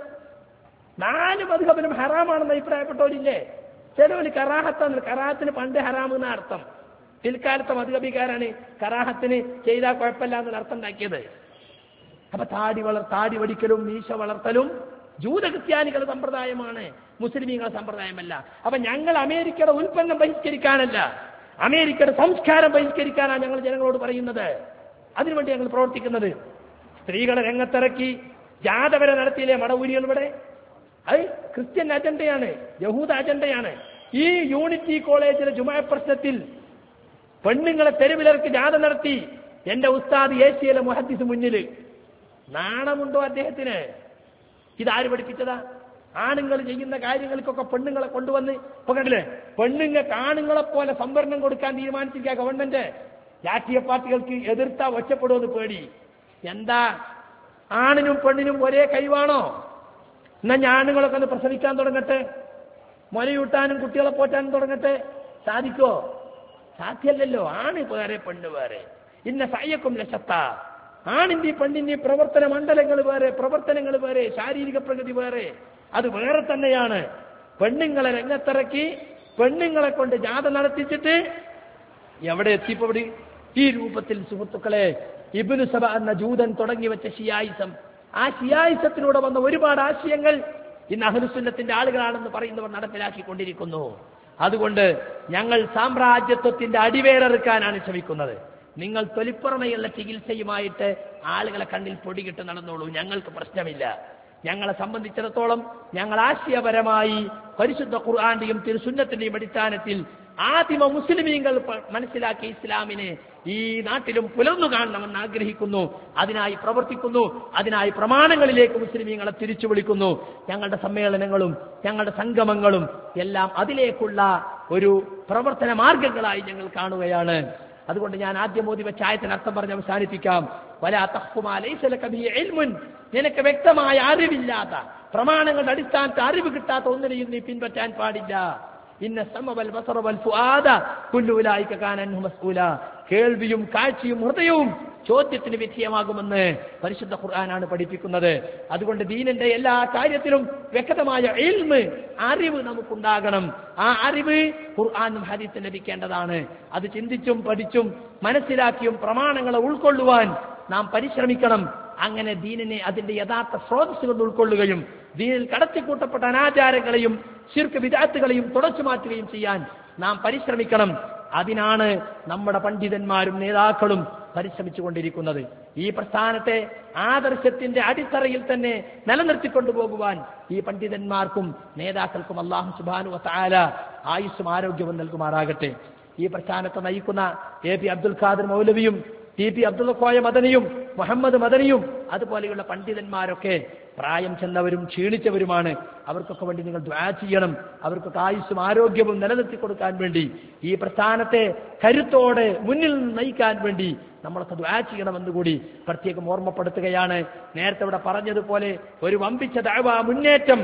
നാല് മദ്ഹബിനും ഹറാമാണെന്ന് അഭിപ്രായപ്പെട്ടവരില്ലേ? ചിലവര് കറാഹത്താണ്. കറാഹത്തിന് പണ്ട് ഹറാമെന്ന അർത്ഥം. പിൽക്കാലത്തെ മദ്ഹബിക്കാരാണ് കറാഹത്തിന് ചെയ്താൽ കുഴപ്പമില്ല എന്നൊരു അർത്ഥം ഉണ്ടാക്കിയത്. അപ്പൊ താടി വളർ താടി വടിക്കലും മീശ വളർത്തലും ജൂത ക്രിസ്ത്യാനികളുടെ സമ്പ്രദായമാണ്, മുസ്ലിമീങ്ങളുടെ സമ്പ്രദായമല്ല. അപ്പൊ ഞങ്ങൾ അമേരിക്കയുടെ ഉൽപ്പന്നം ബഹിഷ്കരിക്കാനല്ല, അമേരിക്കയുടെ സംസ്കാരം ബഹിഷ്കരിക്കാനാണ് ഞങ്ങൾ ജനങ്ങളോട് പറയുന്നത്. അതിനുവേണ്ടി ഞങ്ങൾ പ്രവർത്തിക്കുന്നത്. സ്ത്രീകളെ രംഗത്തിറക്കി ജാഥ വരെ നടത്തിയില്ലേ മടവൂരികൾ ഇവിടെ? അത് ക്രിസ്ത്യൻ അജണ്ടയാണ്, യഹൂദ അജണ്ടയാണ്. ഈ യൂണിറ്റി കോളേജിലെ ജുമാ പ്രശ്നത്തിൽ പെണ്ണുങ്ങളെ തെരുവിലിറക്കി ജാഥ നടത്തി എന്റെ ഉസ്താദ് ഏഷ്യയിലെ മുഹദ്ദിസ് മുന്നിൽ. നാണമുണ്ടോ അദ്ദേഹത്തിന്? ഇതാര് പഠിപ്പിച്ചതാ? ആണുങ്ങൾ ചെയ്യുന്ന കാര്യങ്ങൾക്കൊക്കെ പെണ്ണുങ്ങളെ കൊണ്ടുവന്ന് ഇപ്പൊ കണ്ടില്ലേ? പെണ്ണുങ്ങൾക്ക് ആണുങ്ങളെ പോലെ സംവരണം കൊടുക്കാൻ തീരുമാനിച്ചിരിക്കുക ഗവൺമെന്റ്. രാഷ്ട്രീയ പാർട്ടികൾക്ക് എതിർത്താ ഒറ്റപ്പെടുമെന്ന് പേടി. എന്താ ആണിനും പെണ്ണിനും ഒരേ കഴിവാണോ? എന്നാ ഞാൻ ആണുങ്ങളൊക്കെ ഒന്ന് പ്രസവിക്കാൻ തുടങ്ങട്ടെ, മുലയൂട്ടാനും കുട്ടികളെ പോറ്റാനും തുടങ്ങട്ടെ. സാധിക്കോ? സാധ്യല്ലല്ലോ. ആണ് വേറെ, പെണ്ണ് വേറെ. ഇന്ന സയ്യക്കും ലശത്ത. ആണിന്റെ പെണ്ണിന്റെ പ്രവർത്തന മണ്ഡലങ്ങൾ വേറെ, പ്രവർത്തനങ്ങൾ വേറെ, ശാരീരിക പ്രകൃതി വേറെ. അത് വേറെ തന്നെയാണ്. പെണ്ണുങ്ങളെ രംഗത്തിറക്കി പെണ്ണുങ്ങളെ കൊണ്ട് ജാഥ നടത്തിച്ചിട്ട് എവിടെ എത്തിപ്പോടി? ഈ രൂപത്തിൽ സുഹൃത്തുക്കളെ, ഇബ്നു സബ എന്ന ജൂതൻ തുടങ്ങി വെച്ച ഷിയായിസം, ആ ഷിയായിസത്തിലൂടെ വന്ന ഒരുപാട് ആശയങ്ങൾ ഇന്ന് അഹ്ലുസുന്നത്തിന്റെ ആളുകളാണെന്ന് പറയുന്നവർ നടപ്പിലാക്കിക്കൊണ്ടിരിക്കുന്നു. അതുകൊണ്ട് ഞങ്ങൾ സാമ്രാജ്യത്വത്തിന്റെ അടിവേറെറുക്കാനാണ് ശ്രമിക്കുന്നത്. നിങ്ങൾ തൊലിപ്പുറമെയുള്ള ചികിത്സയുമായിട്ട് ആളുകളെ കണ്ണിൽ പൊടികിട്ട് നടന്നോളൂ, ഞങ്ങൾക്ക് പ്രശ്നമില്ല. ഞങ്ങളെ സംബന്ധിച്ചിടത്തോളം ഞങ്ങൾ ആശയപരമായി പരിശുദ്ധ ഖുർആന്റെയും തിരുസുന്നത്തിന്റെയും അടിസ്ഥാനത്തിൽ ആദിമ മുസ്ലിമീങ്ങൾ മനസ്സിലാക്കിയ ഇസ്ലാമിനെ ഈ നാട്ടിലും പുലർന്നു കാണണമെന്ന് ആഗ്രഹിക്കുന്നു. അതിനായി പ്രവർത്തിക്കുന്നു. അതിനായി പ്രമാണങ്ങളിലേക്ക് മുസ്ലിമീങ്ങളെ തിരിച്ചു വിളിക്കുന്നു. ഞങ്ങളുടെ സമ്മേളനങ്ങളും ഞങ്ങളുടെ സംഗമങ്ങളും എല്ലാം അതിലേക്കുള്ള ഒരു പ്രവർത്തന മാർഗങ്ങളായി ഞങ്ങൾ കാണുകയാണ്. അതുകൊണ്ട് ഞാൻ ആദ്യം ഓതി വെച്ച ആയത്തിന് അർത്ഥം പറഞ്ഞ് അവസാനിപ്പിക്കാം. വലാ തഖ്ഫു മാ ലൈസ ലക ബിഹി ഇൽമുൻ. നിനക്ക് വ്യക്തമായ അറിവില്ലാത്ത, പ്രമാണങ്ങളുടെ അടിസ്ഥാനത്തിൽ അറിവ് കിട്ടാത്ത ഒന്നിനെയും നീ പിൻപറ്റാൻ പാടില്ല. ഇന്ന സമ വൽ ബസറ വൽ ഫുആദ കുല്ലു ഉലൈക കാന അൻഹു മസ്ഊല. കേൾവിയും കാഴ്ചയും ഹൃദയവും ചോദ്യത്തിന് വിധേയമാകുമെന്ന് പരിശുദ്ധ ഖുർആനാണ് പഠിപ്പിക്കുന്നത്. അതുകൊണ്ട് ദീനിന്റെ എല്ലാ കാര്യത്തിലും വ്യക്തമായ ഇൽമ്, അറിവ് നമുക്കുണ്ടാകണം. ആ അറിവ് ഖുർആനും ഹദീസും ലഭിക്കേണ്ടതാണ്. അത് ചിന്തിച്ചും പഠിച്ചും മനസ്സിലാക്കിയും പ്രമാണങ്ങളെ ഉൾക്കൊള്ളുവാൻ നാം പരിശ്രമിക്കണം. അങ്ങനെ ദീനിനെ അതിന്റെ യഥാർത്ഥ സ്രോതസ്സുകൾ ഉൾക്കൊള്ളുകയും ദീനിൽ കടത്തിക്കൂട്ടപ്പെട്ട അനാചാരങ്ങളെയും ശിർക്ക് വിദഅത്തുകളെയും തുടച്ചു മാറ്റുകയും ചെയ്യാൻ നാം പരിശ്രമിക്കണം. അതിനാണ് നമ്മുടെ പണ്ഡിതന്മാരും നേതാക്കളും പരിശ്രമിച്ചുകൊണ്ടിരിക്കുന്നത്. ഈ പ്രസ്ഥാനത്തെ ആദർശത്തിന്റെ അടിത്തറയിൽ തന്നെ നിലനിർത്തിക്കൊണ്ടുപോകുവാൻ ഈ പണ്ഡിതന്മാർക്കും നേതാക്കൾക്കും അല്ലാഹു സുബ്ഹാനഹു വ തആല ആയുസ്സും ആരോഗ്യവും നൽകുമാറാകട്ടെ. ഈ പ്രസ്ഥാനത്തെ നയിക്കുന്ന എ പി അബ്ദുൽ ഖാദർ മൗലവിയും ടി പി അബ്ദുൽ കോയ മദനിയും മുഹമ്മദ് മദനിയും അതുപോലെയുള്ള പണ്ഡിതന്മാരൊക്കെ പ്രായം ചെന്നവരും ക്ഷീണിച്ചവരുമാണ്. അവർക്കൊക്കെ വേണ്ടി നിങ്ങൾ ദുആ ചെയ്യണം. അവർക്കൊക്കെ ആയുസ്സും ആരോഗ്യവും നിലനിർത്തി കൊടുക്കാൻ വേണ്ടി, ഈ പ്രസ്ഥാനത്തെ കരുത്തോടെ മുന്നിൽ നയിക്കാൻ വേണ്ടി നമ്മളൊക്കെ ദുആ ചെയ്യണമെന്ന് കൂടി പ്രത്യേകം ഓർമ്മപ്പെടുത്തുകയാണ്. നേരത്തെ ഇവിടെ പറഞ്ഞതുപോലെ ഒരു വമ്പിച്ച ദഅവ മുന്നേറ്റം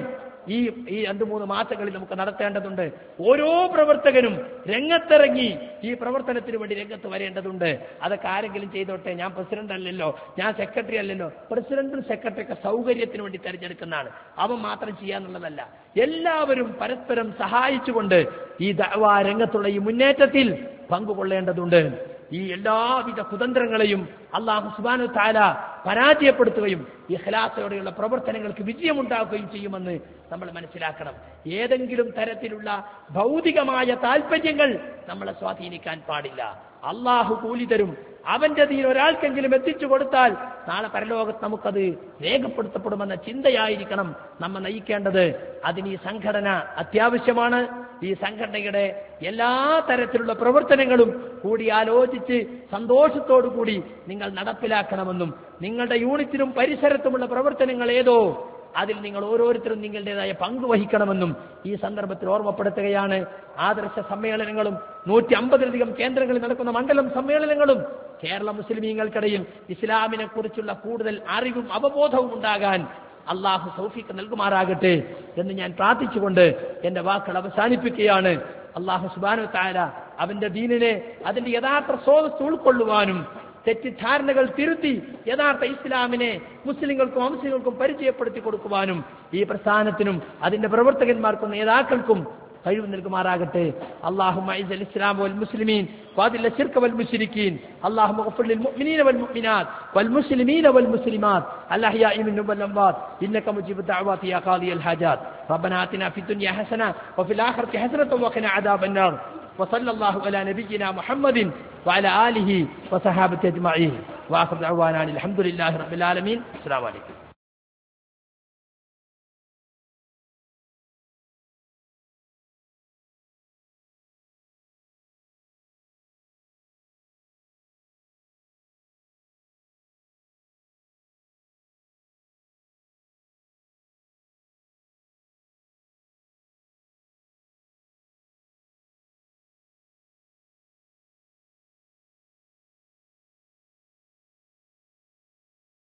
ഈ ഈ രണ്ട് മൂന്ന് മാസങ്ങളിൽ നമുക്ക് നടത്തേണ്ടതുണ്ട്. ഓരോ പ്രവർത്തകനും രംഗത്തിറങ്ങി ഈ പ്രവർത്തനത്തിന് വേണ്ടി രംഗത്ത് വരേണ്ടതുണ്ട്. അതൊക്കെ ആരെങ്കിലും ചെയ്തോട്ടെ, ഞാൻ പ്രസിഡന്റ് അല്ലല്ലോ, ഞാൻ സെക്രട്ടറി അല്ലല്ലോ. പ്രസിഡന്റും സെക്രട്ടറിയൊക്കെ സൗകര്യത്തിന് വേണ്ടി തെരഞ്ഞെടുക്കുന്നതാണ്, അവൻ മാത്രം ചെയ്യാന്നുള്ളതല്ല. എല്ലാവരും പരസ്പരം സഹായിച്ചുകൊണ്ട് ഈ ദഅ്വാ രംഗത്തുള്ള ഈ മുന്നേറ്റത്തിൽ പങ്കുകൊള്ളേണ്ടതുണ്ട്. ഈ എല്ലാവിധ കുതന്ത്രങ്ങളെയും അല്ലാഹു സുബ്ഹാനഹു വ തആല പരാജയപ്പെടുത്തുകയും ഇഖ്ലാസോടെയുള്ള പ്രവർത്തനങ്ങൾക്ക് വിജയമുണ്ടാക്കുകയും ചെയ്യുമെന്ന് നമ്മൾ മനസ്സിലാക്കണം. ഏതെങ്കിലും തരത്തിലുള്ള ഭൗതികമായ താല്പര്യങ്ങൾ നമ്മളെ സ്വാധീനിക്കാൻ പാടില്ല. അള്ളാഹു കൂലി തരും. അവന്റെ ദീൻ ഒരാൾക്കെങ്കിലും എത്തിച്ചു കൊടുത്താൽ നാളെ പരലോകത്ത് നമുക്കത് രേഖപ്പെടുത്തപ്പെടുമെന്ന ചിന്തയായിരിക്കണം നമ്മെ നയിക്കേണ്ടത്. അതിന് ഈ സംഘടന അത്യാവശ്യമാണ്. ഈ സംഘടനയുടെ എല്ലാ തരത്തിലുള്ള പ്രവർത്തനങ്ങളും കൂടിയാലോചിച്ച് സന്തോഷത്തോടു കൂടി നിങ്ങൾ നടപ്പിലാക്കണമെന്നും നിങ്ങളുടെ യൂണിറ്റിലും പരിസരത്തുമുള്ള പ്രവർത്തനങ്ങൾ ഏതോ അതിൽ നിങ്ങൾ ഓരോരുത്തരും നിങ്ങളുടേതായ പങ്ക് വഹിക്കണമെന്നും ഈ സന്ദർഭത്തിൽ ഓർമ്മപ്പെടുത്തുകയാണ്. ആദർശ സമ്മേളനങ്ങളും നൂറ്റി അമ്പതിലധികം കേന്ദ്രങ്ങളിൽ നടക്കുന്ന മണ്ഡലം സമ്മേളനങ്ങളും കേരള മുസ്ലിമീങ്ങൾക്കിടയിൽ ഇസ്ലാമിനെ കുറിച്ചുള്ള കൂടുതൽ അറിവും അവബോധവും ഉണ്ടാകാൻ അള്ളാഹു തൗഫീഖ് നൽകുമാറാകട്ടെ എന്ന് ഞാൻ പ്രാർത്ഥിച്ചുകൊണ്ട് എന്റെ വാക്കുകൾ അവസാനിപ്പിക്കുകയാണ്. അള്ളാഹു സുബ്ഹാനഹു വ തആല അവന്റെ ദീനിനെ അതിന്റെ യഥാർത്ഥ സ്രോതസ് ഉൾക്കൊള്ളുവാനും തെറ്റിദ്ധാരണകൾ തിരുത്തി യഥാർത്ഥ ഇസ്ലാമിനെ മുസ്ലിങ്ങൾക്കും അമുസ്ലിങ്ങൾക്കും പരിചയപ്പെടുത്തി കൊടുക്കുവാനും ഈ പ്രസ്ഥാനത്തിനും അതിന്റെ പ്രവർത്തകന്മാർക്കും നേതാക്കൾക്കും കഴിവ് നൽകുമാറാകട്ടെ. اللهم اعز الاسلام والمسلمين واذل الشرك والمشركين اللهم اغفر للمؤمنين والمؤمنات والمسلمين والمسلمات الاحياء منهم والاموات انك مجيب الدعوات يا قاضي الحاجات ربنا آتنا في الدنيا حسنه وفي الاخره حسنه وقنا عذاب النار وصلى الله على نبينا محمد وعلى آله وصحابته أجمعين وآخر دعوانا الحمد لله رب العالمين. السلام عليكم.